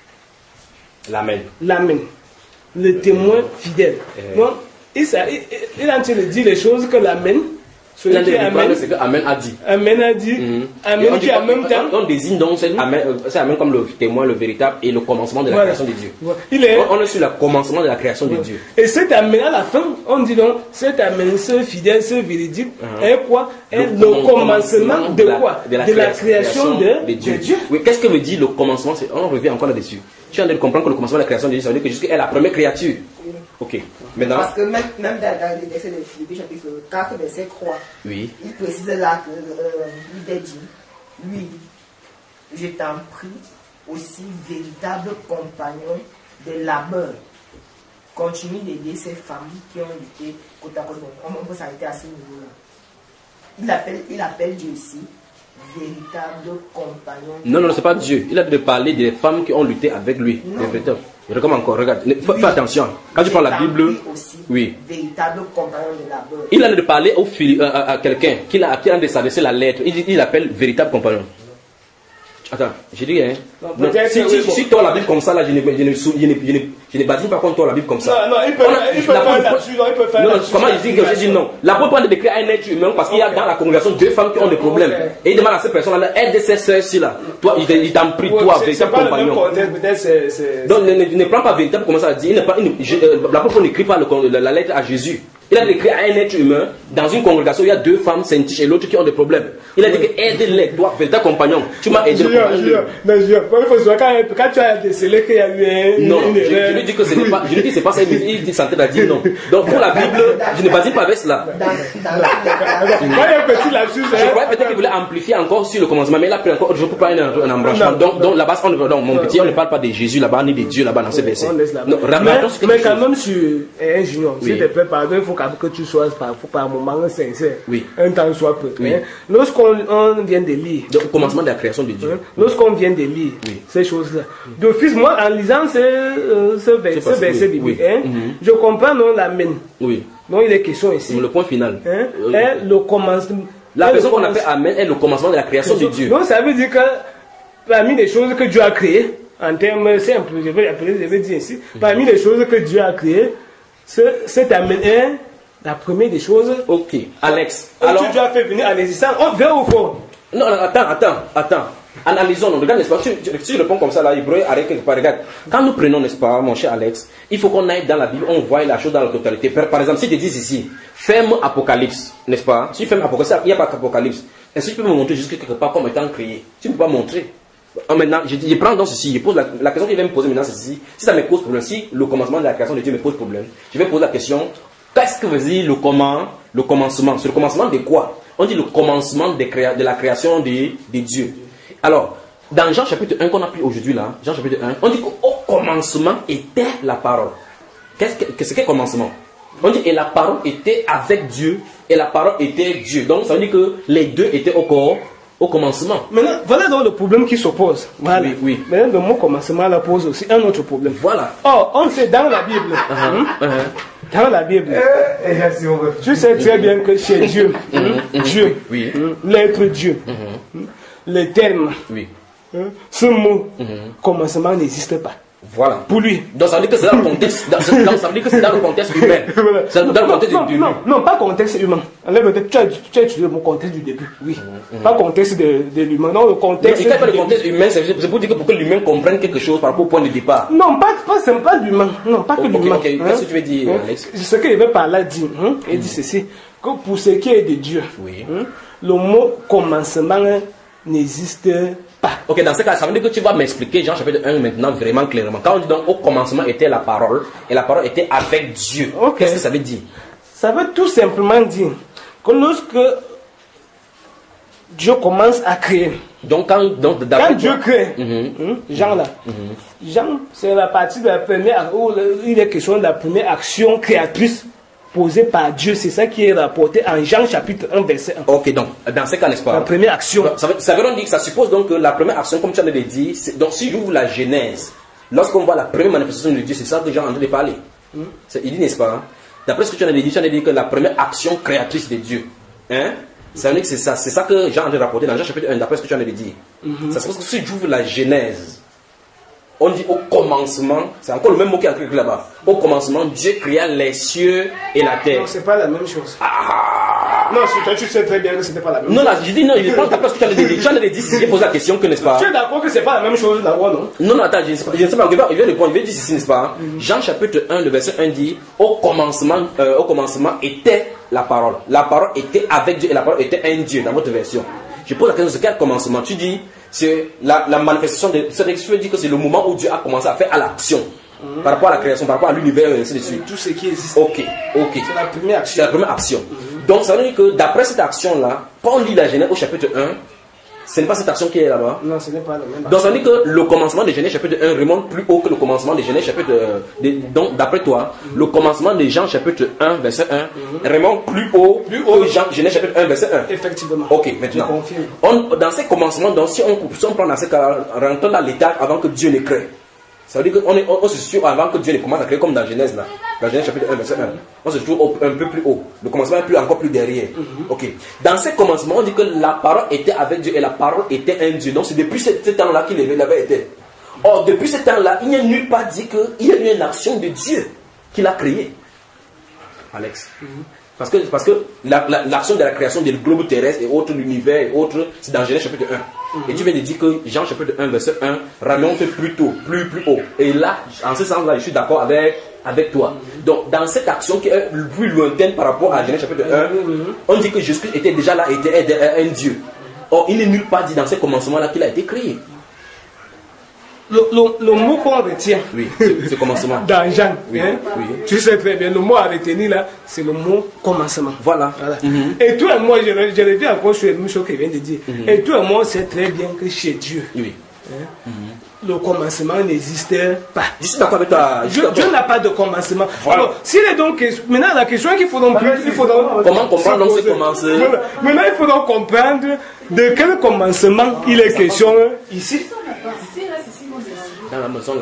l'Amen. L'Amen, le témoin fidèle. Eh. Donc, il, il, il est en train de dire les choses que l'Amen, celui qui est Amen, c'est que Amen a dit. Amen a dit, Mm-hmm. Amen qui en même temps. On, on désigne donc cet Amen, euh, c'est Amen comme le témoin, le véritable et le commencement de la Voilà. création de Dieu. Voilà. Il est, On, on est sur le commencement de la création de Dieu. Et cet Amen, à la fin, on dit donc, cet Amen, ce fidèle, ce véridique, Uh-huh. est quoi? Est le, Le commencement de quoi? De la, de la création de, de Dieu. de Dieu. Oui, qu'est-ce que veut dire le commencement? C'est- On revient encore là-dessus. Tu es en train de comprendre que le commencement de la création de Dieu, ça veut dire que jusqu'à est la première créature. Ok. Maintenant. Parce que même, même dans, dans les versets de Philippiens, chapitre quatre, verset trois, Oui. il précise là que euh, il est dit, lui, je t'en prie, aussi véritable compagnon de labeur, continue d'aider ces femmes qui ont été côte à côte. On peut s'arrêter à ce niveau-là. Il appelle, il appelle Dieu aussi véritable compagnon. Non, non, c'est pas Dieu. Il a de parler des femmes qui ont lutté avec lui. Les véritables. Je recommande encore, regarde. Fais, fais attention. Quand tu prends la Bible, aussi, oui. véritable compagnon de labeur. Il a de parler au fil, à, à, à quelqu'un qui a, qui a de s'adresser la lettre. Il, il l'appelle véritable compagnon. Attends, j'ai dit, hein. Non, Non, peut-être si, que si, oui, bon. si toi la Bible comme ça, là, je ne, je ne, je ne, je ne, je ne badine pas contre toi la Bible comme ça. Non, non, il peut, On a- il peut la- faire là-dessus, non, il peut faire Non, non, là-dessus. comment il dit que j'ai dit non? La Bible de décrire un être humain parce qu'il y a dans la congrégation deux femmes qui ont des problèmes. Ok. Et il demande à ces personnes-là, aide ces sœurs-ci là. Toi, il te- il t'en prie, Ouais, toi, c'est- véritable c'est pas le même compagnon. contexte, peut-être c'est- c'est- Donc ne, ne, ne prends pas véritable comme ça dit. Il ne prend- il ne- je- euh, L'apôtre n'écrit pas le- la, la lettre à Jésus. Il a écrit à un être humain dans une congrégation. Il y a deux femmes, Saint-Tiche et l'autre qui ont des problèmes. Il a dit que aide-les, toi, véritable compagnon. Tu m'as aidé. le Junior, compagnon de- Junior, non, Junior, il faut savoir, quand, quand tu as décelé qu'il y a eu un, Non, une je, je erreur. lui dis que ce n'est pas, je lui dis que c'est pas ça, il il dit santé a dit non. Donc pour la Bible, je ne badine pas avec cela. Dans, dans la Moi, il y a un petit lapsus. Je croyais peut-être qu'il voulait amplifier encore sur le commencement, mais là, après encore, je ne peux pas un, un embranchement. Non, Donc, donc là-bas, on, donc, mon petit, on ne parle pas de Jésus là-bas, ni de Dieu là-bas dans ces versets. On laisse là-bas. Non, mais remarquons sur quelque mais quand chose. même sur un junior, Oui. s'il te plaît, pardon, il faut quand même que tu sois par, faut par moment sincère. Oui. Un temps soit peu. Oui. Hein. Lorsqu'on on vient de lire, Donc, au commencement de la création de Dieu. hein, lorsqu'on vient de lire Oui. ces choses-là, d'office, moi, en lisant ce, euh, ce, vers- C'est ce parce- verset oui, biblique, oui. hein, Mhm. je comprends non l'Amen, Oui. dont il est question ici. C'est le point final. Hein, Euh, est le commencement. La est personne le qu'on appelle Amen est le commencement de la création de Dieu. Donc ça veut dire que parmi les choses que Dieu a créées, en termes simples, je vais appeler, je vais dire ici, parmi les choses que Dieu a créées, ce, cet Amen est la première des choses. Ok. Alex. Que Alors. Dieu a fait venir à l'existence. On vrai ou faux? Non, non, attends, attends, attends. Analysons, non, regarde, n'est-ce pas, tu, tu, si je réponds comme ça, là, il pourrait arrêter quelque part. Regarde, quand nous prenons, n'est-ce pas, mon cher Alex, il faut qu'on aille dans la Bible, on voit la chose dans la totalité. Par, par exemple, si tu dis ici, ferme Apocalypse, n'est-ce pas? Si tu fermes Apocalypse, il n'y a pas qu'Apocalypse. Est-ce que tu peux me montrer juste quelque part comme étant créé? Tu ne peux pas montrer. Ah, maintenant, je, je prends dans ceci, je pose la, la question qu'il va me poser maintenant, c'est ceci. Si ça me pose problème, si le commencement de la création de Dieu me pose problème, je vais poser la question, Qu'est-ce que veut dire le comment, le commencement? C'est le commencement de quoi? On dit le commencement de, créa, de la création de, de Dieu. Alors, dans Jean chapitre un qu'on a pris aujourd'hui là, Jean chapitre un, on dit qu'au commencement était la parole. Qu'est-ce que, qu'est-ce que commencement? On dit et la parole était avec Dieu et la parole était Dieu. Donc ça veut dire que les deux étaient au corps, au commencement. Maintenant, voilà donc le problème qui s'oppose. Voilà. Oui, oui. Maintenant, le mot commencement là pose aussi un autre problème. Voilà. Or, on sait dans la Bible, Uh-huh, hein, uh-huh. dans la Bible, Eh, eh, si on veut. tu sais très bien que chez Dieu, hein, Dieu, Oui. hein, l'être Dieu, Mhm. hein, le terme, Oui. hein, ce mot, Mhm. commencement n'existe pas. Voilà. Pour lui. Donc ça veut dire que c'est dans le contexte, dans, donc, ça veut dire que c'est dans le contexte humain. Voilà. C'est dans le contexte non, du non, non, pas contexte humain. Enlève le- Tu as, tu as utilisé le mot contexte du début, oui. Pas contexte de, de l'humain, non, le contexte. Il n'y a pas du le contexte humain, c'est c'est pour dire que pour que l'humain comprenne quelque chose par rapport au point de départ. Non, pas, pas, c'est pas l'humain. Non, pas que Ok, l'humain. ok. Qu'est-ce que tu veux dire, Hein? Alex? Ce que il veut par là dire, hein, il dit ceci, que pour ce qui est de Dieu, Oui. hein, le mot commencement n'existe pas. Ok, dans ce cas, ça veut dire que tu vas m'expliquer Jean chapitre un maintenant vraiment clairement. Quand on dit donc au commencement était la parole, et la parole était avec Dieu. Ok. Qu'est-ce que ça veut dire? Ça veut tout simplement dire que lorsque Dieu commence à créer, Donc quand, donc, quand d'après Dieu toi- crée, Mhm. hein, Jean là, Jean, c'est la partie de la première, où le- il est question de la première action créatrice posée par Dieu. C'est ça qui est rapporté en Jean chapitre un, verset un. Ok, donc, dans ce cas, n'est-ce pas? La première action. Ça veut, ça veut donc dire que ça suppose donc que la première action, comme tu viens de le dire, c'est- donc si j'ouvre la Genèse, lorsqu'on voit la première manifestation de Dieu, c'est ça que Jean est en train de parler. C'est- Il dit, n'est-ce pas? Hein? D'après ce que tu viens de dire, tu viens de dire que la première action créatrice de Dieu, hein? Ça veut dire que c'est ça, c'est ça que Jean est en train de rapporter dans Jean chapitre un, d'après ce que tu viens de dire. Ça suppose que si j'ouvre la Genèse, on dit au commencement, c'est encore le même mot qui est écrit là-bas. Au commencement, Dieu créa les cieux et la terre. Non, c'est pas la même chose. Ah! Non, c'est toi, tu sais très bien que c'était pas la même Non, chose. là, je dis non, je pense d'après ce que tu as dit. Tu as dit, si j'ai posé la question, que n'est-ce pas? Tu es d'accord que c'est pas la même chose d'abord, non? Non, non, attends, je ne sais pas, je ne sais pas, je vais, je vais répondre, je vais dire ceci, n'est-ce pas? Jean chapitre un, le verset un dit, au commencement, euh, au commencement était la parole. La parole était avec Dieu et la parole était un Dieu, dans votre version. Je pose la question, c'est quel commencement? Tu dis, c'est la, la manifestation de, c'est je veux dire que c'est le moment où Dieu a commencé à faire à l'action. Par rapport à la création, par rapport à l'univers, et ainsi de suite. Tout ce qui existe. Ok, ok. C'est la première C'est action. la première action. Donc ça veut dire que d'après cette action-là, quand on lit la Genèse au chapitre un, ce n'est pas cette action qui est là-bas. Non, ce n'est pas la même Donc ça veut dire que le commencement de Genèse chapitre un remonte plus haut que le commencement de Genèse chapitre euh, de- donc d'après toi, le commencement de Jean chapitre un verset un remonte plus haut, plus haut que Jean, Genèse chapitre un verset un. Effectivement. Ok, Je maintenant. confirme. On, dans ces commencements, donc, si, on, si on prend dans ces cas, rentrons dans l'état avant que Dieu ne crée. Ça veut dire qu'on on, on se situe avant que Dieu ne commence à créer comme dans Genèse là. Dans Genèse chapitre un verset un. On se trouve au- un peu plus haut. Le commencement est plus, encore plus derrière. Ok. Dans ces commencements, on dit que la parole était avec Dieu et la parole était un Dieu. Donc c'est depuis ce, ce temps-là qu'il avait, il avait été. Or, depuis ce temps-là, il n'y a nulle part dit qu'il y a eu une action de Dieu qu'il a créée. Alex. Parce que, parce que la- la- l'action de la création du globe terrestre et autres, l'univers et autres, c'est dans Genèse chapitre un. Et tu viens de dire que Jean chapitre un, verset un, remonte plus tôt, plus, plus haut. Et là, en ce sens-là, je suis d'accord avec, avec toi. Donc, dans cette action qui est plus lointaine par rapport à Genèse chapitre un, on dit que Jésus était déjà là, était un, un Dieu. Or, il n'est nulle part dit dans ce commencement-là qu'il a été créé. Le, le, le mot qu'on retient Oui, ce, ce commencement. dans Jean, Oui, hein, oui. tu sais très bien, le mot à retenir là, c'est le mot commencement. Voilà. Voilà. Mhm. Et toi et moi, je, re- je reviens encore sur le même chose qu'il vient de dire. Et toi et moi, on sait très bien que chez Dieu, Oui. le commencement n'existait pas. Je suis d'accord avec toi. Je suis Dieu, d'accord. Dieu n'a pas de commencement. Voilà. Alors, s'il est donc maintenant la question qu'il faut donc il faut donc Comment comprendre donc se ce poser. commencement? Voilà. Maintenant, il faut donc comprendre de quel commencement il est question ici. Dans la maison là.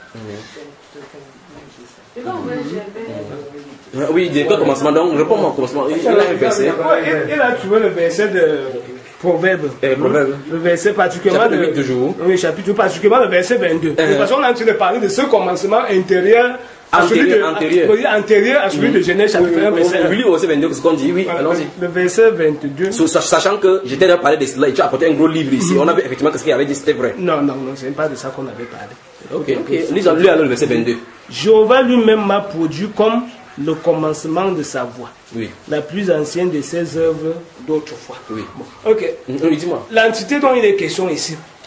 Et quand vous voyez, j'avais- Euh, Oui, de quel commencement? Donc, réponds-moi au commencement. Il il a un verset. Il, il a trouvé le verset de Proverbe. Eh, Proverbe. Le verset particulièrement Chapitre de, huit toujours. Oui, chapitre particulièrement le verset vingt-deux. Uh-huh. Parce qu'on est en train de parler de ce commencement intérieur à celui de, Antérieur, antérieur. à- oui, antérieur à celui de Genèse chapitre un, verset un. Oui, au verset vingt-deux, ce qu'on dit, oui, Voilà, allons-y. le verset vingt-deux. So, sach- Sachant que j'étais déjà parlé de cela et tu as apporté un gros livre ici, on avait effectivement que ce qu'il avait dit, c'était vrai. Non, non, non, c'est pas de ça qu'on avait parlé. Ok, ok. Lisons lui alors le verset vingt-deux. Jéhovah lui-même m'a produit comme le commencement de sa voix, Oui, la plus ancienne de ses œuvres d'autrefois. oui. Ok. Oui, dis-moi. L'entité dont il est question ici,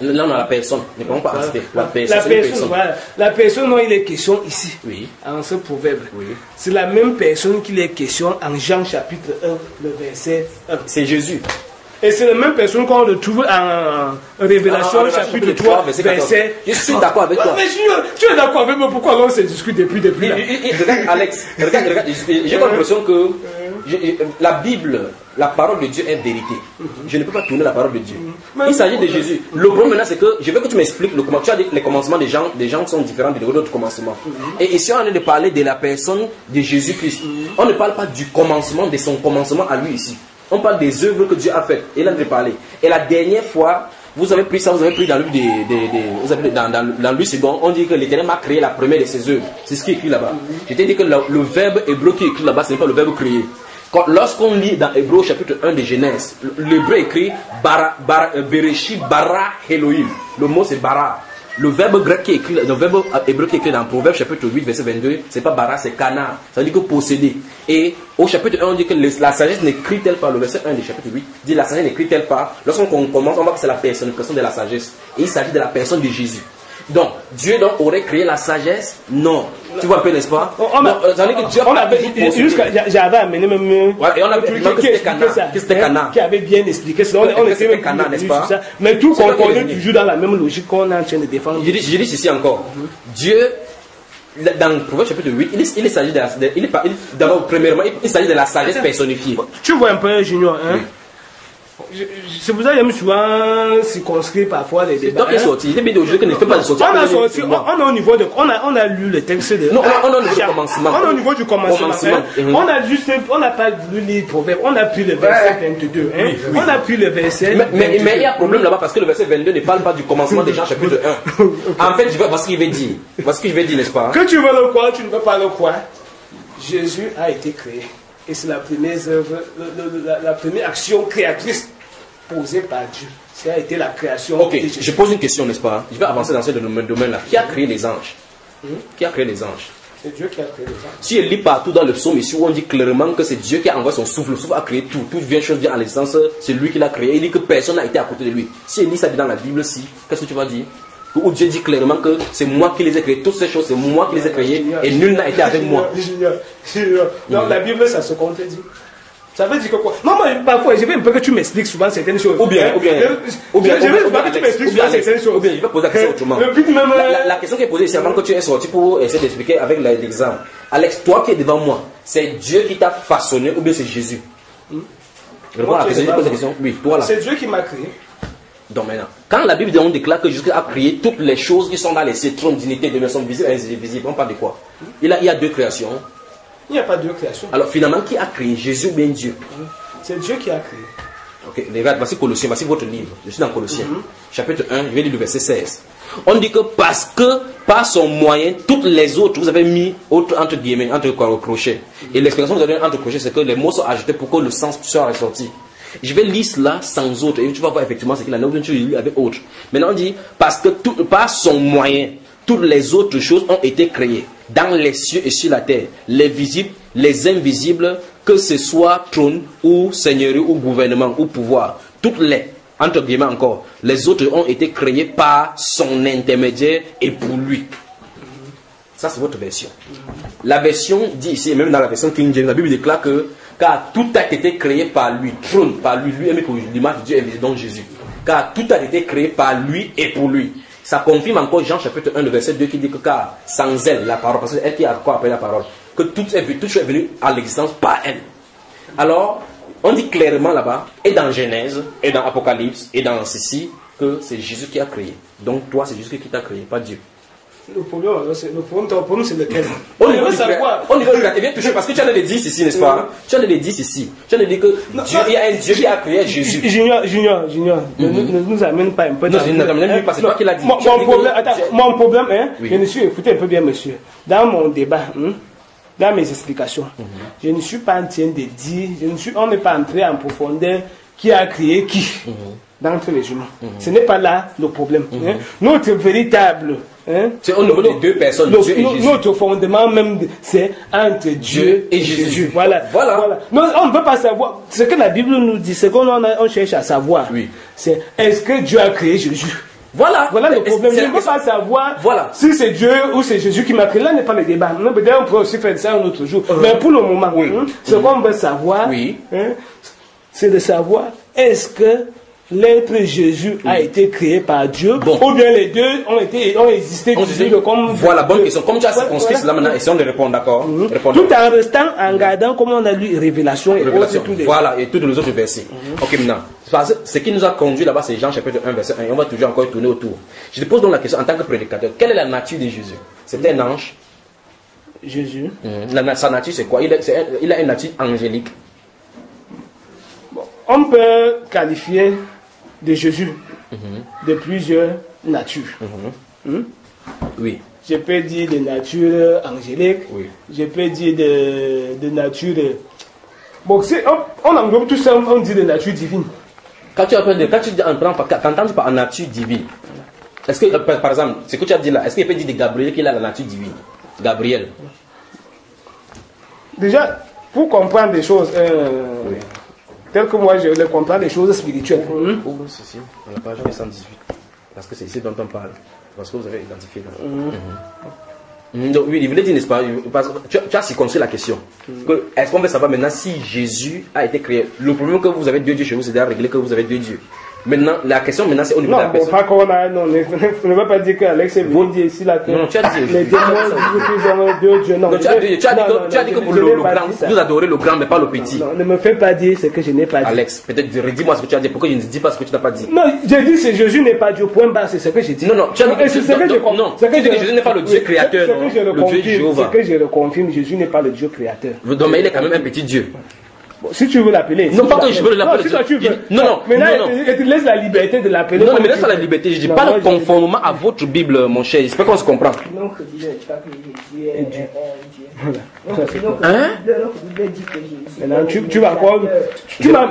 Là, on a la personne. Ne parlons pas entité. La personne. La personne, personne. Voilà. La personne dont il est question ici, oui. en ce proverbe. Oui. C'est la même personne qu'il est question en Jean chapitre un, le verset un. C'est Jésus. Et c'est la même personne qu'on retrouve en Révélation, ah, chapitre trois, verset, verset. Je suis d'accord avec toi. Mais tu es d'accord avec moi, pourquoi on se discute depuis, depuis là? Regarde, Alex, regarde, regarde, j'ai l'impression que je, la Bible, la parole de Dieu est vérité. Je ne peux pas tourner la parole de Dieu. Il s'agit de Jésus. Le problème maintenant, c'est que je veux que tu m'expliques le comment. Tu as dit les commencements des gens, des gens sont différents de d'autres commencements. Et ici, on est en train de parler de la personne de Jésus-Christ. On ne parle pas du commencement, de son commencement à lui ici. On parle des œuvres que Dieu a faites. Et là, je vais parler. Et la dernière fois, vous avez pris ça, vous avez pris dans le livre de, de, de, vous avez, dans, dans, dans Louis second, on dit que l'Éternel a créé la première de ses œuvres. C'est ce qui est écrit là-bas. Je t'ai dit que le, le verbe hébreu qui est écrit là-bas, ce n'est pas le verbe créer. Quand, lorsqu'on lit dans Hébreu chapitre un de Genèse, l'hébreu écrit bara, bara, Bereshit bara Elohim. Le mot c'est bara. Le verbe grec qui est écrit, le verbe hébreu qui est écrit dans Proverbe chapitre huit verset vingt-deux, c'est pas bara, c'est kana. Ça veut dire que posséder. Et au chapitre un, on dit que la sagesse n'écrit-elle pas, le verset un du chapitre huit dit la sagesse n'écrit-elle pas. Lorsqu'on commence, on voit que c'est la personnification de la sagesse. Et il s'agit de la personne de Jésus. Donc, Dieu donc aurait créé la sagesse? Non. Tu vois un peu, n'est-ce pas? On a, donc, que Dieu on avait, jusqu'à, j'avais amené même, ouais, et on a vu que c'était Cana, que c'était Cana, qui avait bien expliqué ça. On, on était même Cana, n'est-ce pas? Ça. Mais tout concordait toujours dans la même logique qu'on est en train de défendre. Je dis, je dis ceci encore. Mm-hmm. Dieu, dans le Proverbe chapitre huit, il, il s'agit de la, de, il, il, d'abord, premièrement, il, il s'agit de la sagesse personnifiée. Tu vois un peu, Junior, hein? Oui. C'est pour ça que j'aime souvent circonscrire parfois les débats. Donc il est sorti. Il est bien d'aujourd'hui qu'il ne fait pas de sortie. On a sorti, on, on a au niveau de, on a, on a lu le texte de. Non, on a au niveau du commencement. On a au niveau du commencement. commencement. Hein. Mm-hmm. On a juste, on n'a pas lu les proverbes. On a pris le verset vingt-deux. Hein. Oui, oui. On a pris le verset. Mais, mais, mais il y a un problème là-bas parce que le verset vingt-deux ne parle pas du commencement des Jean chapitre un. Okay. En fait, je vais voir ce qu'il veut dire. Voir ce que je vais dire, n'est-ce pas? Que tu veux le croire, tu ne veux pas le croire. Jésus a été créé et c'est la première œuvre, la, la première action créatrice posée par Dieu. Ça a été la création. Ok, je pose une question, n'est-ce pas? Je vais avancer dans ce domaine-là. Qui a créé les anges? hmm? Qui a créé les anges? C'est Dieu qui a créé les anges. Si elle lit partout dans le psaume ici où on dit clairement que c'est Dieu qui a envoyé son souffle, le souffle a créé tout, toute vient chose vient à l'existence, c'est lui qui l'a créé. Il dit que personne n'a été à côté de lui. Si elle lit ça dans la Bible, si, qu'est-ce que tu vas dire? Où Dieu dit clairement que c'est moi qui les ai créés, toutes ces choses, c'est moi qui les ai créées et nul n'a été avec moi. Non, la Bible, ça se contredit. Ça veut dire que quoi? Non, moi, parfois, je veux un peu que tu m'expliques souvent certaines choses. Ou bien, ou bien, ou bien, je veux pas que tu m'expliques souvent certaines choses. Ou bien, je vais poser la question autrement. La, la, la question qui est posée, c'est avant que tu es sorti pour essayer d'expliquer avec l'exemple. Alex, toi qui es devant moi, c'est Dieu qui t'a façonné ou bien c'est Jésus? Hmm? Réponds à la question, je pose la question. Oui, toi là. C'est Dieu qui m'a créé. Donc maintenant, quand la Bible déclare que Jésus a créé toutes les choses qui sont dans les cieux, trône, dignité, demeure, visibles et invisibles, on parle de quoi? il, a, il y a deux créations. Il n'y a pas deux créations. Alors finalement, qui a créé? Jésus ou bien Dieu? C'est Dieu qui a créé. Ok, regarde, voici Colossiens, voici votre livre. Je suis dans Colossiens, mm-hmm. chapitre un, je vais lire le verset seize. On dit que parce que par son moyen, toutes les autres, vous avez mis autre, entre guillemets, entre crochets. Et l'expression que vous avez entre crochets, c'est que les mots sont ajoutés pour que le sens soit ressorti. Je vais lire cela sans autre, et tu vas voir effectivement ce qu'il a dit, tu lis avec autre. Maintenant on dit, parce que tout, par son moyen, toutes les autres choses ont été créées, dans les cieux et sur la terre, les visibles, les invisibles, que ce soit trône, ou seigneurie, ou gouvernement, ou pouvoir, toutes les, entre guillemets encore, les autres ont été créées par son intermédiaire et pour lui. Ça c'est votre version. La version dit ici, et même dans la version King James, la Bible déclare que car tout a été créé par lui, trône par lui, lui aimé pour l'image de Dieu est donc Jésus. Car tout a été créé par lui et pour lui. Ça confirme encore Jean chapitre un, le verset deux qui dit que car sans elle, la parole, parce qu'elle qui a quoi après la parole, que tout est venu, tout est venu à l'existence par elle. Alors, on dit clairement là-bas, et dans Genèse, et dans Apocalypse, et dans ceci, que c'est Jésus qui a créé. Donc toi, c'est Jésus qui t'a créé, pas Dieu. Le problème, c'est, le problème, ton problème, c'est lequel? On y veut savoir. On y veut regarder, viens toucher, parce que tu en as les dix ici, n'est-ce pas? Tu en as les dix ici. Tu en as dit que non, Dieu, il y a un Dieu qui a créé Jésus. Junior, Junior, Junior, mm-hmm. ne, ne nous amène pas un peu dans... Non, ne nous amène pas, c'est pas qu'il a dit. Mon, mon problème, attends, mon problème, hein, oui. Je ne suis, écoutez un peu bien, monsieur. Dans mon débat, hein, dans mes explications, mm-hmm. je ne suis pas en train de dire, je ne suis, on n'est pas entré en profondeur qui a créé qui, mm-hmm. d'entre les humains. Mm-hmm. Ce n'est pas là le problème. Mm-hmm. Hein. Notre véritable... Hein? C'est au niveau des deux personnes, le, Dieu et Jésus. Notre fondement même, c'est entre Dieu, Dieu et Jésus. Jésus. Voilà. Voilà. voilà. Non, on ne peut pas savoir. Ce que la Bible nous dit, ce qu'on on cherche à savoir, oui. c'est est-ce que Dieu a créé Jésus? Voilà. Voilà le problème. Je ne peux pas savoir voilà. si c'est Dieu ou c'est Jésus qui m'a créé. Là n'est pas le débat. Peut-être on pourrait aussi faire ça un autre jour. Euh, Mais pour le moment, oui. hein, ce mmh. qu'on veut savoir, oui. hein, c'est de savoir est-ce que l'être Jésus a mmh. été créé par Dieu bon. ou bien les deux ont, été, ont existé on Dieu, comme voilà, bonne question. Comme tu as circonscrit cela maintenant, essayons de répondre, d'accord mmh. Tout en restant en gardant, comme on a lu, Révélation et Révélation. Autres, voilà, et tous les autres versets. Mmh. Ok, maintenant. Parce que ce qui nous a conduit là-bas, c'est Jean chapitre un, verset un. Et on va toujours encore tourner autour. Je te pose donc la question en tant que prédicateur. Quelle est la nature de Jésus? C'est un ange. Jésus. Mmh. La, sa nature, c'est quoi? Il a, c'est un, il a une nature angélique. Bon, on peut qualifier de Jésus mmh. de plusieurs natures. Mmh. Mmh? Oui. Je peux dire de nature angélique. Oui. Je peux dire de, de nature. Bon, si on, on englobe tout ça, on dit de nature divine. Quand tu appelles, quand tu dis en quand par nature divine, est-ce que par, par exemple, ce que tu as dit là, est-ce qu'il peut dire de Gabriel qu'il a la nature divine? Gabriel. Déjà, pour comprendre des choses, euh, oui. telles que moi je les comprends, des choses spirituelles. Mmh. Ouvre ceci, à la page cent dix-huit. Parce que c'est ici dont on parle. Parce que vous avez identifié là. Mmh. Mmh. Donc, oui, il voulait dire, n'est-ce pas, parce que tu, tu as circonscrit la question. Mmh. Que, est-ce qu'on veut savoir maintenant si Jésus a été créé? Le problème que vous avez deux dieux chez vous, c'est déjà réglé que vous avez deux dieux. Maintenant, la question maintenant c'est au niveau non, de la bon, personne. Pas qu'on a, non, ne, ne va pas dire qu'Alex est venu dire ici là que non, tu as dit, les démons disent ont deux dieux. Non, non, tu as dit, tu as dit que, tu as dit que pour le, le grand, vous adorez le grand mais pas le petit. Non, ne me fais pas dire ce que je n'ai pas dit. Alex, peut-être redis-moi ce que tu as dit. Pourquoi je ne dis pas ce que tu n'as pas dit? Non, j'ai dit c'est Jésus n'est pas Dieu. Point barre, c'est ce que j'ai dit. Non, non, tu as dit que c'est ce que je confirme. Non, c'est que Jésus n'est pas le Dieu créateur. Le Dieu Jéhovah. C'est que je le confirme, Jésus n'est pas le Dieu créateur. Donc, mais il est quand même un petit Dieu. Bon, si tu veux l'appeler. Non, pas que je veux l'appeler. Non, si tu veux. Non, non. Maintenant, il te laisse la liberté de l'appeler. Non, mais laisse pas la liberté. Je dis pas conformément à votre Bible, mon cher. J'espère qu'on se comprend. Non, que Dieu est Dieu. Hein? Maintenant, tu, tu vas encore. Tu m'as.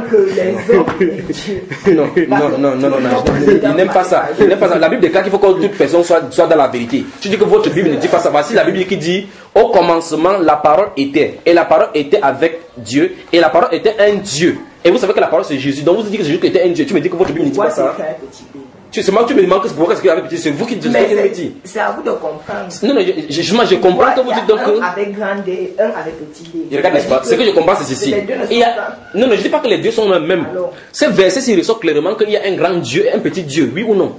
Non, non, non, non, non, non. Il n'aime pas ça. Il n'aime pas ça. La Bible déclare qu'il faut que toute personne soit, soit dans la vérité. Tu dis que votre Bible ne dit pas ça. Voici la Bible qui dit au commencement, la parole était. Et la parole était avec Dieu. Et la parole était un Dieu. Et vous savez que la parole c'est Jésus. Donc vous dites que Jésus était un Dieu. Tu me dis que votre Bible ne dit pas ça. Tu, c'est moi que tu me demandes que c'est pourquoi est-ce qu'il y avait petit. C'est vous qui dites ce qu'il me dit. C'est à vous de comprendre. Non, non, je, je, je, je comprends que vous dites donc. Un avec grand D, un avec petit D. Regarde, n'est-ce pas? Ce que je comprends, c'est ceci. Il y a... Non, non, je ne dis pas que les dieux sont les mêmes. Alors, ce verset, il ressort clairement qu'il y a un grand Dieu et un petit Dieu, oui ou non?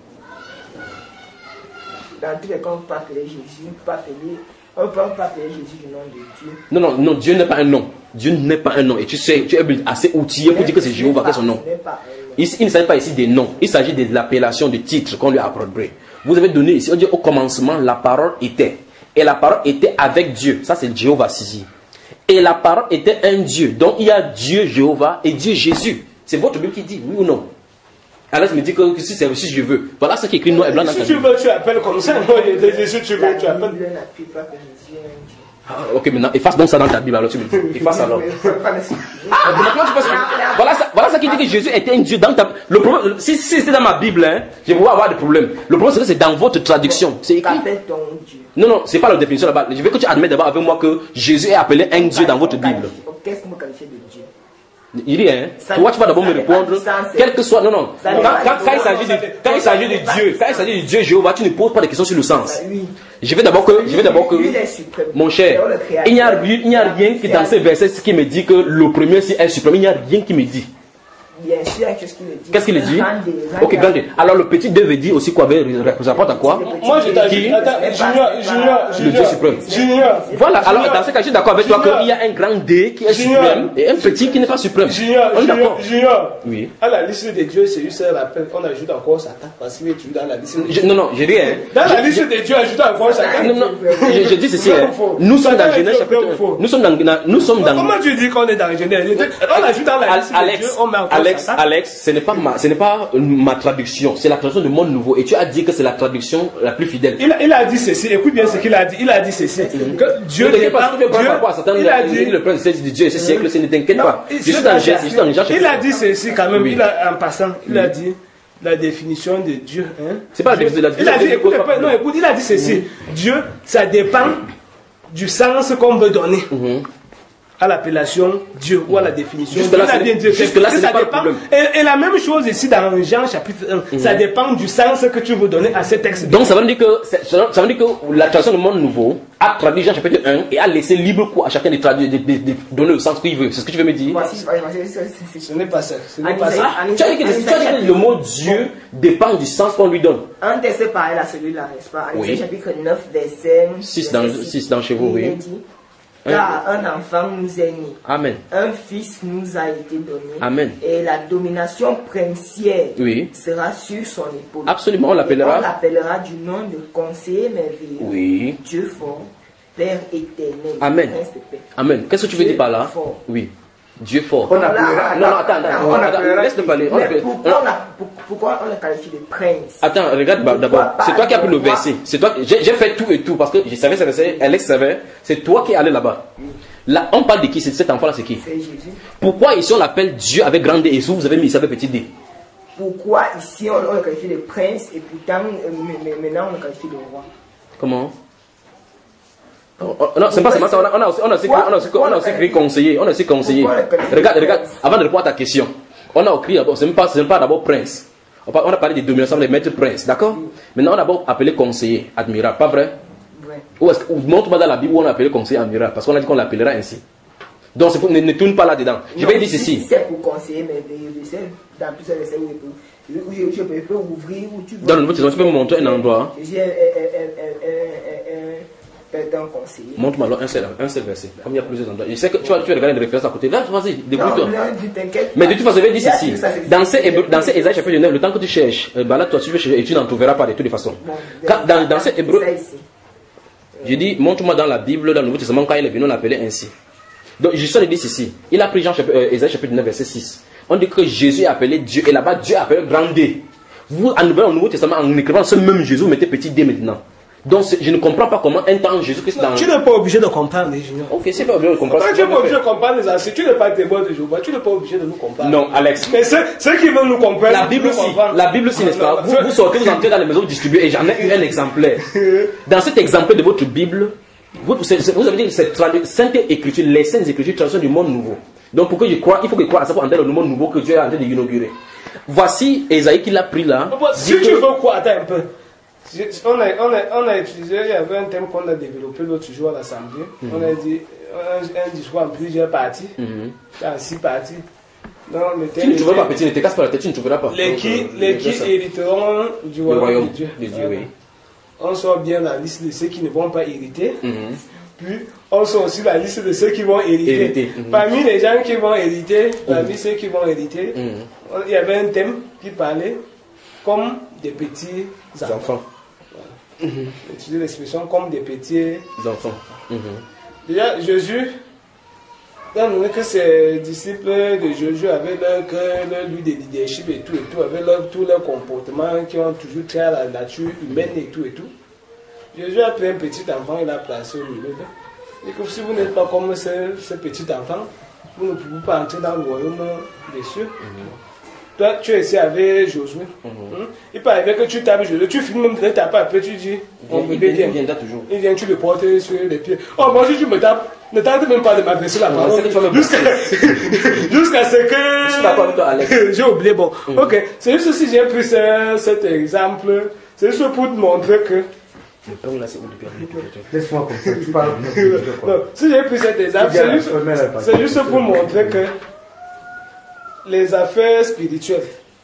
Dans tous les cas, on ne peut pas appeler Jésus, on ne peut pas appeler, on peut pas appeler Jésus du nom de Dieu. Non, non, non, Dieu n'est pas un nom. Dieu n'est pas un nom. Et tu sais, tu es assez outillé pour dire que c'est Jéhovah qui est son nom. Il, il ne s'agit pas ici des noms, il s'agit de l'appellation, de titre qu'on lui a approprié. Vous avez donné ici, on dit au commencement, la parole était. Et la parole était avec Dieu. Ça, c'est Jéhovah ici. Et la parole était un Dieu. Donc, il y a Dieu Jéhovah et Dieu Jésus. C'est votre Bible qui dit, oui ou non? Alors, je me dis que, que si, si je veux. Voilà ce qui est écrit noir et blanc dans ta Bible. Si tu veux, tu appelles comme ça. Si tu veux, tu appelles. Ah, ok, maintenant, efface donc ça dans ta Bible, alors tu me dis. Efface alors. Ah, maintenant, tu penses que... Voilà ça, voilà ça qui dit que Jésus était un Dieu dans ta... Le problème, si, si c'était dans ma Bible, hein, je vais avoir des problèmes. Le problème, c'est que c'est dans votre traduction. C'est écrit. Non, non, c'est pas la définition là-bas. Je veux que tu admettes d'abord avec moi que Jésus est appelé un Dieu dans votre Bible. Qu'est-ce que vous qualifiez de Dieu? Il dit, hein, toi tu vas d'abord me répondre, quel que soit, non, non, quand, quand, quand il s'agit de, quand il s'agit de Dieu, quand il s'agit de Dieu Jéhovah, tu ne poses pas de questions sur le sens. Je vais d'abord que, je vais d'abord que, mon cher, il n'y a, il n'y a rien qui dans ces versets qui me dit que le premier si est suprême, il n'y a rien qui me dit. Bien sûr, qu'est-ce qu'il dit? Qu'est-ce qu'il dit? Ok, grande. Alors le petit deux veut dire aussi quoi? Ça rapporte à quoi? Moi je t'ai dit, attends, Junior, Junior, le Dieu suprême. Junior. Voilà, alors dans ce cas, je suis d'accord avec toi qu'il y a un grand D qui est suprême et un petit qui n'est pas suprême. Junior, on est d'accord? Junior. Oui. À la liste des dieux, c'est juste un rappel. On ajoute encore Satan parce qu'il est dans la liste. Non, non, j'ai rien. Dans la liste des dieux, ajoute encore Satan. Non, non, je dis ceci. Nous sommes dans Genèse chapitre un. Nous sommes dans. Nous sommes dans. Comment tu dis qu'on est dans Genèse? On ajoute dans la liste des dieux, on met encore Alex, Alex. Ce n'est pas ma, ce n'est pas ma traduction, c'est la traduction du monde nouveau. Et tu as dit que c'est la traduction la plus fidèle. Il a, il a dit ceci. Écoute bien ce qu'il a dit. Il a dit ceci. Que Dieu n'est pas Dieu. Il a dit le prince de Dieu. Ce siècle, ne t'inquiète pas. Je suis dans Jean. Il a dit ceci quand même. Il a en passant. Il a dit la définition de Dieu. C'est pas la définition de la définition. Il a dit. Écoute, non, écoute. Il a dit ceci. Dieu, ça dépend du sens qu'on veut donner. à l'appellation Dieu ou à la définition. Jusque là, c'est, bien Dieu. jusque là, ça c'est pas dépend, le problème. Et, et la même chose ici dans Jean chapitre un. Mm-hmm. Ça dépend du sens que tu veux donner à ce texte. Donc ça veut dire que ça veut dire que la traduction du monde nouveau a traduit Jean chapitre un et a laissé libre cours à chacun de, tradu- de, de, de donner le sens qu'il veut. C'est ce que tu veux me dire? Ce n'est pas ça. Ce n'est pas ça. Tu as dit que le mot Dieu dépend du sens qu'on lui donne. Un texte pareil à celui-là, n'est-ce pas? Oui. Chapitre neuf, verset six dans, six dans chez vous, oui. Car un enfant nous est né. Amen. Un fils nous a été donné. Amen. Et la domination princière oui. sera sur son épaule. Absolument, on l'appellera. Et on l'appellera du nom de conseiller merveilleux. Oui. Dieu fort, Père éternel. Amen. Amen. Qu'est-ce que tu veux Dieu dire par là? Fort. Oui. Dieu fort. On appellera, non, non, attends, attends, attends, laisse-le parler. Mais pourquoi, on a, pourquoi on le qualifie de prince? Attends, regarde d'abord. C'est toi qui as pris le verset. C'est toi. J'ai, j'ai fait tout et tout parce que je savais ce verset. Alex savait. C'est toi qui es allé là-bas. Là, on parle de qui? C'est cet enfant-là, c'est qui? C'est Jésus. Pourquoi ici on l'appelle Dieu avec grand D et vous, vous avez mis ça avec petit D? Pourquoi ici on, on le qualifie de prince et pourtant euh, maintenant on le qualifie de roi? Comment? Oh, oh, non, c'est pas ça. On a, on a aussi, on a aussi, on a aussi, on a aussi écrit conseiller. On a aussi conseiller. Regarde, regarde. Avant de répondre à ta question, on a écrit d'abord. Ce n'est pas, ce n'est pas d'abord prince. On a parlé de domination, de maître prince, d'accord? Maintenant, on a d'abord appelé conseiller, admirable, pas vrai? Ouais. Ou est-ce que, montre-moi dans la Bible où on a appelé conseiller admirable, parce qu'on a dit qu'on l'appellera ainsi. Donc, c'est pour, ne, ne tourne pas là-dedans. Je vais dire ceci. C'est pour conseiller, mais c'est dans plusieurs versets où je peux, où je peux ouvrir, où tu veux. Dans le Nouveau Testament, tu peux me montrer un endroit. J'ai un conseiller. Montre-moi alors un seul, un seul verset. Comme il y a plusieurs endroits. Je sais que tu vas, tu vas regarder les références à côté. Là, vas-y, débrouille-toi. Mais de toute façon, je vais dire ceci. Dans ces, dans ces Ésaïe chapitre neuf, le temps que tu cherches, euh, bah là, toi, tu veux chercher et tu n'en trouveras pas de toutes les façons. Quand, dans, dans ces Hébreux, je dis, montre-moi dans la Bible, dans le Nouveau Testament, quand il est venu, on l'appelait ainsi. Donc, je suis de dire ceci. Il a pris Jean chapitre, euh, Ésaïe chapitre neuf, verset six. On dit que Jésus est appelé Dieu, et là-bas, Dieu est appelé grand D. Vous, en Nouveau, Nouveau Testament, en écrivant ce même Jésus, vous mettez petit D maintenant. Donc, je ne comprends pas comment un temps Jésus-Christ dans... Tu n'es pas obligé de comprendre, les juniors. Ok, c'est pas obligé de comprendre. Tu n'es pas obligé de comprendre les anciens. Tu n'es pas témoin de Jéhovah. Tu n'es pas obligé de nous comprendre. Non, Alex. Mais ceux, ceux qui veulent nous comprendre. La Bible aussi, la Bible aussi, n'est-ce pas? Vous, vous sortez, vous entrez dans les maisons distribuées et j'en ai eu un exemplaire. Dans cet exemplaire de votre Bible, vous, vous avez dit cette sainte écriture, les saintes écritures, traduction du monde nouveau. Donc, pour que je croie, il faut que je croie à ça pour entrer dans le monde nouveau que Dieu est en train d'inaugurer. Voici Ésaïe qui l'a pris là. Si tu veux quoi, attends un peu. On a, on, a, on a utilisé, il y avait un thème qu'on a développé l'autre jour à l'Assemblée. Mm-hmm. On a dit un, un discours en plusieurs parties, mm-hmm. en six parties. Donc, le thème tu ne trouveras pas petit, ne te casse pas la tête, tu ne trouveras pas. Les qui, les qui hériteront du royaume, royaume de Dieu. De Dieu oui. On sort bien la liste de ceux qui ne vont pas hériter. Mm-hmm. Puis on sort aussi la liste de ceux qui vont hériter. hériter. Mm-hmm. Parmi les gens qui vont hériter, parmi mm-hmm. ceux qui vont hériter, mm-hmm. il y avait un thème qui parlait comme des petits enfants. enfants. Mm-hmm. Utiliser l'expression comme des petits enfants. Mm-hmm. Déjà, Jésus, étant donné que ses disciples de Jésus avaient leur cœur, leur lui de leadership et tout et tout, avaient leur, tout leur comportement qui ont toujours trait à la nature humaine et tout et tout, Jésus a pris un petit enfant et l'a placé au milieu. Et que si vous n'êtes pas comme ce, ce petit enfant, vous ne pouvez pas entrer dans le royaume des cieux. Mm-hmm. Toi, tu es ici avec Josué. Mm-hmm. Il peut arriver que tu tapes Josué, tu finis même de taper, après tu dis, on il vient, il vient toujours. Il vient, tu le portes sur les pieds. Oh, moi, si tu me tapes, ne tente même pas de m'adresser la parole. Jusqu'à jusqu'à ce que... Je suis d'accord avec toi, Alex. J'ai oublié, bon. Mm-hmm. Ok, c'est juste si j'ai pris ce, cet exemple, c'est juste pour te montrer que... Laisse-moi comme ça, tu parles. Non, si j'ai pris cet exemple, c'est juste, c'est juste pour montrer que les affaires spirituelles,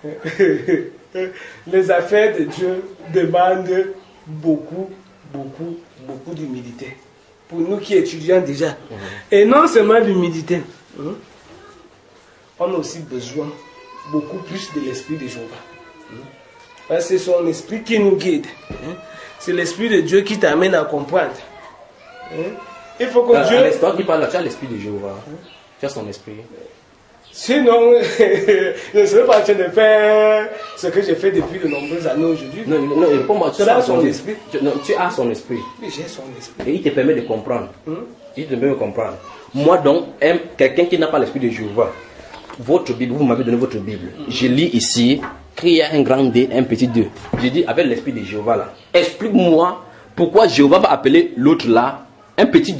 les affaires de Dieu demandent beaucoup, beaucoup, beaucoup d'humilité. Pour nous qui étudions déjà. Mm-hmm. Et non seulement l'humilité, hein, on a aussi besoin beaucoup plus de l'esprit de Jéhovah. Hein, parce que c'est son esprit qui nous guide. Hein, c'est l'esprit de Dieu qui t'amène à comprendre. Hein, il faut que ah, Dieu... Alex, toi qui parles là, tu as l'esprit de Jéhovah. Hein, tu as son esprit. Sinon, je ne serais pas en train de faire ce que j'ai fait depuis de nombreuses années aujourd'hui. Non, non, non, pour moi, tu as son esprit. Tu, non, tu as son esprit. Oui, j'ai son esprit. Et il te permet de comprendre. Hmm? Il te permet de comprendre. Moi donc, un, quelqu'un qui n'a pas l'esprit de Jéhovah, votre Bible, vous m'avez donné votre Bible. Hmm. Je lis ici qu'il y a un grand D, un petit deux. J'ai dit avec l'esprit de Jéhovah là. Explique-moi pourquoi Jéhovah va appeler l'autre là un petit Dieu.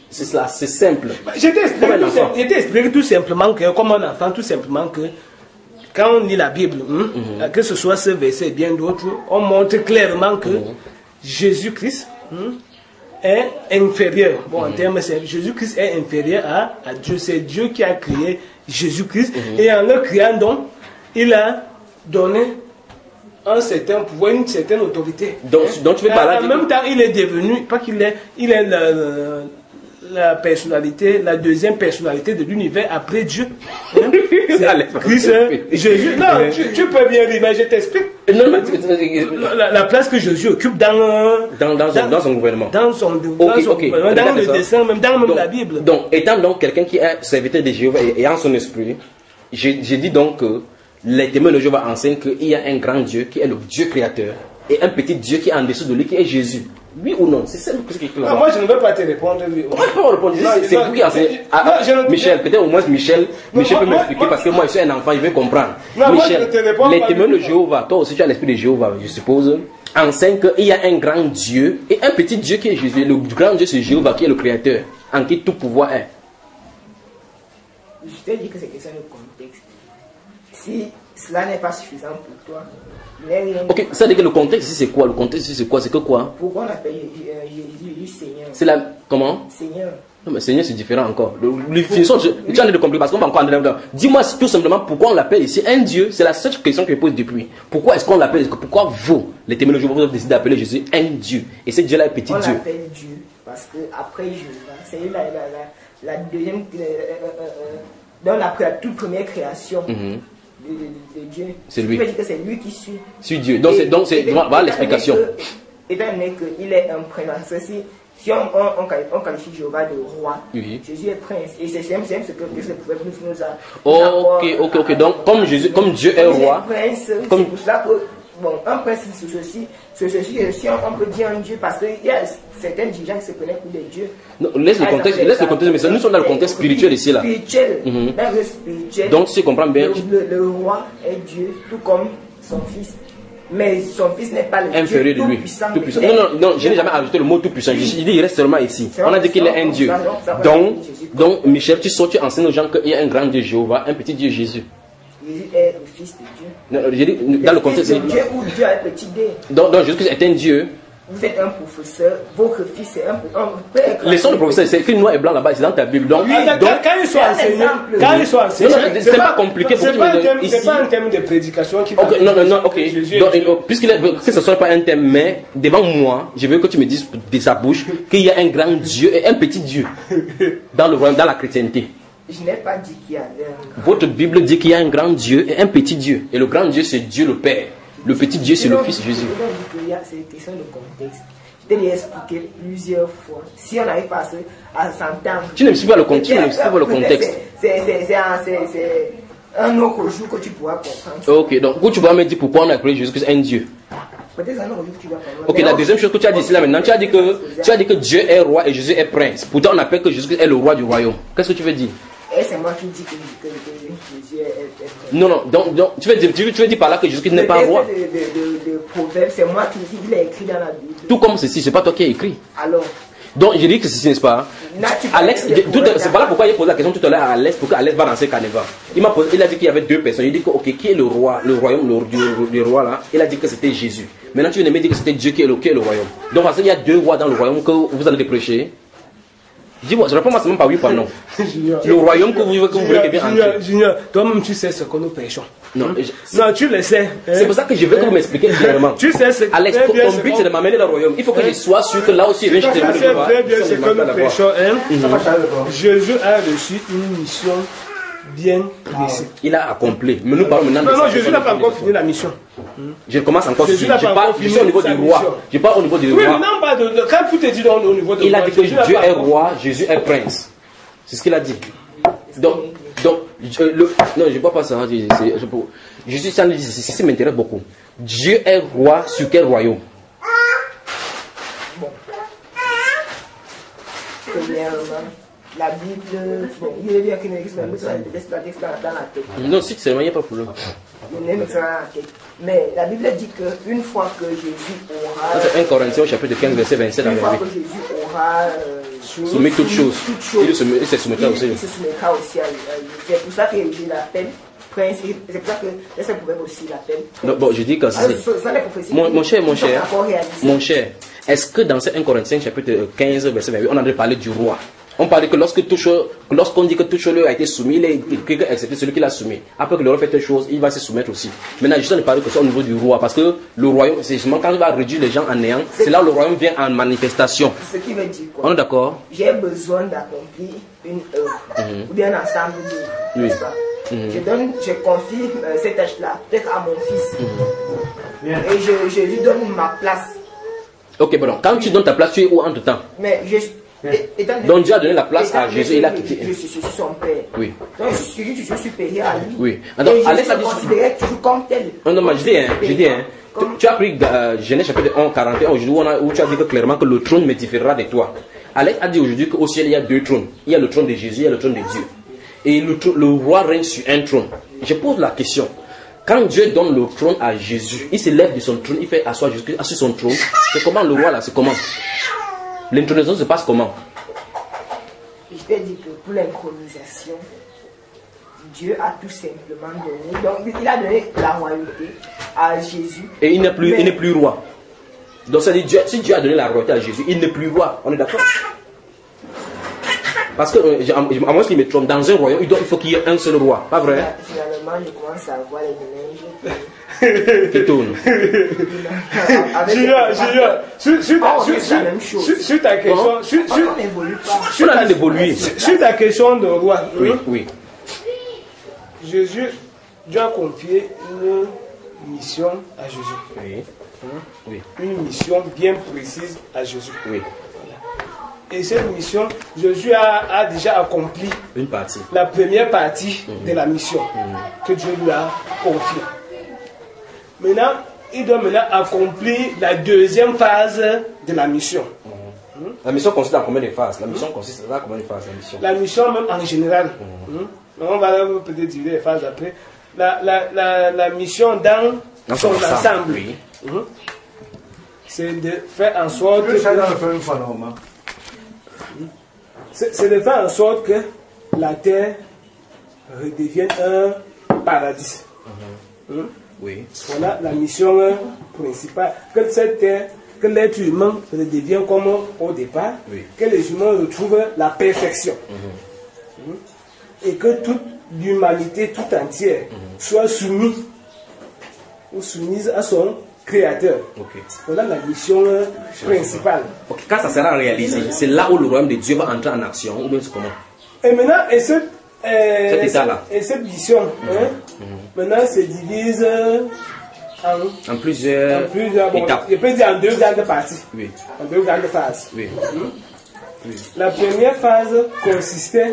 C'est cela, c'est simple. Je t'ai expliqué, expliqué tout simplement que, comme un enfant, tout simplement que, quand on lit la Bible, hein, mm-hmm. que ce soit ce verset et bien d'autres, on montre clairement que mm-hmm. Jésus-Christ hein, est inférieur. Bon, mm-hmm. en termes simples, Jésus-Christ est inférieur à, à Dieu. C'est Dieu qui a créé Jésus-Christ. Mm-hmm. Et en le créant donc, il a donné un certain pouvoir, une certaine autorité. Donc, hein? donc tu veux parler en même temps, il est devenu, pas qu'il est, il est le, le, la personnalité, la deuxième personnalité de l'univers après Dieu. Hein? Christ, Jésus. Non, tu, tu peux bien dire, mais je t'explique. La, la place que Jésus occupe dans, dans, dans, son, dans son gouvernement. Dans son, okay, dans, son okay. gouvernement, dans le dessin, même dans donc, la Bible. Donc, étant donc quelqu'un qui est serviteur de Jéhovah et en son esprit, j'ai dit donc que les témoins de Jéhovah enseignent qu'il y a un grand Dieu qui est le Dieu créateur et un petit Dieu qui est en dessous de lui qui est Jésus. Oui ou non? C'est ça le truc. Ah, moi je ne veux pas te répondre. Oui. Comment je peux répondre? C'est vous qui enseignez. Ah, Michel, peut-être au moins Michel, non, Michel moi, peut m'expliquer parce que moi je suis un enfant, je vais comprendre. Non, Michel, moi, les témoins de Jéhovah, toi aussi tu as l'esprit de Jéhovah, je suppose, enseignent qu'il y a un grand Dieu et un petit Dieu qui est Jésus. Le grand Dieu c'est Jéhovah qui est le créateur, en qui tout pouvoir est. Je t'ai dit que c'est question de contexte. Si cela n'est pas suffisant pour toi, ok, ça veut dire que le contexte ici c'est quoi? Le contexte ici c'est quoi? C'est que quoi? Pourquoi on appelle Jésus Seigneur? C'est la... Comment? Seigneur. Non mais Seigneur c'est différent encore. Le, le, finissons, je, tu as de compliquer parce qu'on va encore en dedans. Dis-moi tout simplement pourquoi on l'appelle ici un Dieu. C'est la seule question que je pose depuis. Pourquoi est-ce qu'on l'appelle? Pourquoi vous, les témoins de Jéhovah, vous avez décidé d'appeler Jésus un Dieu? Et ce Dieu-là est petit on Dieu. On l'appelle Dieu parce que après Jéhovah, c'est la, la, la, la deuxième... Euh, euh, euh, donc après la toute première création... Mm-hmm. De, de, de Dieu. C'est lui. Je veux dire que c'est lui qui suit. Suit Dieu. Donc, et, c'est, donc c'est, et, voilà l'explication. Étant donné qu'il est un prince, si, si on, on, on, on qualifie Jéhovah de roi, oui. Jésus est prince. Et c'est même ce que le prophète nous a. Oh, ok, ok, ok. Donc, comme, Jésus, comme Dieu est roi. Prince, comme... c'est pour cela que, bon, un prince, c'est ceci. C'est ceci, si on, on peut dire un Dieu, parce qu'il y a certains dirigeants qui se connaissent pour des dieux. Non, laisse le contexte, laisse le contexte, mais nous sommes dans le contexte spirituel ici, là. Spirituel. Mm-hmm. Dans le spirituel. Donc, si tu comprends bien. Le, le, le roi est Dieu, tout comme son fils. Mais son fils n'est pas le inférieur Dieu de lui. tout puissant. Tout puissant. Non, non, non, je n'ai jamais ajouté le mot tout puissant. Je dis, il reste seulement ici. On a dit qu'il est un Dieu. Donc, donc, Michel, tu sors, tu enseignes aux gens qu'il y a un grand Dieu Jéhovah, un petit Dieu Jésus. Jésus est le fils de Dieu. Non, je dis, dans le contexte. Dieu ou Dieu a un petit D. Donc, donc Jésus est un Dieu. Vous êtes un professeur, votre fils est un père. Laissons le professeur, c'est écrit noir et blanc là-bas, c'est dans ta Bible. Donc, oui, donc, donc quand ils sont enseignés, quand ils sont enseignés, c'est pas compliqué pour c'est pas, c'est pas un thème de prédication qui va. Okay, non, non, non, ok. Donc, puisqu'il est, que ce soit pas un thème, mais devant moi, je veux que tu me dises de sa bouche qu'il y a un grand Dieu et un petit Dieu dans le royaume, dans la chrétienté. Je n'ai pas dit qu'il y avait un. Votre Bible dit qu'il y a un grand Dieu et un petit Dieu. Et le grand Dieu, c'est Dieu le Père. Le petit Dieu, c'est le Fils Jésus. C'est une question de contexte. Je t'ai expliqué plusieurs fois. Si on n'arrive pas à s'entendre. Tu ne me suis pas le contexte. Tu ne me suis pas le contexte. C'est un autre jour que tu pourras comprendre. Ok, donc où tu vas me dire pourquoi on a appelé Jésus Christ un Dieu. Peut-être un autre jour que tu vas comprendre. Ok, la deuxième chose que tu as dit ici là maintenant, tu as dit que tu as dit que Dieu est roi et Jésus est prince. Pourtant, on appelle que Jésus Christ est le roi du royaume. Qu'est-ce que tu veux dire? Et c'est moi qui dis que, que, que Jésus est, est, est non, non, donc, donc tu, veux dire, tu, veux, tu veux dire par là que Jésus n'est pas roi. Le texte de, de, de, de Proverbe, c'est moi qui dis qu'il est écrit dans la Bible. Tout comme ceci, c'est pas toi qui as écrit. Alors. Donc je dis que ceci, n'est-ce pas? Alex, c'est pas là pourquoi il a posé la question tout à l'heure à Alex, pour qu'Alex va danser carnaval. Il m'a posé, il a dit qu'il y avait deux personnes. Il dit que, ok, qui est le roi, le royaume le, du, du roi là? Il a dit que c'était Jésus. Maintenant tu viens de me dire que c'était Dieu qui est le, qui est le royaume. Donc parce qu'il y a deux rois dans le royaume que vous allez prêcher. Dis-moi, je réponds moi seulement par oui par non. Le royaume que vous, que vous voulez que bien entrer. Junior, toi-même tu sais ce que nous prêchons. Non, non, tu le sais. C'est pour ça que je veux que vous m'expliquiez clairement. Tu sais ce que Alex, ton but c'est de m'amener dans le royaume. Il faut que je sois sûr que là aussi, je vais très bien ce que nous prêchons. Jésus a reçu une mission bien précise. Il a accompli. Mais nous parlons maintenant de Non, non, Jésus n'a pas encore fini la mission. Je commence encore. Je parle au niveau du roi. Je parle au niveau du roi. Oui, mais non, pas de. Quand tout est dit au niveau du roi. Il a dit que Dieu est roi, Jésus est prince. C'est ce qu'il a dit. Donc, donc euh, le, non, je ne vois pas ça. Je, je, je, je suis ça, ça m'intéresse beaucoup. Dieu est roi sur quel royaume? Bon. La Bible, bon, il est bien qu'il n'existe pas, dans la tête. Non, si c'est il n'y a pas de problème. Mais la Bible dit qu'une fois que Jésus aura. C'est un Corinthiens au chapitre quinze, verset vingt-sept. Une fois que Jésus aura. Euh, soumis toutes choses. Il se soumettra aussi. Il se soumettra aussi à Jésus. C'est pour ça qu'il l'appelle prince. C'est pour ça que les prophètes aussi l'appellent. Non, bon, je dis que c'est. Mon, mon cher, mon cher, mon cher, est-ce que dans ce un Corinthiens chapitre quinze, verset vingt-huit, on a parlé du roi? On parlait que lorsque tout chose, lorsqu'on dit que toute chose a été soumis, il est excepté celui qui l'a soumis. Après que le roi fait telle chose, il va se soumettre aussi. Maintenant, je ne parle que ça au niveau du roi, parce que le royaume, c'est justement quand il va réduire les gens en néant, c'est là où le royaume vient en manifestation. Ce qui veut dire quoi? On est d'accord? J'ai besoin d'accomplir une œuvre, mm-hmm. ou bien un ensemble d'œuvres. Oui. Mm-hmm. Je donne, je confie euh, cette tâche-là, peut-être à mon fils. Mm-hmm. Et je, je lui donne ma place. Ok, bon, quand oui. tu donnes ta place, tu es où entre temps? Mais je Étant Donc Dieu a donné la place à Jésus, il a quitté. Je suis son père. Oui. Donc je suis, je suis supérieur à lui. Oui. Alors, Alex a dit considéré toujours comme tel. Non, non, mais je dis, hein, je dis, hein, tu, tu as pris euh, Genèse chapitre un, quarante et un, aujourd'hui, où, où tu as dit que clairement que le trône me différera de toi. Alex a dit aujourd'hui qu'au ciel il y a deux trônes. Il y a le trône de Jésus, il y a le trône de Dieu. Et le, le roi règne sur un trône. Je pose la question. Quand Dieu donne le trône à Jésus, il se lève de son trône, il fait asseoir Jésus sur son trône. C'est comment le roi là, c'est comment? L'intronisation se passe comment? Je vais dire que pour l'intronisation, Dieu a tout simplement donné. Donc il a donné la royauté à Jésus. Et il n'est plus, il n'est plus roi. Donc ça dit Dieu, si Dieu a donné la royauté à Jésus, il n'est plus roi. On est d'accord? Parce que, euh, à moins qu'il me trompe, dans un royaume, il, doit, il faut qu'il y ait un seul roi. Pas vrai? Finalement, je commence à voir les ménages qui tournent. Julien, Julien, sur ta question, sur ta question de roi, oui, oui. Jésus, Dieu a confié une mission à Jésus. Oui. Oui. Une mission bien précise à Jésus. Oui. Et cette mission, Jésus a, a déjà accompli une partie. La première partie mm-hmm. de la mission mm-hmm. que Dieu lui a confiée. Maintenant, il doit maintenant accomplir la deuxième phase de la mission. Mm-hmm. Mm-hmm. La mission consiste en combien de phases? La mission consiste en combien de phases? La mission, la mission même en général. Mm-hmm. Mm-hmm. On va peut-être dire les phases après. La, la, la, la mission dans, dans son ensemble. ensemble. Oui. Mm-hmm. C'est de faire en sorte que... C'est de faire en sorte que la terre redevienne un paradis. Mm-hmm. Hein? Oui. Voilà la mission principale. Que cette terre, que l'être humain redevienne comme au départ, oui. Que les humains retrouvent la perfection. Mm-hmm. Et que toute l'humanité tout entière mm-hmm. soit soumise ou soumise à son Créateur. Okay. Voilà la mission euh, principale. Okay. Quand ça sera réalisé, c'est là où le royaume de Dieu va entrer en action, ou bien c'est comment? Et maintenant, et cette, euh, cet état-là. Et cette mission, mm-hmm. hein, mm-hmm. maintenant, se divise en, en plusieurs, en plusieurs bon, étapes. Je peux dire en deux grandes parties. Oui. En deux grandes phases. Oui. Mmh. Oui. La première phase consistait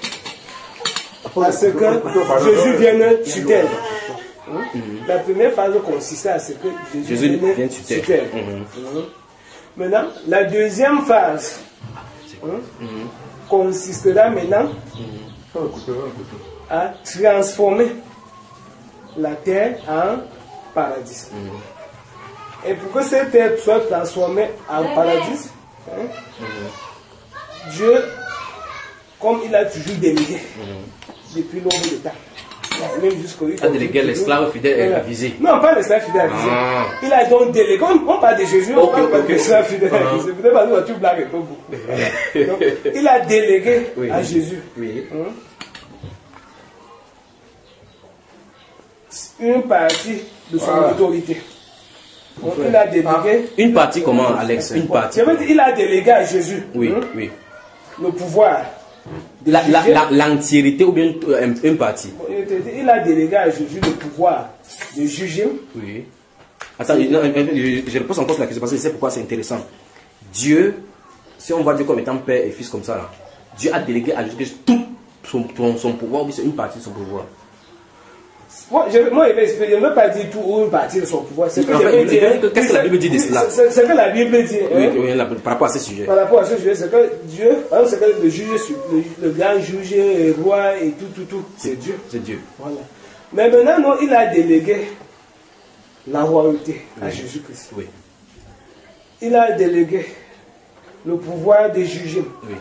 à ce que Jésus vienne sur terre. Mm-hmm. La première phase consistait à ce que Jésus, Jésus vienne vient sur terre. terre. Mm-hmm. Mm-hmm. Maintenant, la deuxième phase hein, mm-hmm. consistera maintenant mm-hmm. à transformer la terre en paradis. Mm-hmm. Et pour que cette terre soit transformée en paradis, hein, mm-hmm. Dieu, comme il a toujours délégué mm-hmm. depuis longtemps de temps, même jusqu'au a délégué l'esclave fidèle et avisé. Non, pas l'esclave fidèle avisé. Ah. Il a donc délégué. On parle de Jésus, on okay, parle okay, de l'esclave okay. fidèle avisé. Uh-huh. Peut-être parce que tu blagues pas beaucoup. Donc, il a délégué oui. à Jésus oui. hein, une partie de son ah. autorité. Donc, il a délégué. Ah. Une partie comment, Alex? Une partie. Je veux dire, il a délégué à Jésus oui, hein, oui. le pouvoir. La, la, la, l'entièreté ou bien une, une partie? Il a délégué à Jésus le pouvoir de juger. Oui. Attends, je, je, je repose encore la question parce que je sais pourquoi c'est intéressant. Dieu, si on va dire comme étant père et fils comme ça, là, Dieu a délégué à Jésus tout son, son, son pouvoir, ou c'est une partie de son pouvoir. Moi, je, moi, je ne veux pas dire tout ou une partie de son pouvoir. C'est que en je fait, veux dire. Qu'est-ce que la Bible dit de cela? C'est ce que la Bible dit. Oui, hein, oui, la, par rapport à ce sujet. Par rapport à ce sujet, c'est que Dieu, c'est que le juge, le, le grand juge, le roi et tout, tout, tout, c'est Dieu. C'est Dieu. Voilà. Mais maintenant, non, il a délégué la royauté à oui. Jésus-Christ. Oui. Il a délégué le pouvoir de juger. Oui.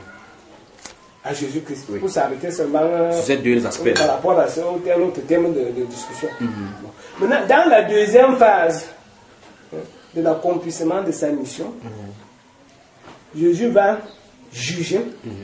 À Jésus-Christ. Oui. Pour s'arrêter seulement Sur ces deux aspects. par rapport à ce autre thème de, de discussion. Mm-hmm. Bon. Maintenant, dans la deuxième phase hein, de l'accomplissement de sa mission, mm-hmm. Jésus va juger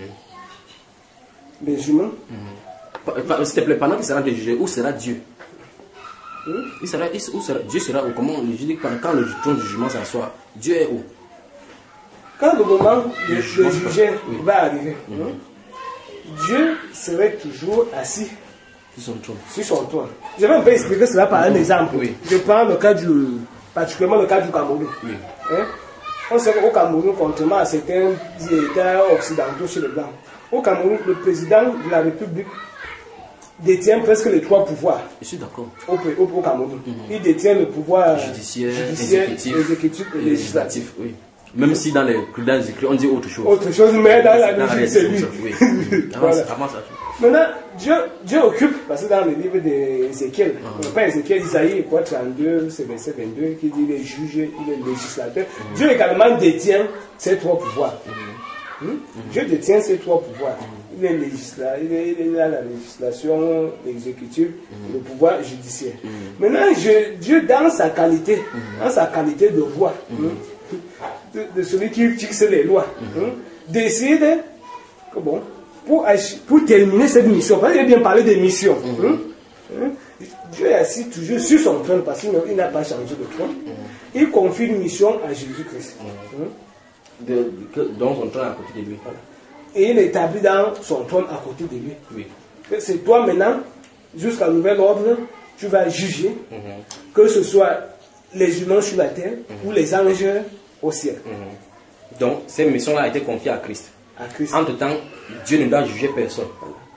mm-hmm. les humains. Mm-hmm. S'il te plaît, pendant qu'il sera jugé, où sera Dieu? Hmm? Il sera, il, où sera, Dieu sera où? Comment je dis quand le trône du jugement s'assoit, Dieu est où? Quand le moment de le juger oui. va arriver, mm-hmm. hein, Dieu serait toujours assis sur son trône. Sur son trône. Je vais un peu expliquer cela par un exemple. Oui. Je prends le cas du, particulièrement le cas du Cameroun. Oui. Hein? On sait qu'au Cameroun, contrairement à certains États occidentaux chez les Blancs, au Cameroun, le président de la République détient presque les trois pouvoirs. Je suis d'accord. Au, au, au Cameroun. Mm-hmm. Il détient le pouvoir judiciaire, judiciaire exécutif, exécutif et législatif. Oui. Même si dans les dans les écrits, on dit autre chose. Autre chose, mais dans la logique, c'est lui. Oui. Voilà. Avant ça. Maintenant, Dieu, Dieu occupe, parce que dans le livre d'Ézéchiel, uh-huh. pas Ézéchiel, Isaïe, quoi, trente-deux, c'est verset vingt-deux, qui dit il est juge, il est législateur. Uh-huh. Dieu également détient ces trois pouvoirs. Uh-huh. Hmm? Uh-huh. Dieu détient ces trois pouvoirs. Uh-huh. Il est législateur, il est, il est à la législation, l'exécutif, uh-huh. le pouvoir judiciaire. Uh-huh. Maintenant, je, Dieu, dans sa qualité, uh-huh. dans sa qualité de roi, uh-huh. hmm, de, de celui qui fixe les lois, uh-huh. hmm, décide que bon, Pour, pour terminer cette mission, parce qu'il a bien parlé de mission, mm-hmm. hein, hein, Dieu est assis toujours sur son trône parce qu'il n'a pas changé de trône. Mm-hmm. Il confie une mission à Jésus-Christ. Mm-hmm. hein. de, de, dans son trône à côté de lui. Voilà. Et il établit dans son trône à côté de lui. Oui. C'est toi maintenant, jusqu'à nouvel ordre, tu vas juger, mm-hmm. que ce soit les humains sur la terre mm-hmm. ou les anges au ciel. Mm-hmm. Donc, cette mission-là a été confiée à Christ. Entre-temps, Dieu ne doit juger personne.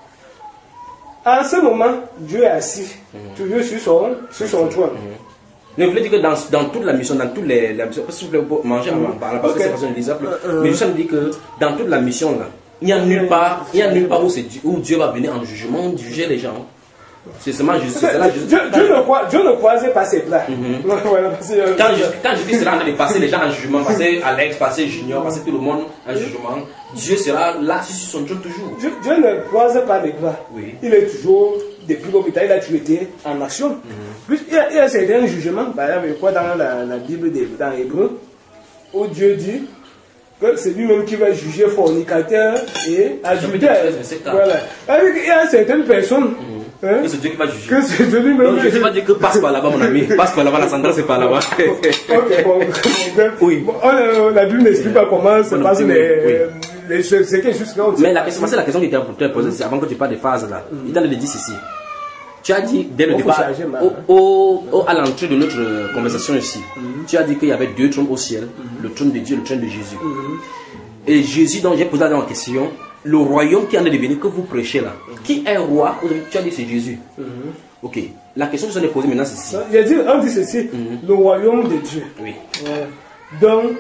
En ce moment, Dieu est assis, mm-hmm. toujours sur son, sur son trône. Mm-hmm. Mais vous voulez dire que dans, dans toute la mission, dans toutes les, la mission, parce que vous voulez manger avant, parce okay. que c'est façon de l'exemple, uh, uh, mais je me dis que dans toute la mission là, il n'y a nulle part, il y a nulle part où, Dieu, où Dieu va venir en jugement, juger les gens. C'est seulement juste. Dieu, Dieu, Dieu, ne, Dieu ne croisait pas ses bras. Mm-hmm. quand, je, quand je dis cela, on a de passer les gens en jugement, passer Alex, passer Junior, passer tout le monde en jugement. Dieu sera là sur son trône toujours. Dieu, Dieu ne croise pas les bras. Oui. Il est toujours, depuis l'hôpital, il a toujours été en action. Mm-hmm. Plus, il y a, il y a certains jugements, par exemple, quoi dans la, la Bible, dans Hébreu, où Dieu dit que c'est lui-même qui va juger fornicateur et adultère. Voilà. Il y a certaines personnes. Mm-hmm. Hein? Que c'est Dieu qui va juger. Que c'est lui même. Je ne vais pas dire que passe par là-bas, mon ami. Passe par là-bas, la sentence c'est par là-bas. Ok, bon. Oui. Bon, on, la Bible n'explique pas comment se passent les, oui. les choses. C'est quelque chose comme ça. Mais la question, c'est la question qui était posée, c'est avant que tu parles des phases là. Mm-hmm. Il t'a dit ceci. Tu as dit dès le départ, au, au, au, à l'entrée de notre conversation ici, mm-hmm. tu as dit qu'il y avait deux trônes au ciel, mm-hmm. le trône de Dieu et le trône de Jésus. Mm-hmm. Et Jésus, donc j'ai posé la question. Le royaume qui en est devenu, que vous prêchez là, mm-hmm. qui est roi? Tu as dit c'est Jésus. Mm-hmm. Ok. La question que je vais poser maintenant c'est ceci. J'ai dit, on dit ceci, mm-hmm. le royaume de Dieu. Oui. Ouais. Donc,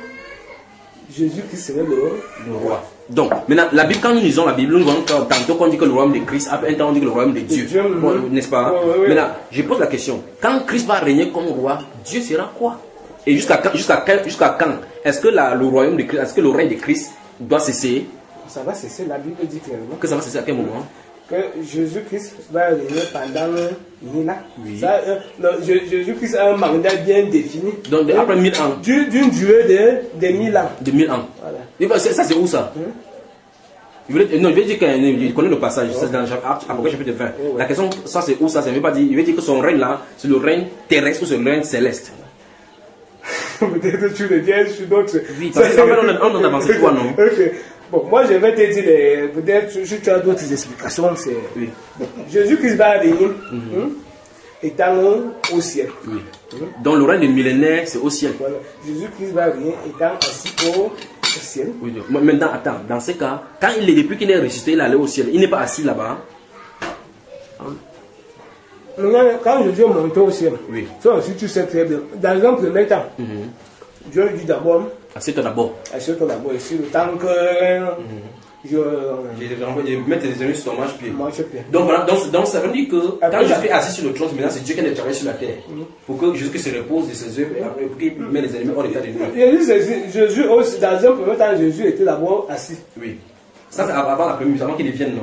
Jésus qui serait le, le roi. Donc, maintenant, la Bible, quand nous lisons la Bible, nous voyons tantôt qu'on dit que le royaume de Christ, après un temps on dit que le royaume de Dieu. Dieu bon, mm-hmm. N'est-ce pas? Ouais, ouais, ouais. Maintenant, je pose la question. Quand Christ va régner comme roi, Dieu sera quoi? Et jusqu'à quand, jusqu'à jusqu'à quand est-ce que la, le royaume de Christ, est-ce que le règne de Christ doit cesser? Ça va cesser, la Bible dit clairement. Que ça va cesser à quel moment? Que Jésus-Christ va régner pendant mille ans. Oui. Ça, euh, non, Jésus-Christ a un mandat bien défini. Donc de, après mille ans. D'une durée de, de mille ans. De mille ans. Voilà. Ça c'est où ça? Hum? Il voulait, non, il veut dire qu'il connaît le passage, c'est dans Apocalypse chapitre vingt. Oui, oui. La question, ça c'est où ça? Ça ne veut pas dire, il veut dire que son règne là, c'est le règne terrestre ou c'est le règne céleste. Peut-être tu le dis sur d'autres. Oui, parce qu'en fait on en avance toi, non? Ok. Bon, moi je vais te dire, les... peut-être si tu as d'autres explications, c'est. Oui. Bon. Jésus-Christ va venir, mm-hmm. hein, étant au ciel. Oui. Mm-hmm. Donc le règne de millénaire, c'est au ciel. Voilà. Jésus-Christ va venir étant assis au ciel. Oui. Maintenant, attends, dans ce cas, quand il est, depuis qu'il est ressuscité, il est allé au ciel, il n'est pas assis là-bas. Hein? Maintenant, quand Jésus est monté au ciel, oui. Ça aussi tu sais très bien. Dans un premier temps, mm-hmm. Dieu dit d'abord. Assieds-toi d'abord. Assieds-toi d'abord ici, le temps que mm-hmm. je, je mettre les ennemis sur ton marche pied. Marche-pied. Donc voilà, donc, donc ça veut dire que après, quand Jésus est assis sur le trône, maintenant c'est Dieu qui est travaillé sur la terre. Mm-hmm. Pour que Jésus se repose de ses œuvres et après qu'il met les ennemis hors d'état de nuit. Jésus, Jésus aussi, dans un premier temps, Jésus était d'abord assis. Oui. Ça c'est avant la première, avant qu'il vienne, non?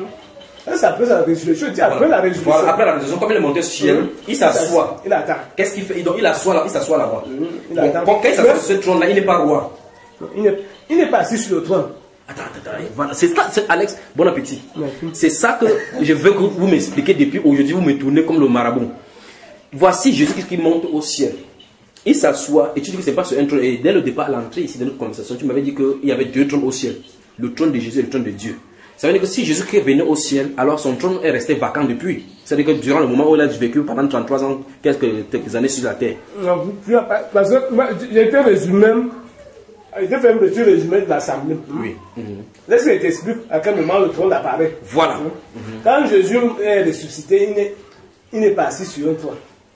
Ça c'est après la résurrection. Je dis après voilà. la résurrection. Voilà, après la résurrection, comme il est monté au ciel, mm-hmm. il s'assoit. Il attend. Qu'est-ce qu'il fait? Donc il s'assoit là, il s'assoit là-bas. Mm-hmm. Il bon, attend. Quand il s'assoit sur ce trône-là, il n'est pas roi. Il n'est, il n'est pas assis sur le trône. Attends, attends, attends. Voilà. C'est ça, c'est Alex, bon appétit. Merci. C'est ça que je veux que vous m'expliquiez depuis aujourd'hui, vous me tournez comme le marabout. Voici Jésus qui monte au ciel. Il s'assoit et tu dis que c'est pas sur un trône. Et dès le départ, à l'entrée ici de notre conversation, tu m'avais dit qu'il y avait deux trônes au ciel. Le trône de Jésus et le trône de Dieu. Ça veut dire que si Jésus-Christ est venu au ciel, alors son trône est resté vacant depuis. C'est-à-dire que durant le moment où il a vécu pendant trente-trois ans, quelques, quelques années sur la terre. Non, parce que moi, j'ai été résumé, j'ai fait un petit résumé de l'assemblée. Oui. Mm-hmm. Laisse-moi t'expliquer à quel moment le trône apparaît. Voilà. Mm-hmm. Quand Jésus est ressuscité, il n'est, il n'est pas assis sur un trône.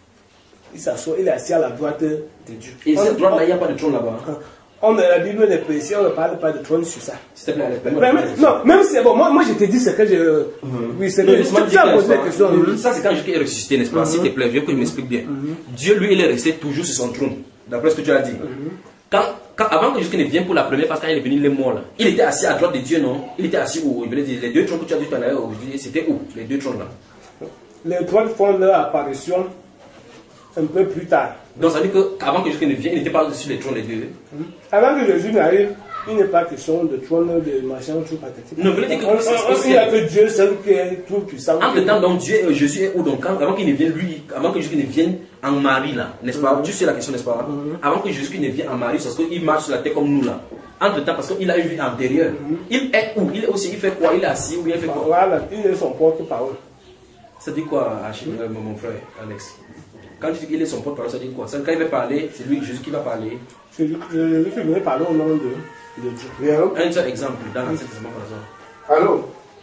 Il s'assoit, il est assis à la droite de Dieu. Et cette droite-là, il n'y a pas de trône là-bas. On a la Bible n'est précise, on ne parle pas de trône sur ça. S'il te plaît, mais, mais, non, même si bon, moi, moi je t'ai dit ce que je. Mm-hmm. Oui, c'est que tu as posé la question. Mm-hmm. Ça, c'est quand Jésus est ressuscité, n'est-ce pas? Mm-hmm. S'il te plaît, je veux que tu m'expliques bien. Mm-hmm. Dieu, lui, il est resté toujours sur son trône, d'après ce que tu as dit. Mm-hmm. Quand, quand, avant que Jésus ne vienne pour la première fois, quand il est venu, il est mort là. Il était assis à droite de Dieu, non? Il était assis où? Les deux trônes que tu as dit tout à l'heure, c'était où? Les deux trônes là. Les trônes font leur apparition un peu plus tard. Donc ça veut dire qu'avant que Jésus ne vienne, il n'était pas sur les trônes les deux. Mmh. Avant que Jésus n'arrive, il n'est pas question de trône, de machin, tout pathétique. Non, vous voulez dire que il n'y a que Dieu seul qui est tout puissant. Entre temps, donc Dieu, euh, Jésus est où donc quand, avant qu'il ne vienne lui, avant que Jésus ne vienne en Marie là, n'est-ce pas? Mmh. Tu sais la question, n'est-ce pas? Mmh. Avant que Jésus ne vienne en Marie, c'est parce qu'il marche sur la terre comme nous là. Entre temps, parce qu'il a une vie antérieure. Mmh. Il est où? Il est aussi, il fait quoi? Il est assis ou il fait quoi? Voilà, il est son porte-parole. Ça dit quoi, Achille, mmh. mon frère Alex? Quand tu dis qu'il est son porte-parole, ça dit quoi? Quand il va parler, c'est lui, Jésus qui va parler. C'est lui qui va parler au nom de, de Dieu. Un seul exemple dans l'Ancien Testament, par Allô? exemple.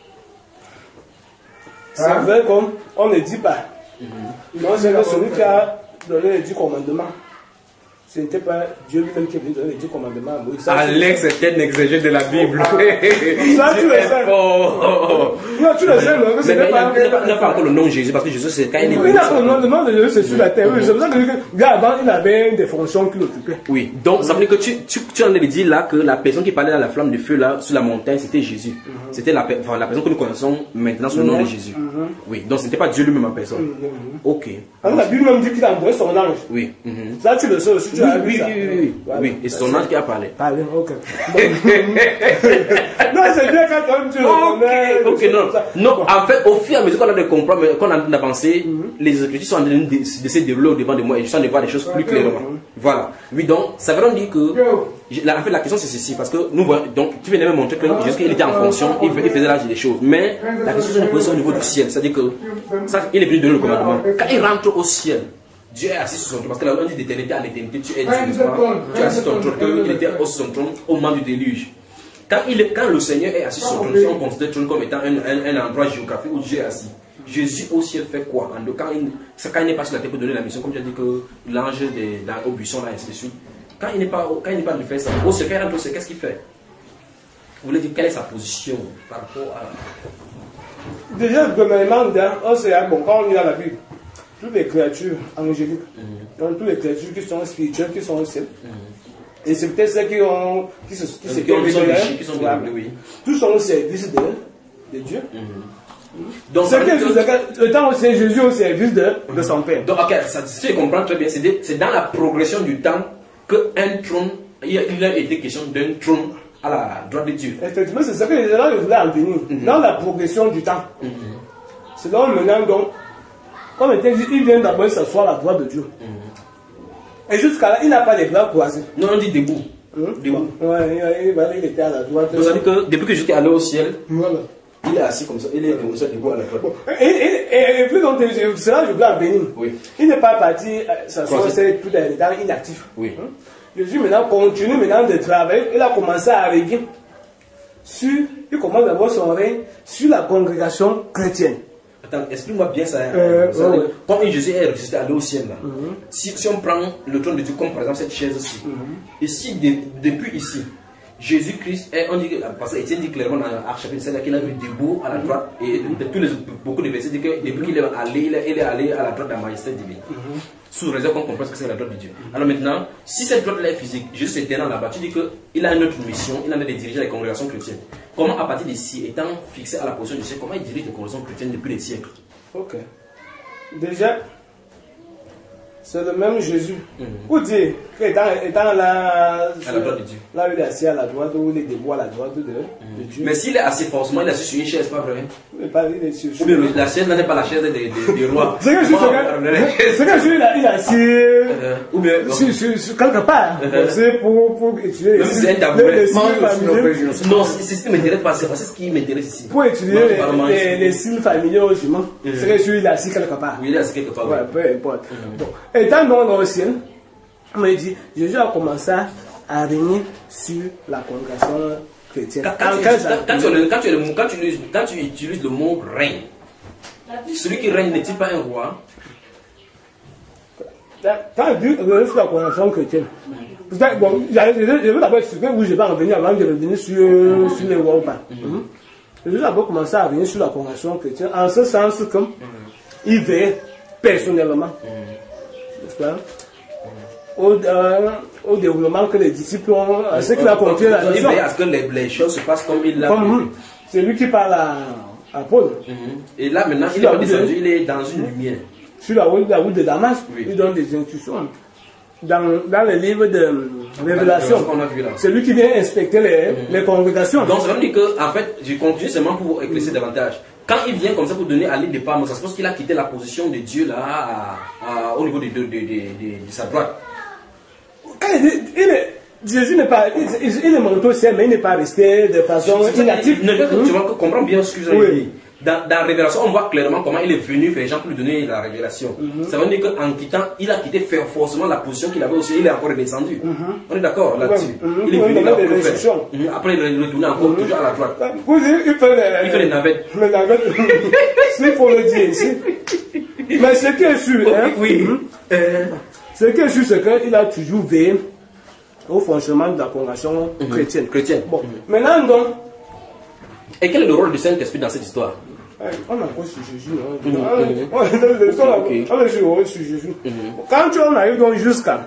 C'est hein? Vrai qu'on ne dit pas. Mm-hmm. Non, c'est que celui qui a donné les dix commandements. Ce n'était pas Dieu lui-même qui est venu donner les dix commandements à Moïse. Alex était un exégète de la Bible. Ah, ça, tu le sais. Oh. Non, tu le sais, non? Mais, mais pas, il n'a pas encore le nom de Jésus, parce que Jésus, c'est quand il est venu. Il n'a pas le nom, le nom de Jésus, c'est sur la terre. Oui, c'est pour ça que le avant, il avait des fonctions qu'il occupait. Oui, donc ça veut dire que tu, tu, tu en avais dit là que la personne qui parlait dans la flamme de feu là, sur la montagne, c'était Jésus. Mm-hmm. C'était la, enfin, la personne que nous connaissons maintenant sous le nom de Jésus. Mm-hmm. Oui, donc ce n'était pas Dieu lui-même en personne. Mm-hmm. Ok. Alors, la Bible même dit qu'il a envoyé son ange. Oui. Mm-hmm. Ça, tu le sais aussi, tu oui, as vu oui, ça. Oui, oui, oui. Voilà. Oui, et c'est son ange qui a parlé. Parlé, ok. Non, c'est bien quand tu le connais. Ok, non. Non, en fait, au fur et à mesure qu'on a de comprendre, qu'on a avancé, mm-hmm. les écritures sont en train de, de se développer devant de moi et je suis en train de voir des choses plus clairement. Mm-hmm. Voilà. Oui, donc, ça veut dire que. La, en fait, la question c'est ceci, parce que nous voyons, donc, tu venais me montrer que Jésus, il était en fonction, il, il faisait l'âge des choses. Mais la question se pose au niveau du ciel, c'est-à-dire que, ça, il est venu donner le commandement. Quand il rentre au ciel, Dieu est assis sur son trône, parce que la loi dit d'éternité à l'éternité, tu es Dieu, n'est-ce pas? Tu es assis sur ton trône, il était assis sur son trône au moment du déluge. Quand, il est, quand le Seigneur est assis sur son trône, si on considère le trône comme étant un, un, un endroit géographique où Dieu est assis, Jésus au ciel fait quoi? Quand il, quand il n'est pas sur la terre pour donner la mission, comme tu as dit que l'ange au buisson là, ainsi de suite. Quand il n'est pas, quand il n'est pas de faire ça, au ciel, quand il rentre au ciel, qu'est-ce qu'il fait? Vous voulez dire quelle est sa position par rapport à. Déjà, premièrement, dans c'est bon, quand on lit dans la Bible, toutes les créatures angéliques, mm-hmm. donc toutes les créatures qui sont spirituelles, qui sont au ciel, mm-hmm. et c'est peut-être ceux qui ont, qui se, qui, qui, qui, sont déchus, qui sont déchus, oui. Tous sont au service de, de Dieu. Mm-hmm. Donc, que, le temps où c'est Jésus au service de, mm-hmm. de son Père. Donc, ok, ça, si je comprends très bien, c'est dans la progression du temps qu'un trône, il a, il a été question d'un trône à la droite de Dieu. Effectivement, c'est ce que les gens voulaient en venir. Mm-hmm. Dans la progression du temps. Mm-hmm. C'est donc maintenant, donc, comme il était dit, il vient d'abord s'asseoir à la droite de Dieu. Mm-hmm. Et jusqu'à là, il n'a pas les bras croisés. Non, on dit debout. Mmh. Debout. Ouais, il, il, il était à la droite. Donc, ça veut dire que depuis que j'étais allé au ciel, voilà. Il est assis comme ça, il est comme ça, debout à la droite. Et, et, et, et puis donc, c'est là que je voulais en venir. Oui. Il n'est pas parti s'asseoir, c'est tout le temps inactif. Oui. Hum? Jésus maintenant continue maintenant de travailler. Il a commencé à régner sur, il commence d'abord son règne sur la congrégation chrétienne. Attends, explique-moi bien ça. Euh, ça ouais, ouais. Quand Jésus est ressuscité à l'eau au ciel, là, mm-hmm. si, si on prend le trône de Dieu comme par exemple cette chaise ici, mm-hmm. et si de, depuis ici, Jésus-Christ, on dit, parce que Étienne dit clairement dans l'Arche chapitre sept qu'il a vu debout à la droite, et de tous les, beaucoup de versets disent que depuis qu'il est allé, il est, il est allé à la droite de la majesté divine. Mm-hmm. Sous réserve qu'on comprenne ce que c'est la droite de Dieu. Mm-hmm. Alors maintenant, si cette droite-là est physique, Jésus était dans là-bas, tu dis qu'il a une autre mission, il en a de diriger les congrégations chrétiennes. Comment à partir d'ici, étant fixé à la position du siècle, comment il dirige les congrégations chrétiennes depuis des siècles? Ok. Déjà, c'est le même Jésus. Mm-hmm. Où dire étant, étant là, à la droite de Dieu. Là où il est assis à la droite, où il est debout à la droite de, mm-hmm. de Dieu. Mais s'il est assis forcément, il est assis sur une chaise, pas vrai? Mais pas, il est sur, Ou bien la chaise n'est pas la chaise des, des, des rois. C'est que Jésus, c'est que Jésus, il est assis euh, ou bien, sur, sur, sur quelque part. Uh-huh. C'est pour, pour étudier les signes familiaux. Non, c'est ce qui m'intéresse pas, c'est ce qui m'intéresse ici. Pour étudier les, les, les signes familiaux, justement. Uh-huh. C'est que Jésus, il est assis quelque part. Oui, il est assis quelque part. Ouais, peu importe. Uh-huh. Bon. Étant donc dans le ciel, on m'a dit, Jésus a commencé à régner sur la congrégation chrétienne. Quand, quand, quand, quand, tu, quand, tu, quand, tu, quand tu utilises le mot règne, celui qui règne n'est-il pas un roi? Quand je dis régner sur la congrégation chrétienne, bon, je veux d'abord expliquer où je vais revenir avant de revenir sur, mm-hmm. sur les rois ou pas. Mm-hmm. Jésus a d'abord commencé à régner sur la congrégation chrétienne en ce sens qu'il mm-hmm. veille personnellement. Mm-hmm. N'est-ce pas? Au, euh, au développement que les disciples ont, à ce qu'il a confié la mission. Il veille à ce que les, les choses se passent comme il l'a fait. C'est lui qui parle à, à Paul. Mm-hmm. Et là maintenant, il est descendu, il est dans une lumière. Sur la route, la route de Damas, oui. Il donne des instructions. Dans, dans le livre de Révélation, c'est lui qui vient inspecter les, mm-hmm. les congrégations. Donc ça veut dire que, en fait, je continue seulement pour vous éclaircir mm-hmm. davantage. Quand il vient comme ça pour donner à l'île de Palme, ça se passe qu'il a quitté la position de Dieu là, à, à, au niveau de, de, de, de, de, de sa droite. Il est, Jésus n'est pas, il, il est monté au ciel, mais il n'est pas resté de façon inactive. Tu comprends bien ce que j'ai dit. Dans, dans la révélation, on voit clairement comment il est venu faire les gens pour lui donner la révélation. Mm-hmm. Ça veut dire qu'en quittant, il a quitté forcément la position qu'il avait aussi, il est encore redescendu. Mm-hmm. On est d'accord là-dessus. Mm-hmm. Il est venu là pour le faire. Mm-hmm. Après, il est retourné encore mm-hmm. toujours à la droite. Vous dites, il fait les, il fait les navettes. Les navettes. S'il faut le dire ici. Mais ce qui est sûr, okay, hein, oui. Mm-hmm. euh, ce qui est sûr, c'est qu'il a toujours veillé au fonctionnement de la congrégation mm-hmm. chrétienne. chrétienne. Bon. Mm-hmm. Maintenant, donc. Et quel est le rôle du Saint-Esprit dans cette histoire? On a quoi sur Jésus, hein? Mm-hmm. On a okay. sur Jésus. Mm-hmm. Quand on arrive donc jusqu'à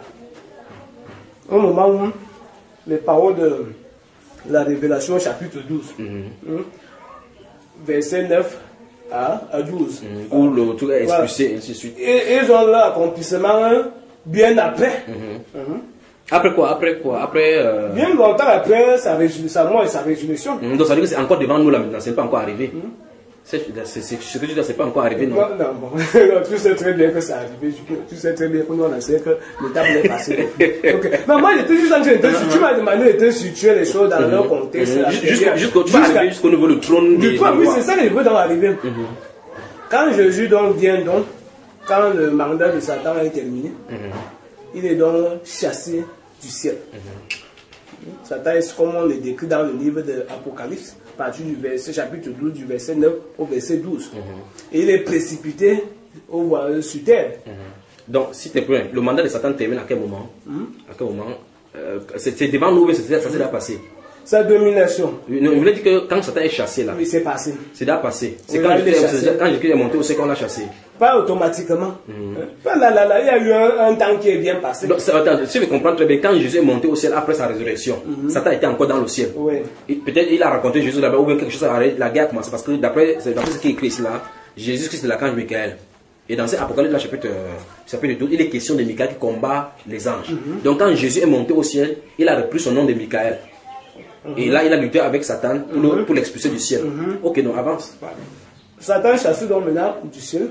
au moment où les paroles de la Révélation chapitre douze, mm-hmm. verset neuf à douze, mm-hmm. où le tout est expulsé, voilà. Ainsi de suite. Et ils ont l'accomplissement bien après. Mm-hmm. Mm-hmm. Après quoi? Après quoi? Après. Euh... Bien longtemps après sa, sa mort et sa résurrection. Mm-hmm. Donc ça veut dire que c'est encore devant nous là maintenant, c'est pas encore arrivé. Mm-hmm. C'est, c'est, c'est, ce que tu dis, c'est pas encore arrivé, non? Non, non, bon. Tu sais très bien que c'est arrivé. Tu sais très bien que nous, on a sait que le temps est passé. Okay. Mais moi, j'étais juste en train de te uh-huh. Tu m'as demandé de te situer les choses dans uh-huh. leur contexte. Uh-huh. Jusqu'au, jusqu'au, tu vas arriver jusqu'au niveau du trône. Du trône, oui, c'est ça que je veux donc arriver. Uh-huh. Quand Jésus donc vient donc, quand le mandat de Satan est terminé, uh-huh. il est donc chassé du ciel. Uh-huh. Satan est comme on le décrit dans le livre de l'Apocalypse. À partir du verset, chapitre douze, du verset neuf au verset douze. Mm-hmm. Et il est précipité au, euh, sur terre. Mm-hmm. Donc, s'il te plaît, le mandat de Satan termine à quel moment? Mm-hmm. À quel moment euh, c'est, c'est devant nous, mais c'est, ça s'est déjà passé. Sa domination. Non, il voulait dire que quand Satan est chassé là. Oui, c'est passé. C'est déjà passé. C'est oui, quand, Jésus, quand Jésus est monté, c'est qu'on l'a chassé. Pas automatiquement. Mm-hmm. Là, là, là, il y a eu un, un temps qui est bien passé. Donc, ça, attends, si je comprends très bien, quand Jésus est monté au ciel après sa résurrection, mm-hmm. Satan était encore dans le ciel. Oui. Et peut-être il a rencontré Jésus là-bas, ou bien quelque chose a arrêté, la guerre a commencé. Parce que d'après, d'après ce qui est écrit là, Jésus-Christ est l'archange Michael. Et dans cet Apocalypse, là, chapitre, chapitre douze, il est question de Michael qui combat les anges. Mm-hmm. Donc quand Jésus est monté au ciel, il a repris son nom de Michael. Mm-hmm. Et là, il a lutté avec Satan pour, mm-hmm. le, pour l'expulser du ciel. Mm-hmm. Ok, non, avance. Satan chasse donc maintenant du ciel.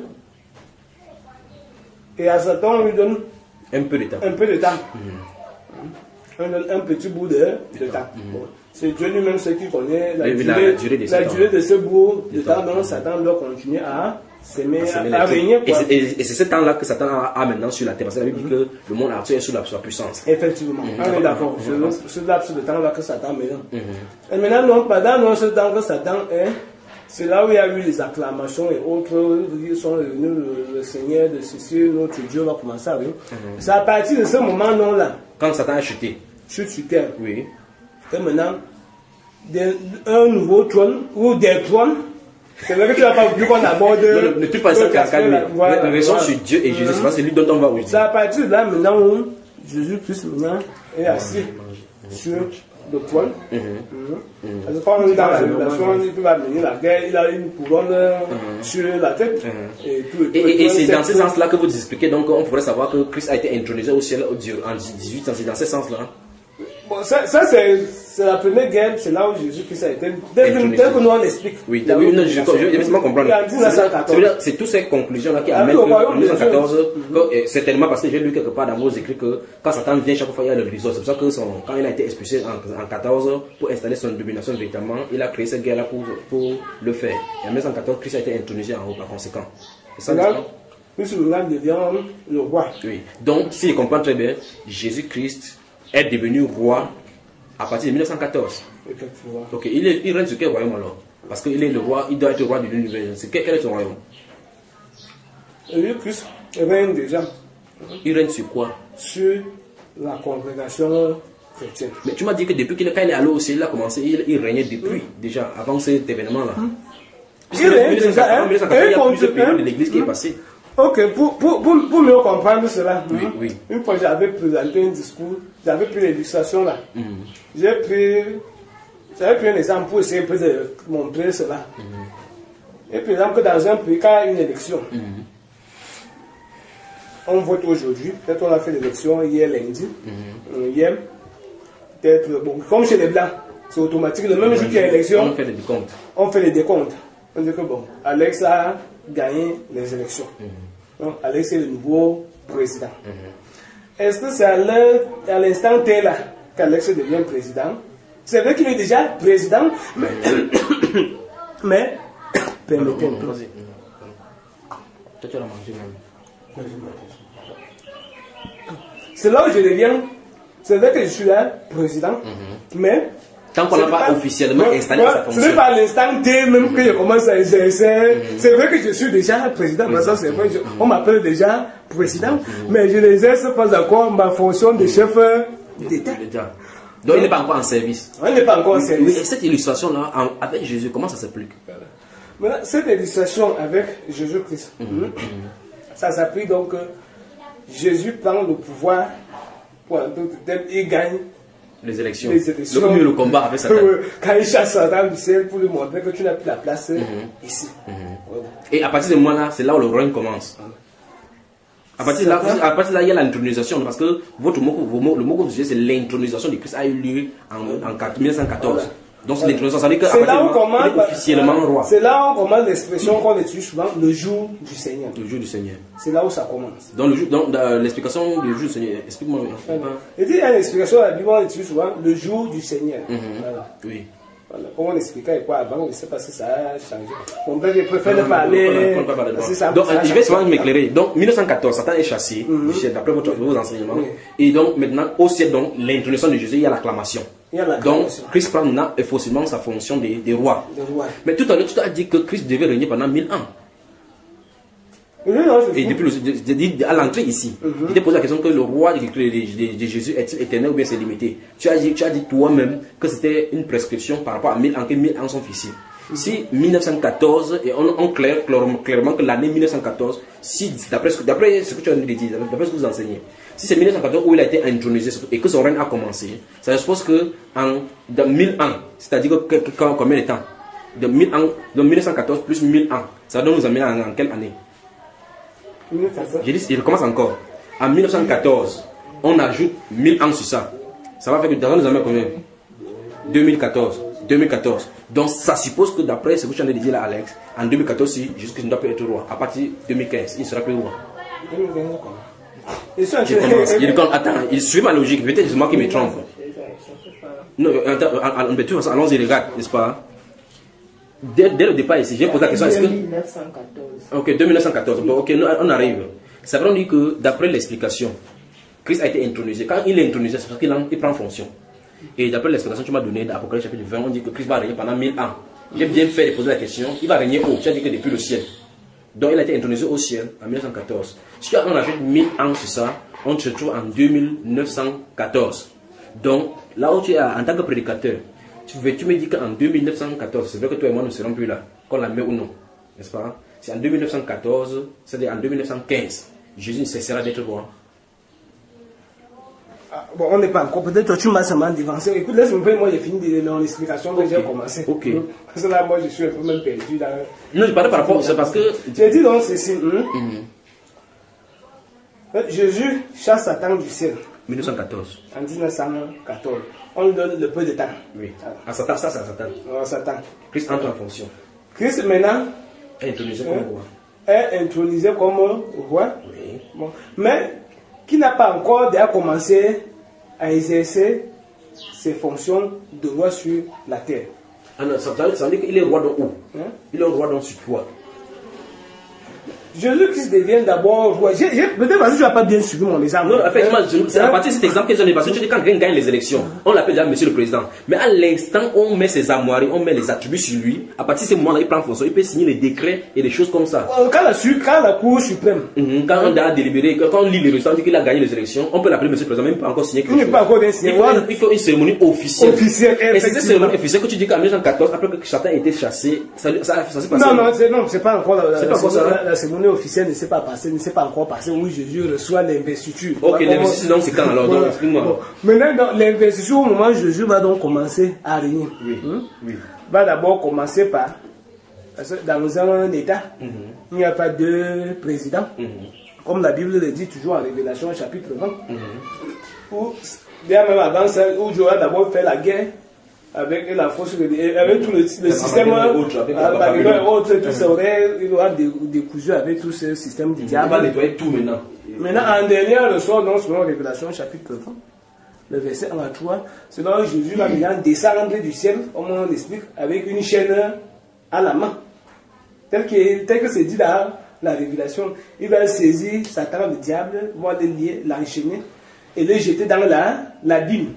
Et à Satan, on lui donne un peu de temps. Un peu de temps. Mm-hmm. On donne un petit bout de, de temps. Mm-hmm. Bon. C'est Dieu lui-même ce qui connaît la, durée, la, la durée, de, la durée de ce bout de, de temps. temps. Donc Satan doit continuer à s'aimer, à, à régner. Et c'est, et, et c'est ce temps-là que Satan a, a maintenant sur la terre. Parce que la Bible dit que le monde actuel est sous la, sous la puissance. Effectivement. Mm-hmm. On est d'accord. Mm-hmm. C'est ce laps de temps-là que Satan maintenant. Mm-hmm. Et maintenant, donc, pendant ce temps que Satan est, c'est là où il y a eu les acclamations et autres qui sont venus, le, le Seigneur de ceci, notre Dieu va commencer à venir. Mm-hmm. C'est à partir de ce moment-là. Quand Satan a chuté. Chute sur terre. Oui. que maintenant, de, un nouveau trône ou des trônes, c'est vrai que tu n'as pas voulu qu'on aborde. Ne, ne tue pas ça qu'à calmer. Voilà, Raison voilà. sur Dieu et Jésus, c'est pas celui dont on va aujourd'hui. C'est à partir de là maintenant où Jésus-Christ maintenant est assis sur le trône. Mhm. Mhm. Parce que quand on est dans la révélation, il va mener la guerre, il a une couronne Mhm. sur la tête. Mhm. Et, tout, Et, tout, et, et tout, c'est tout, dans tout. ce sens-là que vous expliquez, donc on pourrait savoir que Christ a été intronisé au ciel au Dieu en dix-huit ans, c'est dans ce sens-là. Bon, ça, ça c'est, c'est la première guerre, c'est là où Jésus-Christ a été. Dès que, Intronisé. dès que nous on explique. Oui, la oui, non, je, je, révélation. je, je vais seulement comprendre. Et en mille neuf cent quatorze. C'est- c'est- c'est- C'est toutes ces conclusions-là qui Ah, amènent oui, au que, royaume en de mille neuf cent quatorze, Dieu. que, et certainement parce que j'ai lu quelque part dans vos écrits que quand Satan vient chaque fois il y a le réseau. C'est pour ça que son, quand il a été expulsé en, en quatorze pour installer son domination véritablement, il a créé cette guerre-là pour, pour le faire. Et en mille neuf cent quatorze, Christ a été intronisé en haut par conséquent. C'est ça Là, l'histoire? Christ le roi devient le roi. Oui. Donc, si je comprends très bien, Jésus-Christ est devenu roi à partir de mille neuf cent quatorze. Effectivement. Ok, il, est, il règne sur quel royaume alors? Parce qu'il est le roi, il doit être le roi de l'univers. C'est quel, quel est son royaume? Et lui, Christ règne déjà Il règne sur quoi? sur la congrégation chrétienne. Mais tu m'as dit que depuis qu'il est, quand il est allé au ciel, il a commencé, il, il régnait depuis, déjà, avant cet événement-là. Il règne déjà, hein? Il y a plusieurs Et périodes de l'église qui est passée. Ok, pour, pour, pour, pour mieux comprendre cela, Oui, hein, oui. une fois j'avais présenté un discours, j'avais pris l'illustration là. Mhm. J'ai pris, j'avais pris un exemple pour essayer un peu de montrer cela. Et par exemple, que dans un pays, quand il y a une élection, Mhm. on vote aujourd'hui, peut-être on a fait l'élection hier lundi, Mhm. euh, hier, peut-être, bon, comme chez les Blancs, c'est automatique, le même jour qu'il y a l'élection, On fait des décomptes. on fait les décomptes. On dit que bon, Alex a gagné les élections. Donc, Alex est le nouveau président. Est-ce que c'est à l'heure- à l'instant T là qu'Alex devient président? C'est vrai qu'il est déjà président, mais, mais permettez un peu. Vas-y. Toi, tu as mangé même. C'est là où je deviens. C'est vrai que je suis là, président, mais. Tant qu'on n'a c'est pas officiellement ouais, installé ouais, sa fonction. Ce n'est pas à l'instant T même que je commence à exercer. C'est vrai que je suis déjà président, mais ça c'est vrai, je- on m'appelle déjà président, mais je n'exerce pas encore ma fonction de chef d'État. Déjà. Donc il n'est pas encore en service. On n'est pas encore en Oui, service. et cette illustration-là, en- avec Jésus, comment ça s'applique? Maintenant, cette illustration avec Jésus-Christ, hmm, ça s'applique donc que Jésus prend le pouvoir pour un d'autres termes, il gagne Les élections. les élections. Le, le combat avec Satan. Ouais, quand il chasse Satan du ciel pour lui montrer que tu n'as plus la place ici. Voilà. Et à partir de ce moment-là, c'est là où le règne commence. À partir de là, à partir de là, il y a l'intronisation, parce que votre mot, vos mots- le mot que vous utilisez, c'est l'intronisation de Christ a eu lieu en, en mille neuf cent quatorze. Voilà. Donc c'est l'intronisation, ça veut dire qu'à C'est partir là de où ce moment, il est commence, officiellement roi. c'est là où commence l'expression qu'on utilise souvent, le jour du Seigneur. Le jour du Seigneur. C'est là où ça commence. Donc le jour, donc, dans l'explication du jour du Seigneur, explique-moi. Et il y a une explication à la Bible, on utilise souvent le jour du Seigneur. Voilà. Oui. Voilà. Comme on expliquait quoi avant, on ne sait pas si ça a changé. Bon, ben, je préfère ne parler. On peut pas parler de si ça- Donc, ça a je vais changé. seulement m'éclairer. Donc, mille neuf cent quatorze, Satan est chassé du ciel, d'après votre- vos enseignements. Oui. Et donc, maintenant, au ciel, donc, l'intronisation de Jésus, il y a l'acclamation. Il y a Donc, l'acclamation. Christ prend maintenant effectivement sa fonction de, de roi. Le roi. Mais tout à l'heure, tu as dit que Christ devait régner pendant mille ans. Oui, non, c'est Et fou. depuis le, de- de- de- à l'entrée ici, je t'ai posé la question que le roi de, de- de- de Jésus est-il éternel ou bien c'est limité? Tu as dit, tu as dit toi-même que c'était une prescription par rapport à mille ans, que mille ans sont fixés. Si mille neuf cent quatorze, et on, on claire clairement, clairement que l'année mille neuf cent quatorze, si d'après ce, que- d'après ce que tu as dit, d'après ce que vous enseignez, si c'est mille neuf cent quatorze où il a été intronisé et que son règne a commencé, ça suppose que en dans mille ans, c'est-à-dire que, que- que- combien de temps? De mille ans, de mille neuf cent quatorze plus mille ans, ça doit nous amener en, en quelle année? J'ai dit, il recommence encore. En mille neuf cent quatorze, on ajoute mille ans sur ça. Ça va faire que ça nous amène combien? deux mille quatorze. deux mille quatorze. Donc ça suppose que d'après ce que tu as dit là, Alex, en deux mille quatorze, si Jésus-Christ ne doit plus être roi. À partir de deux mille quinze, il ne sera plus roi. Et ça, Je commence. Il recommence. Attends, il suit ma logique. Peut-être c'est moi qui me trompe. Non, attends, allons- de toute façon, allons-y, regarde, n'est-ce pas? Dès, dès le départ ici, j'ai posé la question, est-ce que... mille neuf cent quatorze. Ok, deux mille neuf cent quatorze. Bon, ok, nous, on arrive. Ça veut dire que d'après l'explication, Christ a été intronisé. Quand il est intronisé, c'est parce qu'il en- il prend fonction. Et d'après l'explication que tu m'as donnée d'Apocalypse chapitre vingt, on dit que Christ va régner pendant mille ans. J'ai bien fait de poser la question, il va régner où? Tu as dit que depuis le ciel. Donc il a été intronisé au ciel en mille neuf cent quatorze. Si on ajoute mille ans sur ça, on se trouve en deux mille neuf cent quatorze. Donc, là où tu es en tant que prédicateur, tu, veux, tu me dis qu'en deux mille neuf cent quatorze, c'est vrai que toi et moi ne serons plus là, qu'on la met ou non, n'est-ce pas? C'est en deux mille neuf cent quatorze, c'est-à-dire en deux mille neuf cent quinze, Jésus ne cessera d'être roi. Ah, bon, on n'est pas encore. Peut-être tu m'as seulement devancé. Écoute, laisse-moi, moi j'ai fini de mon explication que okay. j'ai commencé. Ok. Parce que là, moi je suis un peu même perdu. Dans... Non, je parlais par rapport, c'est parce que. J'ai dit donc ceci. Hein? Mm-hmm. Jésus chasse Satan du ciel. mille neuf cent quatorze. En mille neuf cent quatorze. On lui donne le peu de temps. Oui. À Satan, ça c'est à Satan. À Satan. Christ entre en fonction. Christ maintenant est intronisé comme roi. Est intronisé comme roi. Oui. Bon. Mais qui n'a pas encore déjà commencé à exercer ses fonctions de roi sur la terre. Ah non, ça veut dire qu'il est roi dans où? Hein? Il est roi dans sur quoi? Jésus-Christ devient d'abord roi. Peut-être parce que tu n'as pas bien suivi mon exemple. Non, effectivement, c'est à partir de cet exemple que j'ai donné. Parce que tu dis quand quelqu'un gagne les élections, on l'appelle déjà Monsieur le Président. Mais à l'instant, on met ses armoiries, on met les attributs sur lui. À partir de ce moment-là, il prend fonction. Il peut signer les décrets et des choses comme ça. Quand la, quand la Cour suprême. Mm-hmm. Quand on a délibéré, quand on lit les résultats, on dit qu'il a gagné les élections, on peut l'appeler Monsieur le Président, même pas encore signer quelque chose. Il n'est pas encore signé. Il faut, une, il faut une cérémonie officielle. Officielle, et c'est cette cérémonie officielle que tu dis qu'en mille neuf cent quatorze, après que Satan a été chassé, ça, ça, ça s'est passé. Non, non, c'est, non, c'est pas encore la, la, c'est pas la, la, la cérémonie officielle ne s'est pas passée, ne s'est pas encore passée. Oui, Jésus reçoit l'investiture. Ok, l'investiture, donc c'est quand alors? Voilà. Donc, explique-moi. Bon. Maintenant, dans l'investiture, au moment où Jésus va donc commencer à régner, oui. Hum? Oui. va d'abord commencer par, parce que dans un État, mm-hmm. il n'y a pas de président, mm-hmm. comme la Bible le dit toujours en Révélation chapitre vingt, mm-hmm. où, bien même avant ça, où Dieu a d'abord fait la guerre avec la force, avec tout le, le système, Babylone et autres, tout ça, il aura décousu avec tout ce système du diable. Il va nettoyer tout maintenant. Maintenant, en dernier ressort, donc, selon Révélation chapitre vingt, le verset un à trois, c'est là où Jésus va maintenant descendre du ciel, comme on l'explique, avec une chaîne à la main. Tel que, tel que c'est dit dans la Révélation, il va saisir Satan, le diable, va le lier, l'enchaîner et le jeter dans la, l'abîme.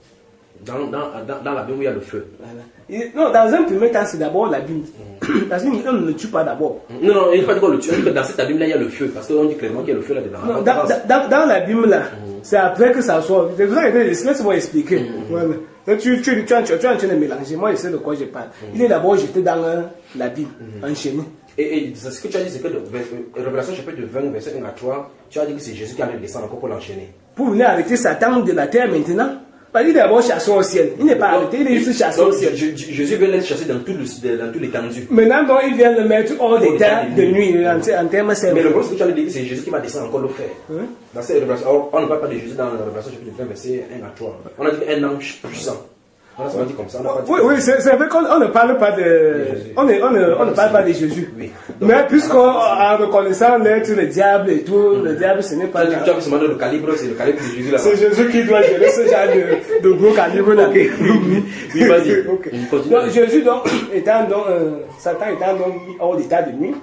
Dans, dans, dans, dans l'abîme où il y a le feu. Voilà. Et, non, dans un premier temps, c'est d'abord l'abîme. Mm. Parce qu'on ne le tue pas d'abord. Non, non, il ne faut pas qu'on le tue. Dans cet abîme-là, il y a le feu. Parce qu'on dit clairement qu'il y a le feu là-dedans. Non, dans, dans, dans l'abîme-là, mm. c'est après que ça sort. C'est pour ça que laisse-moi expliquer. Mm. Voilà. Donc, tu, tu, tu, tu, tu, tu es en train de mélanger. Moi, je sais de quoi je parle. Mm. Il est d'abord jeté dans euh, l'abîme, mm. enchaîné. Et, et ce que tu as dit, c'est que de Révélation chapitre vingt, verset un à trois, tu as dit que c'est Jésus qui allait descendre encore pour l'enchaîner. Pour venir arrêter Satan de la terre maintenant. Il est d'abord chassé au ciel. Il n'est pas arrêté, il est juste chassé au ciel. Jésus vient l'être chassé dans tout l'étendue. Maintenant, donc, il vient le mettre hors d'état de nuit, en, en termes sérieux. Mais le problème, c'est que tu as dit, c'est Jésus qui va descendre encore le faire. Hein? Dans cette révélation, on ne parle pas de Jésus dans la Révélation chapitre vingt, verset un à trois. On a dit un ange puissant. On a dit comme ça. On a pas dit oui, oui, c'est, c'est vrai qu'on ne parle pas de, on ne, on ne, on ne parle pas de Jésus. Oui. Donc, mais puisqu'on, en reconnaissant l'être, le diable et tout, mm-hmm. le diable, ce n'est pas. Tu as vu seulement le calibre, c'est le calibre de Jésus là. C'est Jésus qui doit gérer ce genre de, de gros calibre là. Oui, oui, oui, vas-y. Okay. Donc, Jésus, donc, étant donc, euh, Satan étant donc hors d'état de nuit.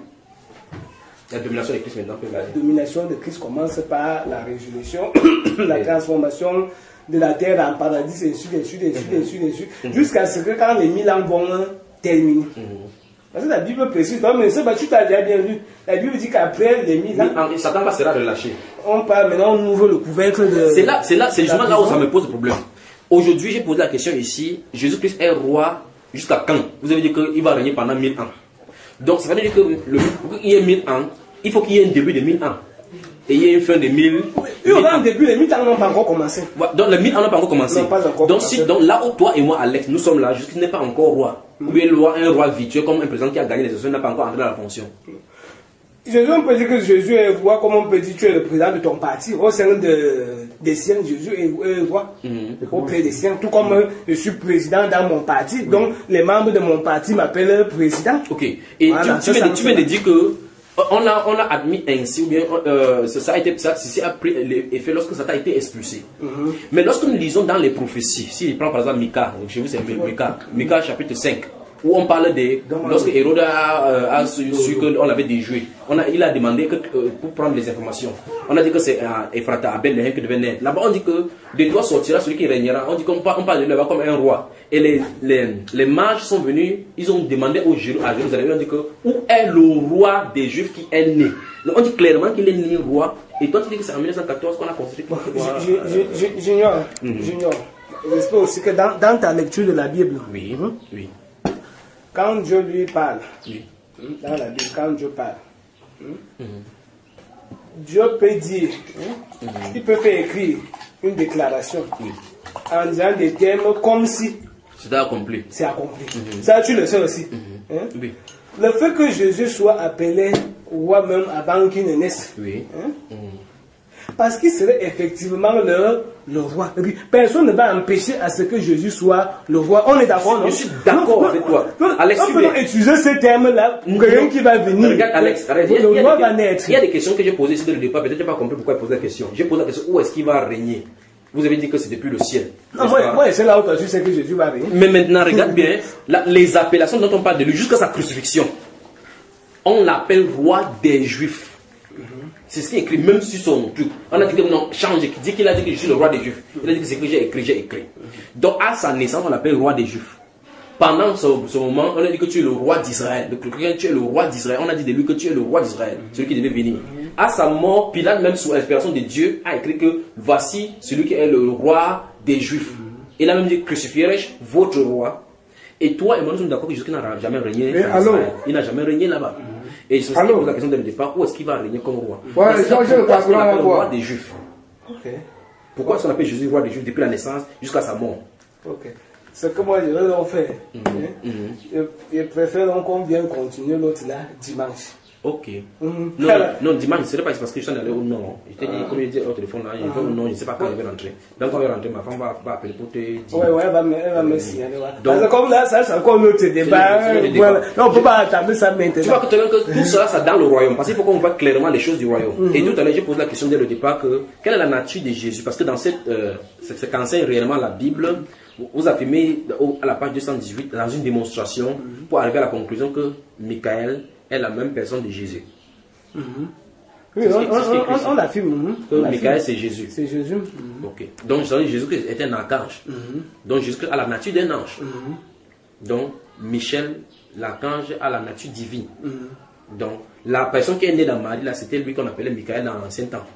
La domination de Christ maintenant peut La domination de Christ commence par la résurrection, la transformation de la terre en paradis, et ainsi, ainsi, ainsi, ainsi, ainsi, jusqu'à ce que quand les mille ans vont terminer. Parce que la Bible précise, non, mais ça, tu t'as déjà bien lu. La Bible dit qu'après les mille ans, Satan sera relâché. On parle maintenant, on ouvre le couvercle de. C'est là, c'est là, c'est justement là où ça me pose problème. Aujourd'hui, j'ai posé la question ici. Jésus-Christ est roi jusqu'à quand? Vous avez dit qu'il va régner pendant mille ans. Donc, ça veut dire que le, pour qu'il y ait mille ans, il faut qu'il y ait un début de mille ans. Et il y a une fin de mille. Il y aura un début, les mille ans n'ont pas encore commencé. Donc les mille ans n'ont pas encore commencé. Non, pas encore donc, commencé. Si, donc là où toi et moi, Alex, nous sommes là, Jésus n'est pas encore roi. Mm. Ou bien le roi, un roi virtuel comme un président qui a gagné les élections n'a pas encore entré dans la fonction. Jésus, on peut dire que Jésus est roi, comme on peut dire que tu es le président de ton parti. Au sein de, des siens, Jésus est roi. Mm-hmm. Auprès des siens. Tout comme mm-hmm. je suis président dans mon parti. Mm-hmm. Donc les membres de mon parti m'appellent président. Ok. Et voilà, tu, tu, viens, tu viens de dire que on a, on a admis ainsi, ou bien euh, ça a été, ça, ceci a pris l'effet lorsque Satan a été expulsé. Mm-hmm. Mais lorsque nous lisons dans les prophéties, si je prends par exemple Mika, chez vous c'est Mika, Mika chapitre cinq, où on parle de, lorsque Hérode a, euh, a su, su qu'on l'avait déjoué, on a, il a demandé que, euh, pour prendre les informations. On a dit que c'est euh, Ephrata, Abel Lehem qui devait naître. Là-bas on dit que de toi sortira celui qui régnera. On dit qu'on parle, on parle de lui comme un roi. Et les, les, les mages sont venus, ils ont demandé au Jérusalem, à Jérusalem, on dit que où est le roi des Juifs qui est né? Donc on dit clairement qu'il est né roi. Et toi tu dis que c'est en mille neuf cent quatorze qu'on a construit. J'ignore, j'ignore. j'espère aussi que dans, dans ta lecture de la Bible, Oui, hein, oui, quand Dieu lui parle, oui. hein, dans la Bible, quand Dieu parle, hein, Mhm. Dieu peut dire, hein, Mhm. il peut faire écrire une déclaration Oui. en disant des termes comme si C'est accompli. c'est accompli. Mhm. Ça, tu le sais aussi. Mhm. Hein. Oui. Le fait que Jésus soit appelé roi même avant qu'il ne naisse, Oui. hein, Mhm. parce qu'il serait effectivement le, le roi. Personne ne va empêcher à ce que Jésus soit le roi. On est d'accord, non? Je suis d'accord Non, avec toi. non, Alex, on tu peut viens. utiliser ces termes-là pour Non. quelqu'un qui va venir. Regarde, Alex, Alex, il y a- le il y a roi des- va naître. il y a des questions que j'ai posées ici dès le départ. Peut-être que tu n'as pas compris pourquoi il posait la question. J'ai posé la question où est-ce qu'il va régner. Vous avez dit que c'est depuis le ciel. Non, n'est-ce moi, pas? moi, c'est là où toi, tu sais que Jésus va venir. Mais maintenant, regarde bien, la- les appellations dont on parle de lui jusqu'à sa crucifixion, on l'appelle roi des Juifs. C'est ce qui est écrit même sur son truc. On a dit que non, change, dit qu'il a dit que je suis le roi des Juifs. Il a dit que c'est que j'ai écrit, j'ai écrit. Donc à sa naissance, on l'appelle roi des Juifs. Pendant ce, ce moment, on a dit que tu es le roi d'Israël. Donc, tu es le roi d'Israël. On a dit de lui que tu es le roi d'Israël, celui qui devait venir. À sa mort, Pilate, même sous l'inspiration de Dieu, a écrit que voici celui qui est le roi des Juifs. Il a même dit crucifierai-je votre roi. Et toi et moi, nous sommes d'accord que Jésus n'a jamais régné Mais en alors Israël. Il n'a jamais régné là-bas. Et je Alors pose la question dès le départ, où est-ce qu'il va régner comme roi? Ouais, Parce que changer le pourquoi est-ce qu'on background, l'appelle on va roi voir. des Juifs? Ok. Pourquoi est-ce qu'on appelle Jésus roi des Juifs depuis la naissance jusqu'à sa mort? Ok. Ce que moi, je vais donc faire, Mhm, hein, mhm. je, je préfère donc qu'on vienne continuer l'autre là dimanche. Ok. Mhm. Non, Alors, non, dimanche, ce n'est pas parce que je suis allé au nom. Je t'ai dit, comme il dit au téléphone là, il veut au nom, je ne sais pas quand il va rentrer. Donc quand il va rentrer, ma femme va, va appeler pour te dire. Ouais, ouais, elle va me, elle va me signaler. Ouais. Donc- Parce que comme là, ça, c'est encore notre débat. C'est le- c'est le Voilà. débat. Non, on ne peut pas attamer ça maintenant. Tu vois que, tout à l'heure que tout cela, c'est dans le royaume. Parce qu'il faut qu'on voit clairement les choses du royaume. Et tout à l'heure, j'ai posé la question dès le départ que quelle est la nature de Jésus? Parce que dans cette, euh, ce ce qu'enseigne réellement la Bible, vous- vous affirmez au- à la page deux cent dix-huit, dans une démonstration, pour arriver à la conclusion que Michael est la même personne de Jésus. Oui, C'est ce on, qui- c'est ce qui est on, écrit ici. on, on l'affirme. mhm. Que On l'affirme. Michael, c'est Jésus. C'est Jésus. Mhm. Ok. Donc, Jésus est un archange. Donc, Jésus a la nature d'un ange. Donc, Michel, l'archange, a la nature divine. Donc, la personne qui est née dans Marie, là, c'était lui qu'on appelait Michael dans l'ancien temps.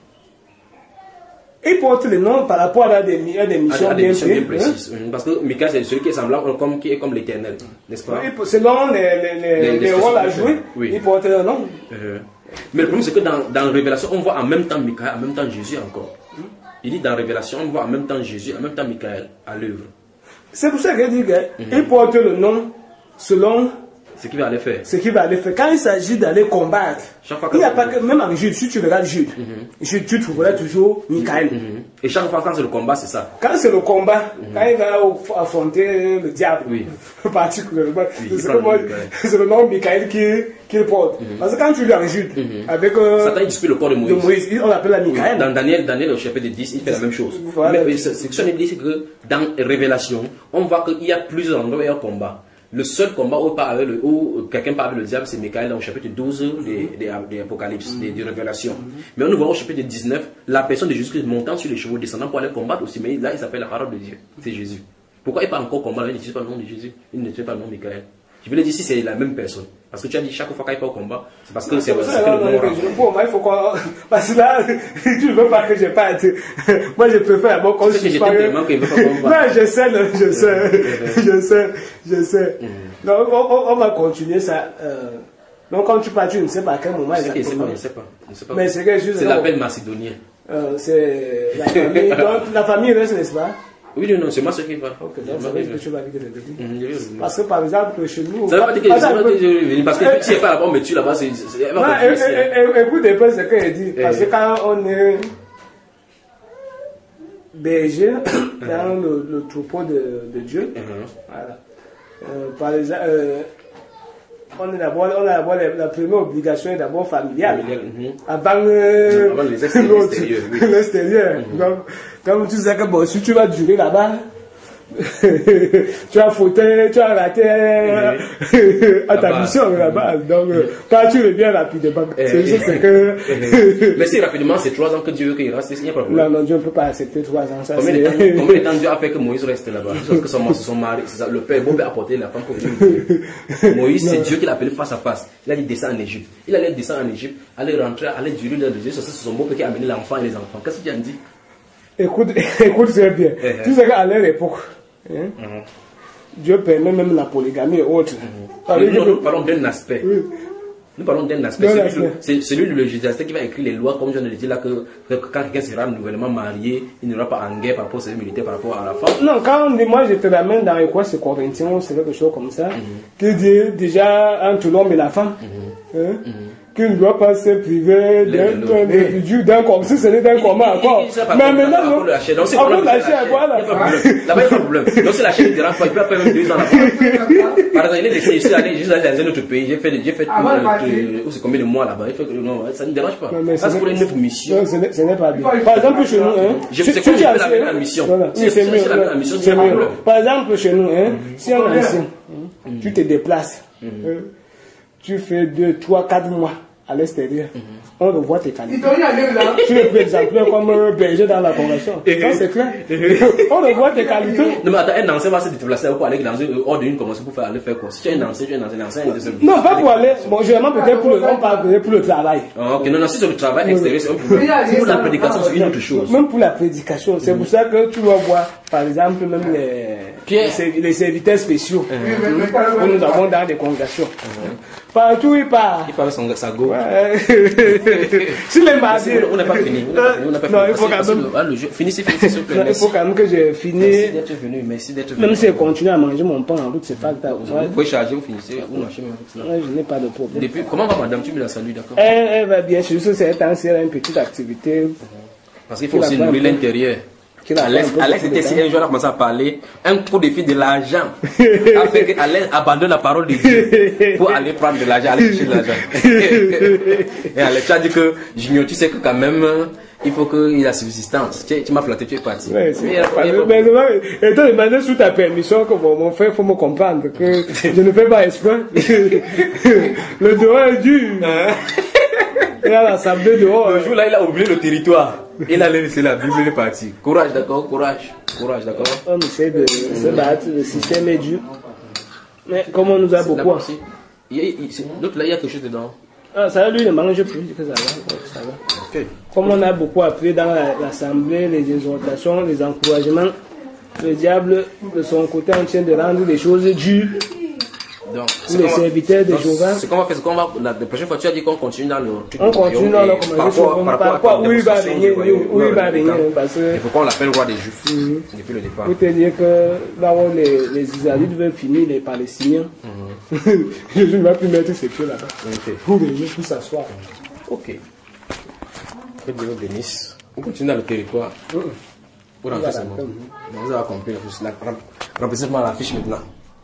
Il porte le nom par rapport à des, à des missions À des bien, missions bien précises, hein. précises. Parce que Michael, c'est celui qui est semblable comme, qui est comme l'éternel. N'est-ce pas? Oui, selon les, les, les, Les- les les rôles à spécificités. jouer, Oui. il porte le nom. Euh, mais le problème, c'est que dans, dans Révélation, on voit en même temps Michael, en même temps Jésus encore. Il dit dans Révélation, on voit en même temps Jésus, en même temps Michael à l'œuvre. C'est pour ça que je dis qu'il porte le nom selon Ce qu'il va aller faire. ce qu'il va aller faire. Quand il s'agit d'aller combattre, Chaque fois il n'y a que- pas que, même en Jude, si tu regardes Jude, Jude, tu trouveras toujours Michael. Mhm. Et chaque fois quand c'est le combat, c'est ça. Quand c'est le combat, quand il va au- affronter le diable, Oui. particulièrement, il c'est ce prend que moi- le Michael. c'est le nom Michael qu'il qu'il porte. Parce que quand tu lis en Jude, avec euh, Satan, il dispute le corps de de Moïse. Moïse, on l'appelle la Oui, Michael. dans Daniel, Daniel au chapitre dix, il fait la même chose. Voilà. Mais ce ce que je veux dire, c'est que dans Révélation, on voit qu'il y a plusieurs endroits où il y a un combat. Le seul combat où, part avec le- où quelqu'un parle avec le diable, c'est Michael au chapitre douze des, des, des Apocalypse, des, des Révélations. Mais on nous voit au chapitre dix-neuf, la personne de Jésus-Christ montant sur les chevaux, descendant pour aller combattre aussi. Mais là, il s'appelle la parole de Dieu. C'est Jésus. Pourquoi il parle encore combat? Il n'utilise pas le nom de Jésus. Il n'utilise pas le nom de Michael. Je voulais dire si c'est la même personne. Parce que tu as dit chaque fois qu'il part au combat, c'est parce que c'est C'est pour c'est ça que que le nom là, rentre. je- pour moi, il faut qu'on. Parce que là, tu ne veux pas que je parte. Moi, je préfère d'abord qu'on C'est que se je parle. t'aime tellement qu'il veut pas qu'on va. Non, je sais, non, je sais. Je sais, je sais. Donc, on, on- on va continuer ça. euh, Donc, quand tu pars, tu ne sais pas à quel moment Je sais qu'il sait pas, exactement. je sais pas. Je sais pas. Mais c'est quelque chose. C'est l'appel macédonien. Euh, c'est la famille. Donc, la famille reste, n'est-ce pas? Oui, non, non, c'est moi ce qui va. Ok, donc ça veut dire que tu vas dire que je te dis. Mhm, je vais revenir. Parce que par exemple, chez nous. Ça veut pas dire que je Attends, ça veut pas dire que je vais venir, parce que Euh, si elle pas là-bas, on me tue là-bas, c'est, c'est, elle va Non, continuer é- ici, hein. é- é- écoute un peu ce qu'il dit. Parce que Eh. quand on est berger dans le, le troupeau de, de Dieu, Mhm. voilà. Euh, par exemple, euh, on est d'abord, on a d'abord la, la première obligation est d'abord familiale. Familial, mhm. Avant, euh, Avant les extérieurs, l'autre, l'extérieur, oui. l'extérieur. Donc, comme tu sais que bon, si tu vas durer là-bas, tu as fauté, tu as raté à ta Là-bas. mission là-bas. Donc, euh, quand tu reviens rapidement, Eh, c'est juste eh, que. eh. Mais si rapidement, c'est trois ans que Dieu veut qu'il reste, il n'y a pas de Non, problème. non, Dieu ne peut pas accepter trois ans. Ça, Combien de temps, c'est- combien de temps Dieu a fait que Moïse reste là-bas? Parce que son, son mari, c'est ça, le père, bon, a apporté la femme pour venir. Moïse, c'est Dieu qui l'a appelé face à face. Il a dit descends en Égypte. Il allait descendre en Égypte, aller rentrer, aller durer dans le Dieu. C'est son beau-père qui a amené l'enfant et les enfants. Qu'est-ce qu'il a dit? Écoute, écoute très bien. Uh-huh. Tu sais qu'à leur époque, hein, uh-huh. Dieu permet même la polygamie et autres. Uh-huh. Nous, nous, nous parlons d'un aspect. Oui. Nous parlons d'un aspect. C'est celui du législateur qui va écrire les lois, comme je viens de le dire là, que, que quand quelqu'un sera nouvellement marié, il n'aura pas en guerre par rapport au service militaire, par rapport à la femme. Non, quand on dit, moi je te ramène dans les quoi, c'est Corinthiens, c'est quelque chose comme ça, mm-hmm. qui dit déjà entre l'homme et la femme. Mm-hmm. Hein? Mm-hmm. Qui ne doit pas se priver d'un individu, d'un comme si ce n'est d'un commun encore. Mais maintenant, non. La chair, voilà. Là-bas, il n'y a pas de problème. Donc, si la chair ne dérange pas, il peut faire même deux ans là-bas. Par exemple, il est laissé ici aller juste dans un autre pays. J'ai fait, j'ai fait, où c'est combien de mois là-bas. Il fait que non, ça ne dérange pas. Ça, c'est pour une autre mission. Ce n'est pas bien. Par exemple, chez nous, hein. C'est comme la mission. C'est mieux. Par exemple, chez nous, hein. Si on est ici, tu te déplaces. Tu fais deux, trois, quatre mois à l'extérieur, mm-hmm. on revoit tes qualités. Tu es plus exemplaire comme un berger dans la convention. Ça, c'est clair. On revoit tes qualités. Non, mais attends, un ancien va se déplacer pour aller dans une, hors d'une convention pour faire aller faire quoi? Si tu es un ancien, tu es un ancien, un ancien, non, pas pour aller. Bon, généralement, peut-être pour le, on parle pour le travail. Ah, ok, non, non, si c'est le travail extérieur, c'est un problème. Pour la prédication, c'est une autre chose. Même pour la prédication, c'est pour ça que tu vas voir, par exemple, même les, les, les serviteurs spéciaux que nous avons dans des congrégations. Partout il part. Il parle son sa go. Si les mardis. On n'a pas fini. On n'a pas fini. Non, il faut quand même. Finissez, finissez. Il faut quand même que je finisse. Merci d'être venu. Merci d'être venu. Même si je continue à manger mon pain en route, c'est pas grave. Vous pouvez charger, vous finissez. Vous marchez même avec cela. Je n'ai pas de problème. Depuis, comment va madame? Tu me la salues, d'accord? Elle, elle va bien. Juste c'est un temps, c'est une petite activité. Parce qu'il faut aussi nourrir l'intérieur. Alex, Alex était si un jour a commencé à parler, un coup de fil de l'argent a fait qu'Alex abandonne la parole de Dieu pour aller prendre de l'argent, aller chercher de l'argent. Et Alex a dit que Junior, tu sais que quand même il faut qu'il y ait la subsistance. Tu, tu m'as flatté, tu es parti. Ouais, c'est mais, mais, étant demandé sous ta permission que bon, mon frère, il faut me comprendre que je ne fais pas exprès. Le dehors est dur. Et à l'assemblée dehors. Le jour là, il a oublié le territoire. Il a laissé la Bible, il est parti. Courage, d'accord, courage. Courage, d'accord. On essaie de se battre, le système est dur. Mais comme on nous a beaucoup. L'autre là, il y a quelque chose dedans. Ah, ça lui, ne mange plus, que ça va. Ça va. Okay. Comme on a beaucoup appris dans l'assemblée, les exhortations, les encouragements, le diable, de son côté, en train de rendre les choses dures. Donc, les serviteurs de Jéhovah. Ce qu'on va faire, c'est qu'on va. La, la prochaine fois, tu as dit qu'on continue dans le. On continue dans le commencement. Par rapport à où il va venir. Où il va venir. Parce que. Il faut qu'on l'appelle roi des Juifs. Mm-hmm. Depuis le départ. Pour te dire que là où les, les Israélites veulent finir, les Palestiniens. Mm-hmm. Jésus ne va plus mettre ses pieds là-bas. Okay. Pour venir, pour s'asseoir. Ok. Que Dieu vous bénisse. On continue dans le territoire. Mm-hmm. Pour rentrer seulement. Mm-hmm. Vous avez compris la fiche. Remplissez-moi la fiche maintenant.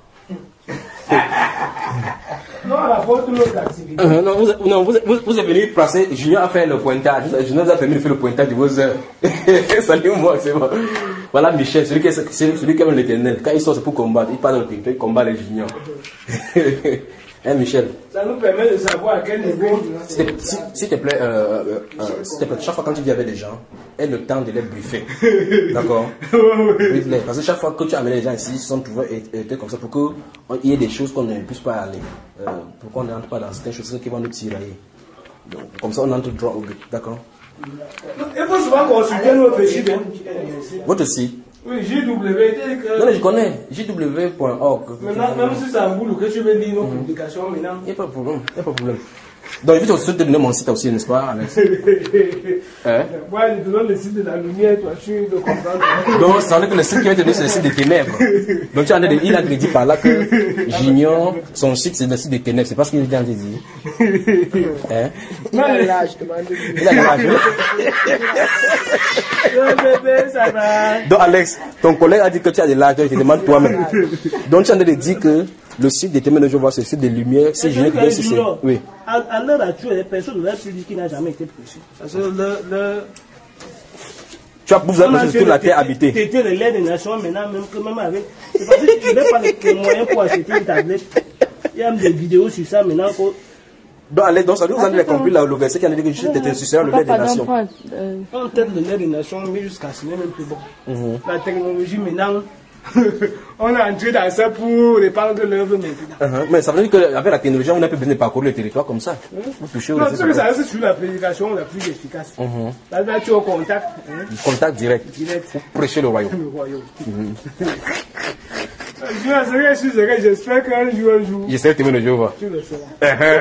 Non, la faute de l'autre activité. Euh, non, vous, non vous, vous, vous êtes venu passer. Junior a fait le pointage. Junior vous a permis de faire le pointage de vos heures. Salut-moi, c'est bon. Voilà Michel, celui qui, est, celui qui aime l'éternel. Quand il sort, c'est pour combattre. Il parle de territoire, il combat les juniors. Hein, Michel? Ça nous permet de savoir à quel niveau. S'il te plaît, euh, euh, s'il te plaît, chaque fois quand tu viens avec des gens, aie le temps de les briefer. D'accord? Parce que chaque fois que tu amènes les gens ici, ils sont toujours été comme ça pour qu'il y ait des choses qu'on ne puisse pas aller. Euh, pour qu'on n'entre pas dans certaines choses qui vont nous tirer. Donc, comme ça, on entre droit au but. D'accord? Il faut souvent consulter notre site. Votre site? Oui, J W. Non, mais je connais. J W point org. Maintenant, même si c'est un boulot que tu veux lire nos publications maintenant. Il n'y a pas de problème. Il n'y a pas de problème. Donc, je vais aussi te donner mon site aussi, n'est-ce pas, Alex? Hein? Moi, je te donne le site de la lumière, toi, tu veux comprendre. Donc, ça veut dire que le site qui va te donner, c'est le site des ténèbres. Donc, tu as dit, il a dit par là que j'ignore son site, c'est le site des ténèbres. C'est pas ce qu'il vient de dire. Hein? Il a l'âge, je demande. Il a l'âge. Bébé, ça va. Donc, Alex, ton collègue a dit que tu as de l'âge, donc il te demande toi-même. Donc, tu as dit dire que le site des témoins de Jéhovah, c'est le site des lumières. C'est Julien qui vient ici. Oui. À l'heure actuelle, les personnes ne veulent plus dire qu'il n'a jamais été prêché. Parce que le. le tu as vous avez sur toute la terre habitée. C'était le lait des nations maintenant, même que même avec. C'est parce que tu n'as pas les moyens pour acheter une tablette. Il y a même des vidéos sur ça maintenant. Donc, allez, donc, ça nous, vous avez compris là, le verset qui a dit que Jésus était insuffisant, le lait des nations. On tête le lait des nations, mais jusqu'à ce n'est même plus bon. La technologie maintenant On est entré dans ça pour répandre l'œuvre maintenant. Uh-huh. Mais ça veut dire qu'avec la technologie, on n'a plus besoin de parcourir le territoire comme ça. Vous touchez au Non, c'est que ça reste sur la prédication la plus efficace. Uh-huh. Là, là, tu es au contact. Hein? Contact direct. Direct. Pour prêcher le royaume. Le royaume. Uh-huh. J'espère qu'un jour, un jour. J'essaie de témoigner de Jéhovah. Tu le seras.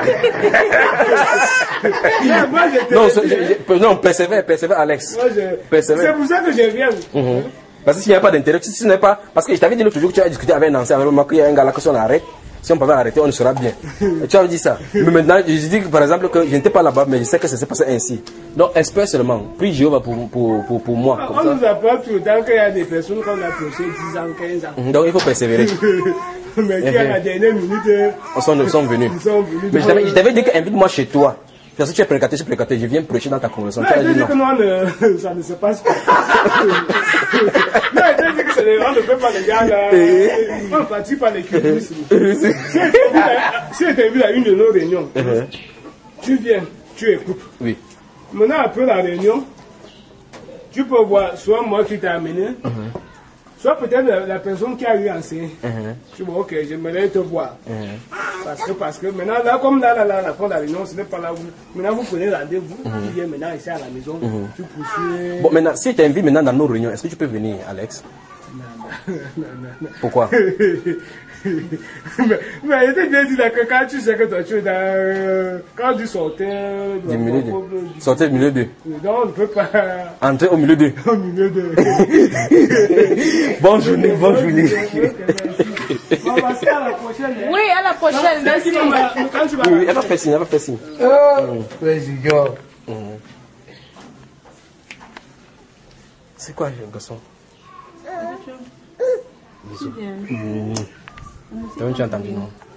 non, moi, non, je, je, non, persévère, persévère, Alex. Moi, je, c'est pour ça que je viens. Uh-huh. Parce que s'il n'y a pas d'intérêt, si ce n'est pas. Parce que je t'avais dit l'autre jour que tu as discuté avec un ancien, avec moi, qu'il y a un gars là que si on arrête, si on pouvait arrêter, on sera bien. Et tu avais dit ça. Mais maintenant, je dis que, par exemple que je n'étais pas là-bas, mais je sais que ça s'est passé ainsi. Donc, espère seulement. Prie Jéhovah pour, pour, pour, pour moi. On ça. Nous apprend tout le temps qu'il y a des personnes qu'on a approché dix ans, quinze ans. Donc, il faut persévérer. Mais qui à la dernière minute. Ils sont, sont venus. Ils sont venus. Mais je t'avais dit qu'invite-moi chez toi. Parce que tu es prédicateur, je suis prédicateur, je viens prêcher dans ta conversation. Non, tu as dit non. Que non, ne, ça ne se passe pas. Non, tu as dit que les, on ne fait pas les gars là. On ne participe pas à l'équipe. Si tu es vu à une de nos réunions, uh-huh. Tu viens, tu écoutes. Oui. Maintenant, après la réunion, tu peux voir soit moi qui t'ai amené, uh-huh. Soit peut-être la, la personne qui a eu enseigné. Uh-huh. Tu vois, ok, j'aimerais te voir. Uh-huh. Parce que, parce que maintenant, là, comme là, là, là, la fin de la réunion, ce n'est pas là où. Maintenant, vous prenez rendez-vous. Uh-huh. Tu viens maintenant ici à la maison. Uh-huh. Tu poursuis. Bon, maintenant, si tu t'invites maintenant dans nos réunions, est-ce que tu peux venir, Alex? Non, non, non, non. Pourquoi? mais, mais je t'ai bien dit là que quand tu sais que toi tu es dans. Quand tu sortais. Du milieu de. Sortais du milieu de. Non, on ne peut pas. Entrer au milieu de. Au milieu de. Bonne journée, bonne journée. On va passer à la prochaine. Oui, à la prochaine, merci. Quand tu vas. Oui, elle va faire signe, elle va faire signe. Oh, président. C'est quoi, le garçon? Bisous. Mmh. Tu as entendu, non?